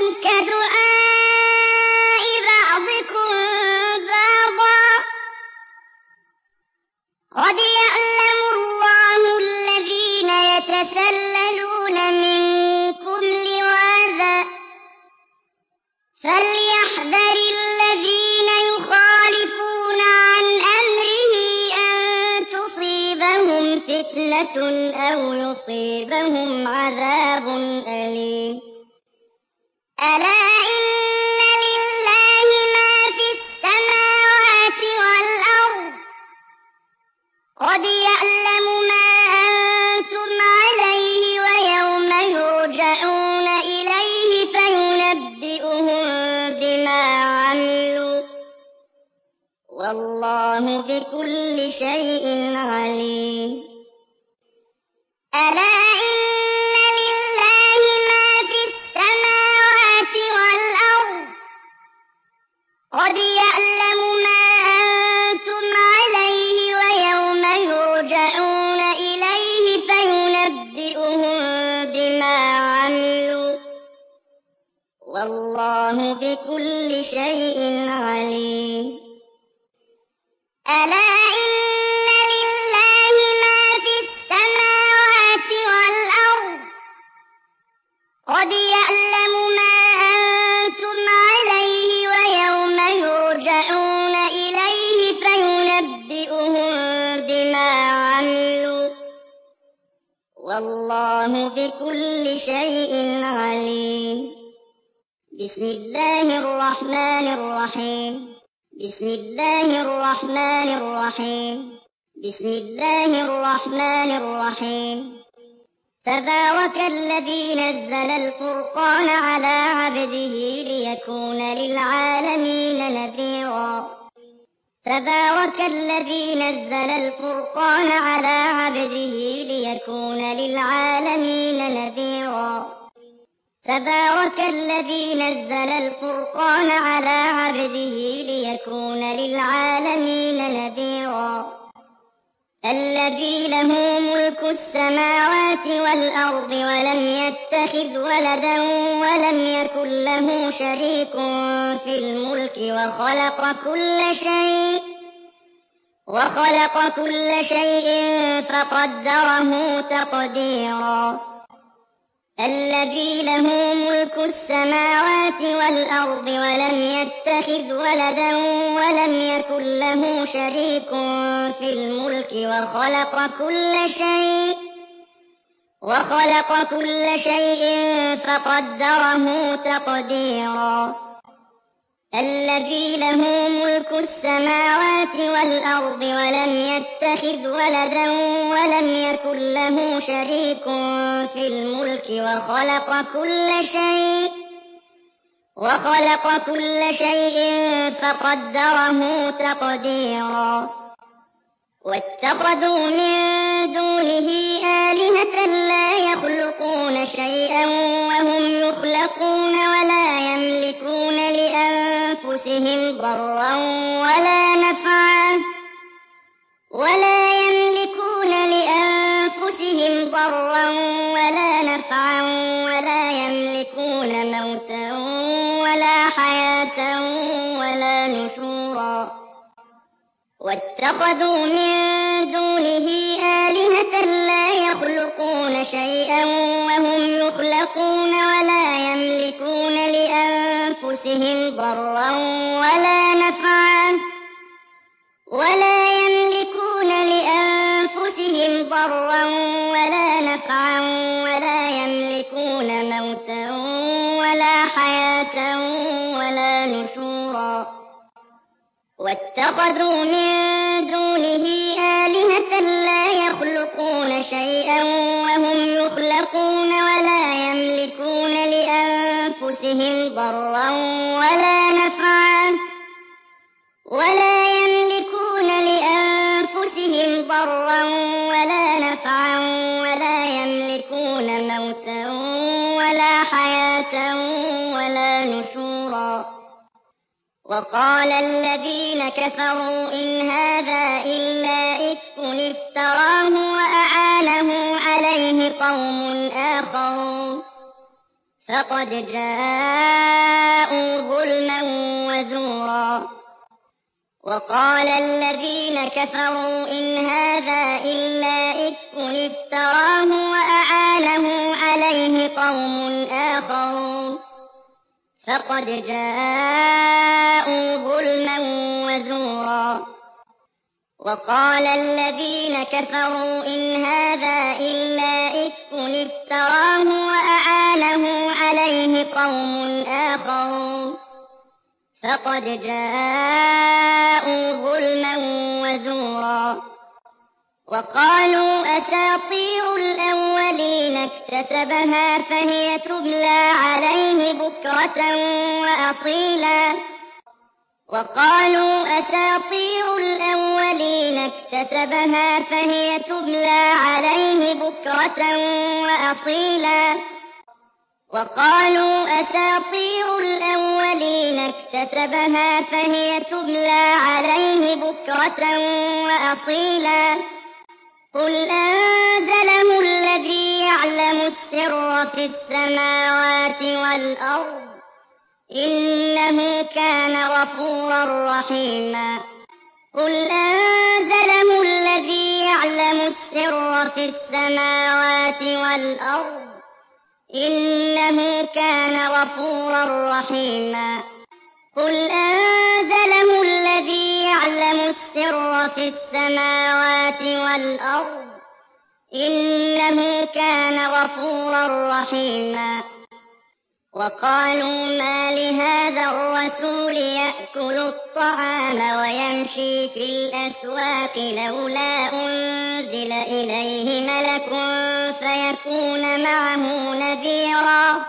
كدعاء بعضكم بعضا، قد يعلم الله الذين يتسللون منكم لواذا، فليحذر الذين يخالفون عن أمره فتنة أو يصيبهم عذاب أليم ألا إن لله ما في السماوات والأرض قد يعلم ما أنتم عليه ويوم يرجعون إليه فينبئهم بما عملوا والله بكل شيء عليم ألا إن لله ما في السماوات والأرض قد يعلم ما أنتم عليه ويوم يرجعون إليه فينبئهم بما عملوا والله بكل شيء عليم ألا إن لله ما في السماوات والأرض قد يعلم ما أنتم عليه ويوم يرجعون إليه فينبئهم بما عملوا والله بكل شيء عليم بسم الله الرحمن الرحيم بسم الله الرحمن الرحيم بسم الله الرحمن الرحيم تبارك الذي نزل الفرقان على عبده ليكون للعالمين نذيرا تبارك الذي نزل الفرقان على عبده ليكون للعالمين نذيرا تبارك الذي نزل الفرقان على عبده ليكون للعالمين نذيرا الذي له ملك السماوات والأرض ولم يتخذ ولدا ولم يكن له شريك في الملك وخلق كل شيء فقدره تقديرا الذي له ملك السماوات والأرض ولم يتخذ ولدا ولم يكن له شريك في الملك وخلق كل شيء فقدره تقديرا الذي له ملك السماوات والأرض ولم يتخذ ولدا ولم يكن له شريك في الملك وخلق كل شيء فقدره تقديرا واتخذوا من دونه آلهة لا يخلقون شيئا وهم يخلقون ولا يملكون لأنفسهم ضرا ولا نفعا ولا يملكون موتا ولا حياة ولا نشورا واتخذوا من دونه آلهة لا يخلقون شيئا وهم يخلقون ولا يملكون لأنفسهم ضرا ولا نفعا ولا يملكون موتا ولا حياة ولا نشورا واتخذوا من دونه آلهة لا يخلقون شيئا وهم يخلقون ولا يملكون لأنفسهم ضرا ولا نفعا ولا يملكون موتا ولا حياة ولا نشورا وقال الذين كفروا إن هذا إلا إفك افتراه وأعانه عليه قوم آخرون فقد جاءوا ظلما وزورا وقال الذين كفروا إن هذا إلا إفك افتراه وأعانه عليه قوم آخرون فقد جاءوا ظلما وزورا وقال الذين كفروا إن هذا إلا إفك افتراه وأعانه عليه قوم آخرون فقد جاءوا ظلما وزورا وقالوا أساطير الأولين اكتتبها فهي تملى عليه بكرة وأصيلا وقالوا أساطير الأولين اكتتبها فهي تملى عليه بكرة وأصيلا وقالوا أساطير الأولين اكتتبها فهي تملى عليه بكرة وأصيلا قل أنزله الذي يعلم السر في السماوات والأرض إنه كان غفورا رحيما قل أنزله الذي يعلم السر في السماوات والأرض إنه كان غفورا رحيما قل أنزله الذي يعلم السر في السماوات والأرض إنه كان غفورا رحيما وقالوا ما لهذا الرسول يأكل الطعام ويمشي في الأسواق لولا أنزل إليه ملك فيكون معه نذيرا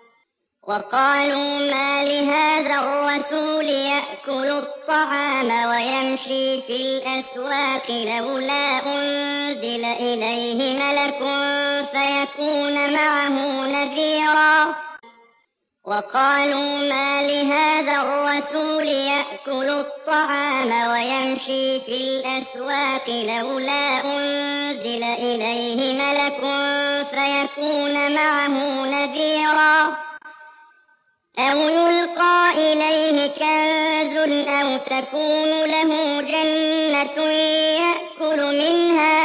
وقالوا ما لهذا الرسول يأكل الطعام ويمشي في الأسواق لولا أنزل إليه ملك فيكون معه نذيرا وقالوا ما لهذا الرسول يأكل الطعام ويمشي في الأسواق لولا أنزل إليه ملك فيكون معه نذيرا أو يلقى إليه كنز أو تكون له جنة يأكل منها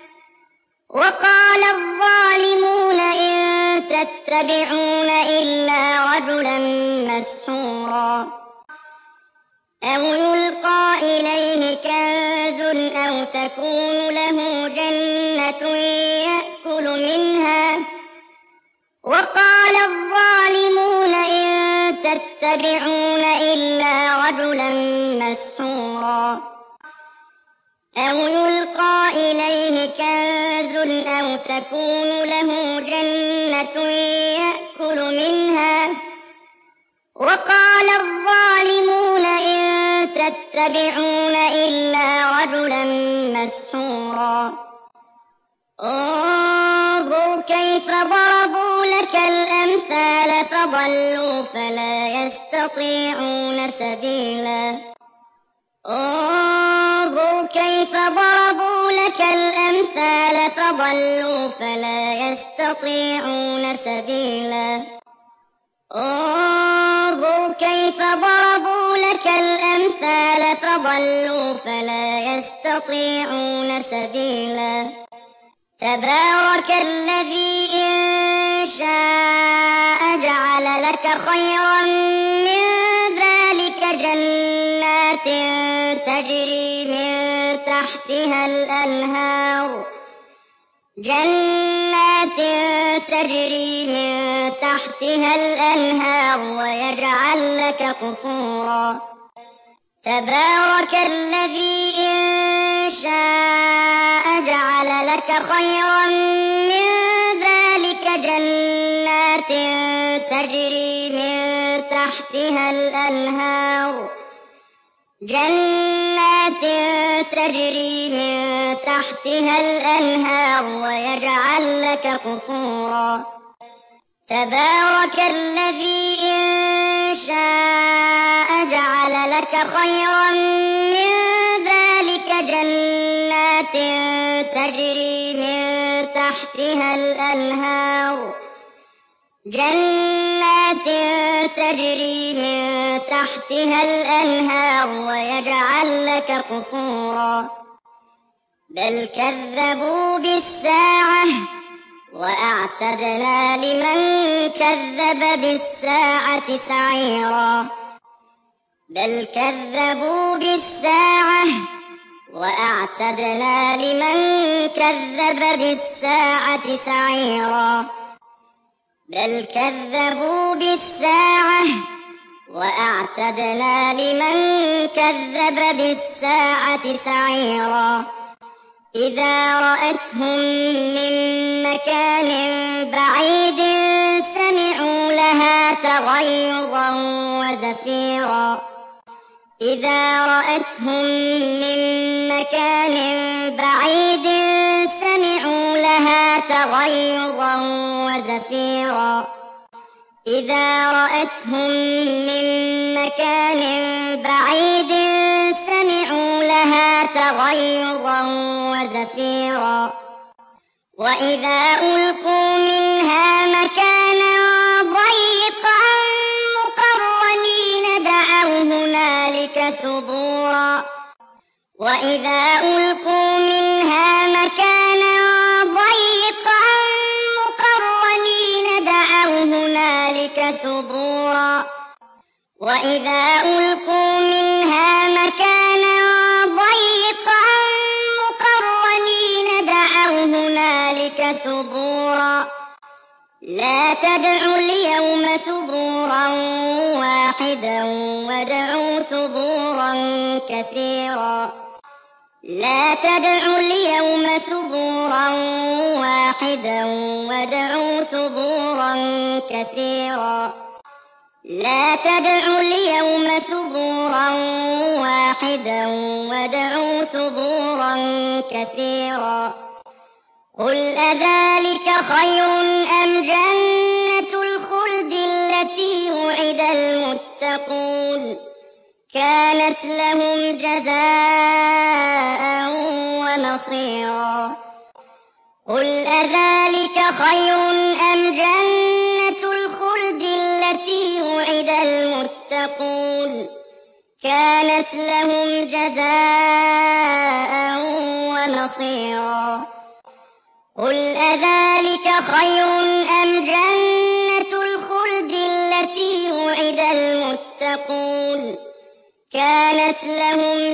وقال الظالمون إن تتبعون إلا رجلا مسحورا أو يلقى إليه كنز أو تكون له جنة يأكل منها وقال الظالمون إن تتبعون إلا رجلا مسحورا أو يلقى إليه كنز أو تكون له جنة يأكل منها وقال الظالمون إن تتبعون إلا رجلا مسحورا انظر كيف ضربوا لك الأمثال فضلوا فلا يستطيعون سبيلا انظر كيف ضربوا لك الأمثال فضلوا فلا يستطيعون سبيلا انظر كيف ضربوا لك الأمثال فضلوا فلا يستطيعون سبيلا تبارك الذي إن شاء جعل لك خيرا من ذلك جنات تجري من تحتها الأنهار ويجعل لك قصورا تبارك الذي إن شاء جعل لك خيرا من ذلك جنات تجري من تحتها الأنهار ويجعل لك قصورا تبارك الذي إن شاء جعل لك خيرا من ذلك جنات تجري من تحتها الأنهار ويجعل لك قصورا بل كذبوا بالساعة وأعتدنا لمن كذب بالساعة سعيرا بل كذبوا بالساعة وأعتدنا لمن كذب بالساعة سعيرا بل كذبوا بالساعة وأعتدنا لمن كذب بالساعة سعيرا إذا رأتهم من مكان بعيد سمعوا لها تغيظا وزفيرا إذا رأتهم من مكان بعيد سمعوا لها تغيظا وزفيرا إذا رأتهم من مكان بعيد سمعوا لها تغيظا وزفيرا وإذا ألقوا منها مكانا ضيقا مقرنين دعوا هنالك ثبورا وإذا ألقوا منها مكانا ضيقا مقرنين دعوا هنالك ثبورا وإذا ألقوا منها مكانا ضيقا مقرنين دعوا هنالك ثبورا لا تدعوا اليوم ثبورا واحدا وادعوا ثبورا كثيرا لا تدعوا اليوم ثبورا واحدا وادعوا ثبورا كثيرا لا تدعوا اليوم ثبورا واحدا وادعوا ثبورا كثيرا قل أذلك خير أم جنة الخلد التي وعد المتقون كانت لهم جزاء ومصيرا قل أذلك خير أم جنة الخلد التي وعد المتقون كانت لهم جزاء ومصيرا قل أذلك خير أم جنة الخلد التي وعد المتقون كانت لهم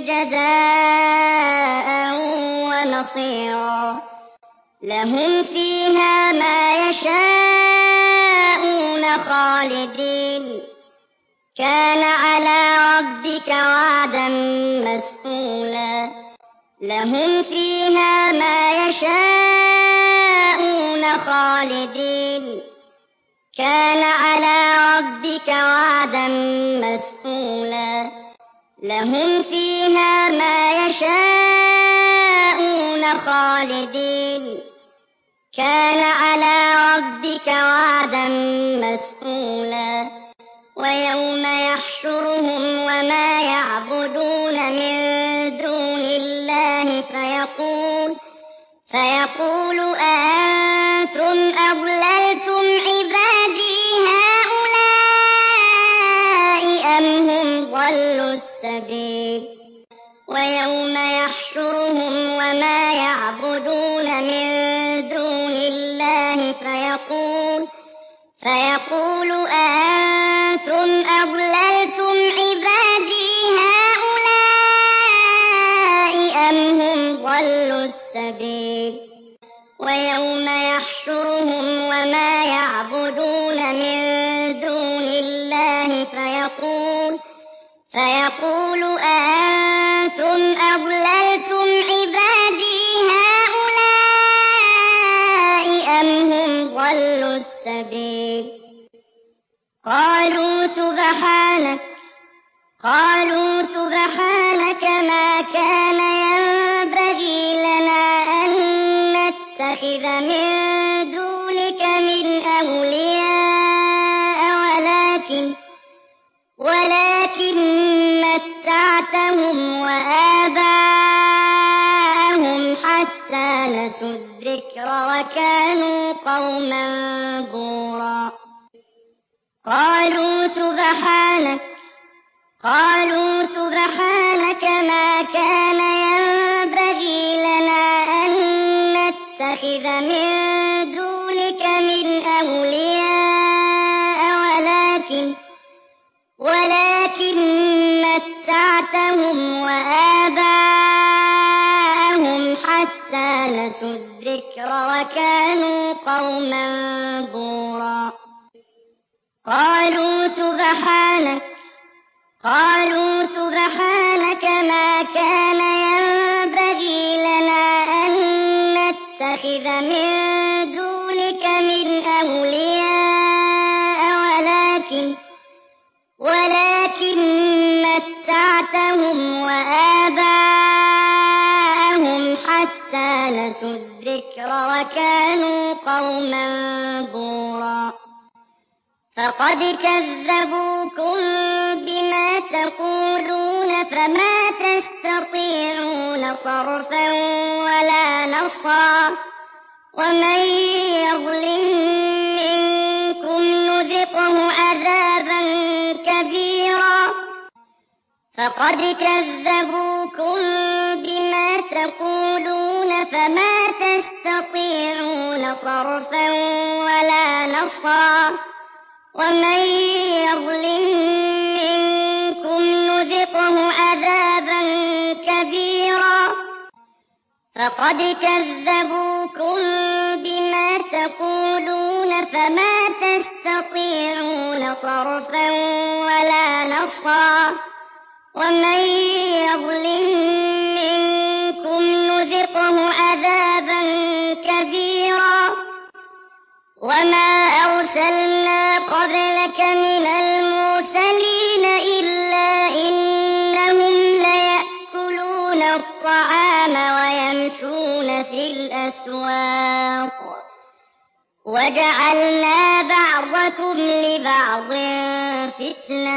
جزاء ومصيرا لهم فيها ما يشاءون خالدين كان على ربك وعدا مسئولا لهم فيها ما يشاءون خالدين كان على ربك وعدا مسئولا لهم فيها ما يشاءون خالدين كان على ربك وعدا مسئولا ويوم يحشرهم وما يعبدون من دون الله فيقول أأنتم أضللتم عبادي هؤلاء أم هم ضلوا السبيل ويوم يحشرهم وما يعبدون من دون الله فيقول أأنتم أضللتم عبادي هؤلاء أم هم ضلوا السبيل ويوم يحشرهم وما يعبدون من دون الله فيقول أأنتم أضللتم عبادي هؤلاء أم هم ضلوا السبيل قالوا سبحانك ما كان ينبغي لنا أن نتخذ من دونك من أولياء ولكن متعتهم وآباءهم حتى نسوا الذكر وكانوا قوما بورا قالوا سبحانك ما كان ينبغي لنا أن نتخذ من دونك من أولياء ولكن متعتهم وآباءهم نسوا الذكر وكانوا قوما بورا. قالوا سبحانك ما كان ينبغي لنا أن نتخذ من دونك من أولياء ولكن متعتهم وآباءهم حتى نسوا الذكر وكانوا قوما بورا. فقد كذبوكم بما تقولون فما تستطيعون صرفا ولا نصرا، ومن يظلم منكم نذقه عذابا كبيرا. فقد كذبوكم بما تقولون فما تستطيعون صرفا ولا نصرا، ومن يظلم منكم نذقه عذابا كبيرا. فقد كذبوكم بما تقولون فما تستطيعون صرفا ولا نصرا، ومن يظلم منكم نذقه عذابا كبيرا. وما أرسلنا قبلك من المرسلين إلا إنهم ليأكلون الطعام ويمشون في الأسواق، وجعلنا بعضكم لبعض فتنة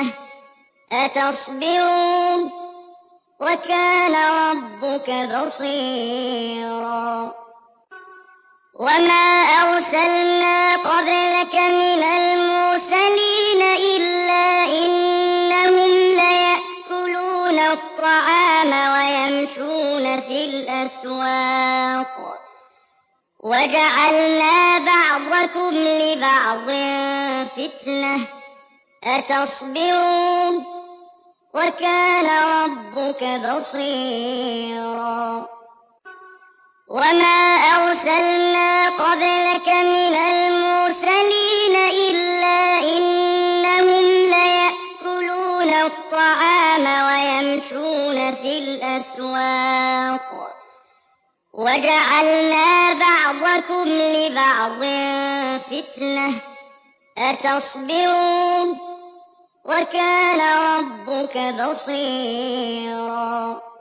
أتصبرون وكان ربك بصيرا. وما أرسلنا قبلك من المرسلين إلا إنهم ليأكلون الطعام ويمشون في الأسواق، وجعلنا بعضكم لبعض فتنة أتصبرون وكان ربك بصيرا. وما أرسلنا قبلك من المرسلين إلا إنهم ليأكلون الطعام ويمشون في الأسواق، وجعلنا بعضكم لبعض فتنة أتصبرون وكان ربك بصيرا.